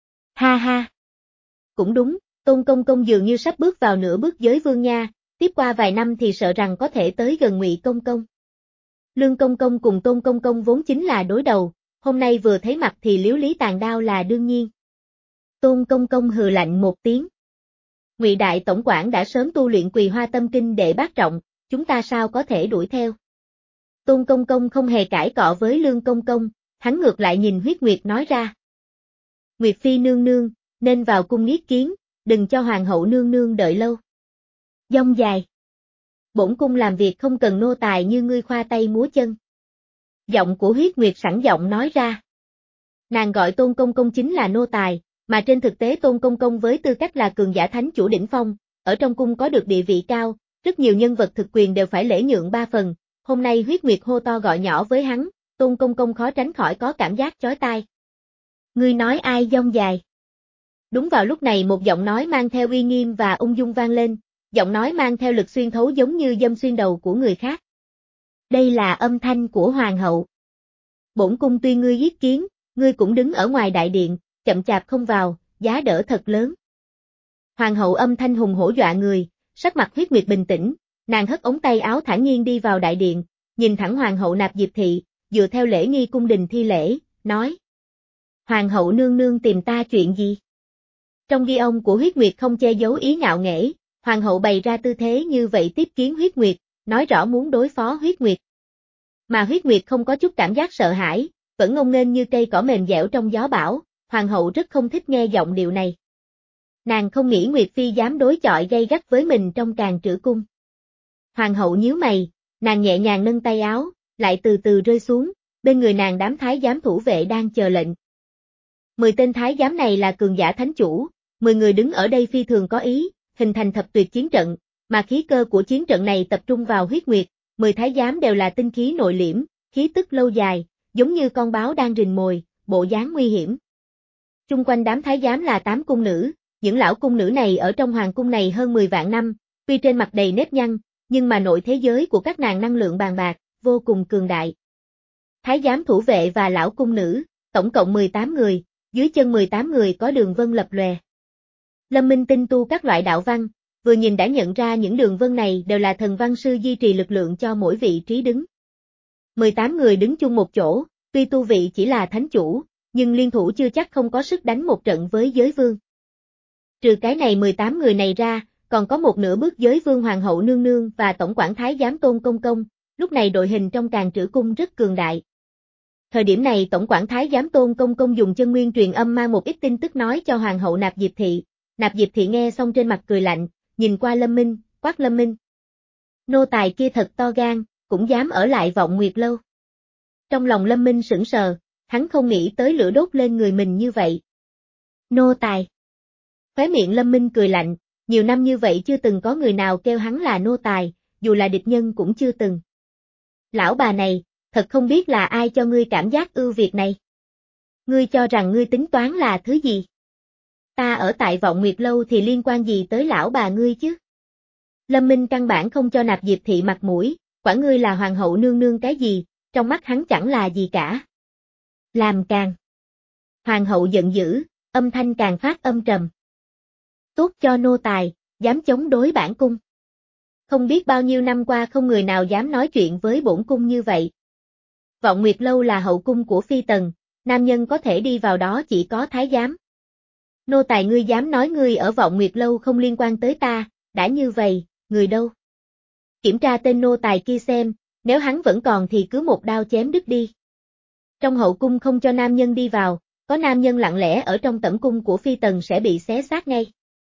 Ha ha. Cũng đúng, Tôn Công Công dường như sắp bước vào nửa bước giới vương nha, tiếp qua vài năm thì sợ rằng có thể tới gần Ngụy Công Công. Lương Công Công cùng Tôn Công Công vốn chính là đối đầu, hôm nay vừa thấy mặt thì liếu lý tàn đao là đương nhiên. Tôn Công Công hừ lạnh một tiếng. Ngụy đại tổng quản đã sớm tu luyện Quỳ Hoa Tâm Kinh đệ bát trọng, chúng ta sao có thể đuổi theo. Tôn Công Công không hề cãi cọ với Lương Công Công, hắn ngược lại nhìn Huyết Nguyệt nói ra. Nguyệt Phi nương nương, nên vào cung yết kiến, đừng cho hoàng hậu nương nương đợi lâu. Dông dài. Bổn cung làm việc không cần nô tài như ngươi khoa tay múa chân. Giọng của Huyết Nguyệt sẵn giọng nói ra. Nàng gọi Tôn Công Công chính là nô tài, mà trên thực tế Tôn Công Công với tư cách là cường giả thánh chủ đỉnh phong, ở trong cung có được địa vị cao, rất nhiều nhân vật thực quyền đều phải lễ nhượng ba phần, hôm nay Huyết Nguyệt hô to gọi nhỏ với hắn, Tôn Công Công khó tránh khỏi có cảm giác chói tai. Ngươi nói ai dông dài? Đúng vào lúc này một giọng nói mang theo uy nghiêm và ung dung vang lên, giọng nói mang theo lực xuyên thấu giống như dâm xuyên đầu của người khác. Đây là âm thanh của hoàng hậu. Bổn cung tuy ngươi yết kiến, ngươi cũng đứng ở ngoài đại điện, chậm chạp không vào, giá đỡ thật lớn. Hoàng hậu âm thanh hùng hổ dọa người, sắc mặt Huyết Nguyệt bình tĩnh, nàng hất ống tay áo thản nhiên đi vào đại điện, nhìn thẳng hoàng hậu Nạp Diệp Thị, dựa theo lễ nghi cung đình thi lễ, nói. Hoàng hậu nương nương tìm ta chuyện gì? Trong ghi ông của Huyết Nguyệt không che giấu ý ngạo nghễ, hoàng hậu bày ra tư thế như vậy tiếp kiến Huyết Nguyệt, nói rõ muốn đối phó Huyết Nguyệt. Mà Huyết Nguyệt không có chút cảm giác sợ hãi, vẫn ngông nghênh như cây cỏ mềm dẻo trong gió bão, hoàng hậu rất không thích nghe giọng điệu này. Nàng không nghĩ Nguyệt Phi dám đối chọi gay gắt với mình trong Càn Trữ Cung. Hoàng hậu nhíu mày, nàng nhẹ nhàng nâng tay áo, lại từ từ rơi xuống, bên người nàng đám thái giám thủ vệ đang chờ lệnh. Mười tên thái giám này là cường giả thánh chủ, mười người đứng ở đây phi thường có ý, hình thành thập tuyệt chiến trận, mà khí cơ của chiến trận này tập trung vào Huyết Nguyệt, mười thái giám đều là tinh khí nội liễm, khí tức lâu dài, giống như con báo đang rình mồi, bộ dáng nguy hiểm. Chung quanh đám thái giám là tám cung nữ, những lão cung nữ này ở trong hoàng cung này hơn mười vạn năm, tuy trên mặt đầy nếp nhăn, nhưng mà nội thế giới của các nàng năng lượng bàn bạc, vô cùng cường đại. Thái giám thủ vệ và lão cung nữ, tổng cộng mười tám người, dưới chân mười tám người có đường vân lập lòe. Lâm Minh tinh tu các loại đạo văn, vừa nhìn đã nhận ra những đường vân này đều là thần văn sư duy trì lực lượng cho mỗi vị trí đứng. mười tám người đứng chung một chỗ, tuy tu vị chỉ là thánh chủ, nhưng liên thủ chưa chắc không có sức đánh một trận với giới vương. Trừ cái này mười tám người này ra, còn có một nửa bước giới vương hoàng hậu nương nương và tổng quản thái giám Tôn Công Công, lúc này đội hình trong Càn Trữ Cung rất cường đại. Thời điểm này tổng quản thái giám Tôn Công Công dùng chân nguyên truyền âm mang một ít tin tức nói cho hoàng hậu Nạp Diệp Thị. Nạp Diệp Thị nghe xong trên mặt cười lạnh, nhìn qua Lâm Minh, quát Lâm Minh. Nô tài kia thật to gan, cũng dám ở lại Vọng Nguyệt Lâu. Trong lòng Lâm Minh sững sờ, hắn không nghĩ tới lửa đốt lên người mình như vậy. Nô tài. Khóe miệng Lâm Minh cười lạnh, nhiều năm như vậy chưa từng có người nào kêu hắn là nô tài, dù là địch nhân cũng chưa từng. Lão bà này, thật không biết là ai cho ngươi cảm giác ưu việt này. Ngươi cho rằng ngươi tính toán là thứ gì? Ta ở tại Vọng Nguyệt Lâu thì liên quan gì tới lão bà ngươi chứ? Lâm Minh căn bản không cho Nạp Diệp Thị mặt mũi, quản ngươi là hoàng hậu nương nương cái gì, trong mắt hắn chẳng là gì cả. Làm càng. Hoàng hậu giận dữ, âm thanh càng phát âm trầm. Tốt cho nô tài, dám chống đối bản cung. Không biết bao nhiêu năm qua không người nào dám nói chuyện với bổn cung như vậy. Vọng Nguyệt Lâu là hậu cung của phi tần, nam nhân có thể đi vào đó chỉ có thái giám. Nô tài ngươi dám nói ngươi ở Vọng Nguyệt Lâu không liên quan tới ta, đã như vậy, người đâu? Kiểm tra tên nô tài kia xem, nếu hắn vẫn còn thì cứ một đao chém đứt đi. Trong hậu cung không cho nam nhân đi vào, có nam nhân lặng lẽ ở trong tẩm cung của phi tần sẽ bị xé xác ngay.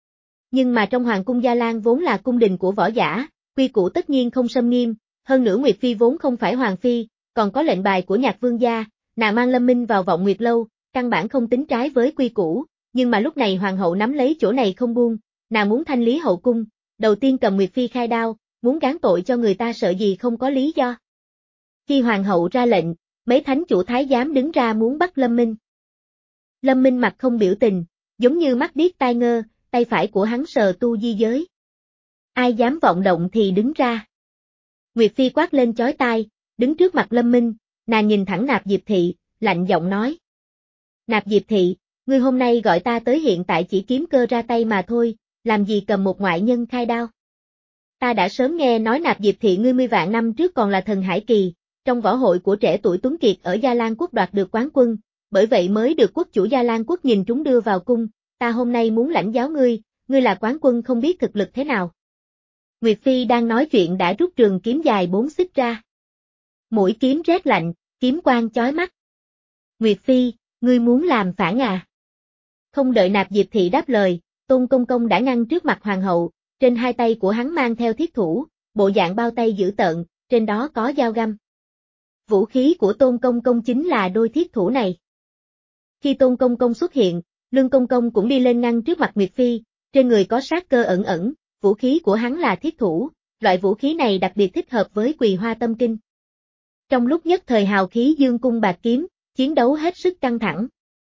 Nhưng mà trong hoàng cung Gia Lan vốn là cung đình của võ giả, quy củ tất nhiên không xâm nghiêm, hơn nữa Nguyệt Phi vốn không phải hoàng phi, còn có lệnh bài của Nhạc Vương gia, nàng mang Lâm Minh vào Vọng Nguyệt Lâu, căn bản không tính trái với quy củ, nhưng mà lúc này hoàng hậu nắm lấy chỗ này không buông, nàng muốn thanh lý hậu cung, đầu tiên cầm Nguyệt Phi khai đao, muốn gán tội cho người ta sợ gì không có lý do. Khi hoàng hậu ra lệnh, mấy thánh chủ thái giám đứng ra muốn bắt Lâm Minh. Lâm Minh mặt không biểu tình, giống như mắt điếc tai ngơ, tay phải của hắn sờ tu di giới. Ai dám vọng động thì đứng ra. Nguyệt Phi quát lên chói tai, đứng trước mặt Lâm Minh, nàng nhìn thẳng Nạp Diệp Thị, lạnh giọng nói. Nạp Diệp Thị, ngươi hôm nay gọi ta tới hiện tại chỉ kiếm cơ ra tay mà thôi, làm gì cầm một ngoại nhân khai đao. Ta đã sớm nghe nói Nạp Diệp Thị ngươi mươi vạn năm trước còn là thần hải kỳ, trong võ hội của trẻ tuổi tuấn kiệt ở Gia Lan quốc đoạt được quán quân, bởi vậy mới được quốc chủ Gia Lan quốc nhìn trúng đưa vào cung, ta hôm nay muốn lãnh giáo ngươi, ngươi là quán quân không biết thực lực thế nào. Nguyệt Phi đang nói chuyện đã rút trường kiếm dài bốn xích ra. Mũi kiếm rét lạnh, kiếm quang chói mắt. Nguyệt Phi, ngươi muốn làm phản à? Không đợi Nạp Diệp Thị đáp lời, Tôn Công Công đã ngăn trước mặt hoàng hậu, trên hai tay của hắn mang theo thiết thủ, bộ dạng bao tay dữ tợn, trên đó có dao găm. Vũ khí của Tôn Công Công chính là đôi thiết thủ này. Khi Tôn Công Công xuất hiện, Lương Công Công cũng đi lên ngăn trước mặt Nguyệt Phi, trên người có sát cơ ẩn ẩn, vũ khí của hắn là thiết thủ, loại vũ khí này đặc biệt thích hợp với Quỳ Hoa Tâm Kinh. Trong lúc nhất thời hào khí dương cung bạc kiếm, chiến đấu hết sức căng thẳng.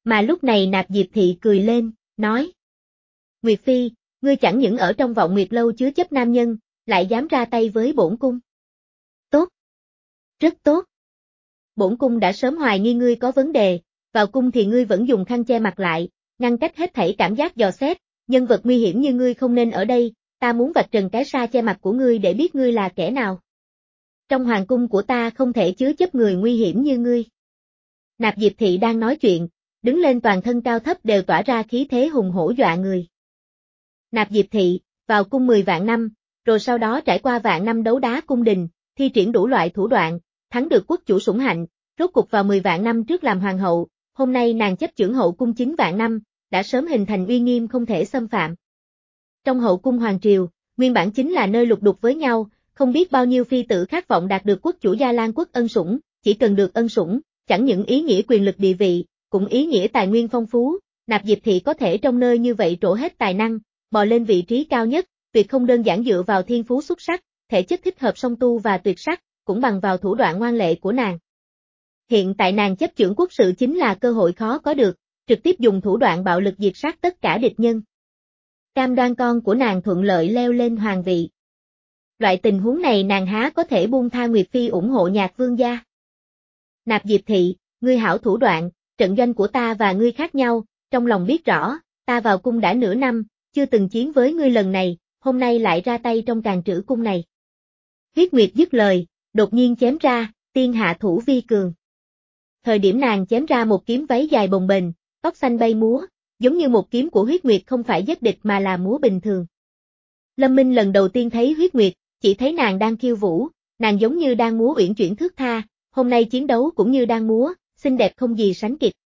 Mà lúc này Nạp Diệp Thị cười lên, nói. Nguyệt Phi, ngươi chẳng những ở trong Vọng Nguyệt Lâu chứa chấp nam nhân, lại dám ra tay với bổn cung. Tốt. Rất tốt. Bổn cung đã sớm hoài nghi ngươi có vấn đề, vào cung thì ngươi vẫn dùng khăn che mặt lại, ngăn cách hết thảy cảm giác dò xét, nhân vật nguy hiểm như ngươi không nên ở đây, ta muốn vạch trần cái sa che mặt của ngươi để biết ngươi là kẻ nào. Trong hoàng cung của ta không thể chứa chấp người nguy hiểm như ngươi. Nạp Diệp Thị đang nói chuyện, đứng lên toàn thân cao thấp đều tỏa ra khí thế hùng hổ dọa người. Nạp Diệp Thị, vào cung mười vạn năm, rồi sau đó trải qua vạn năm đấu đá cung đình, thi triển đủ loại thủ đoạn, thắng được quốc chủ sủng hạnh, rốt cục vào mười vạn năm trước làm hoàng hậu, hôm nay nàng chấp chưởng hậu cung chín vạn năm, đã sớm hình thành uy nghiêm không thể xâm phạm. Trong hậu cung hoàng triều, nguyên bản chính là nơi lục đục với nhau, không biết bao nhiêu phi tử khát vọng đạt được quốc chủ Gia Lan quốc ân sủng, chỉ cần được ân sủng, chẳng những ý nghĩa quyền lực địa vị, cũng ý nghĩa tài nguyên phong phú, Nạp Diệp Thị có thể trong nơi như vậy trổ hết tài năng, bò lên vị trí cao nhất, việc không đơn giản dựa vào thiên phú xuất sắc, thể chất thích hợp song tu và tuyệt sắc, cũng bằng vào thủ đoạn ngoan lệ của nàng. Hiện tại nàng chấp chưởng quốc sự chính là cơ hội khó có được, trực tiếp dùng thủ đoạn bạo lực diệt sát tất cả địch nhân. Cam đoan con của nàng thuận lợi leo lên hoàng vị. Loại tình huống này nàng há có thể buông tha Nguyệt Phi ủng hộ Nhạc Vương gia. Nạp Diệp Thị, ngươi hảo thủ đoạn, trận doanh của ta và ngươi khác nhau, trong lòng biết rõ, ta vào cung đã nửa năm, chưa từng chiến với ngươi lần này, hôm nay lại ra tay trong Càn Trữ cung này. Huyết Nguyệt dứt lời, đột nhiên chém ra, tiên hạ thủ vi cường. Thời điểm nàng chém ra một kiếm váy dài bồng bềnh, tóc xanh bay múa, giống như một kiếm của Huyết Nguyệt không phải giết địch mà là múa bình thường. Lâm Minh lần đầu tiên thấy Huyết Nguyệt, chỉ thấy nàng đang khiêu vũ, nàng giống như đang múa uyển chuyển thướt tha, hôm nay chiến đấu cũng như đang múa, xinh đẹp không gì sánh kịp.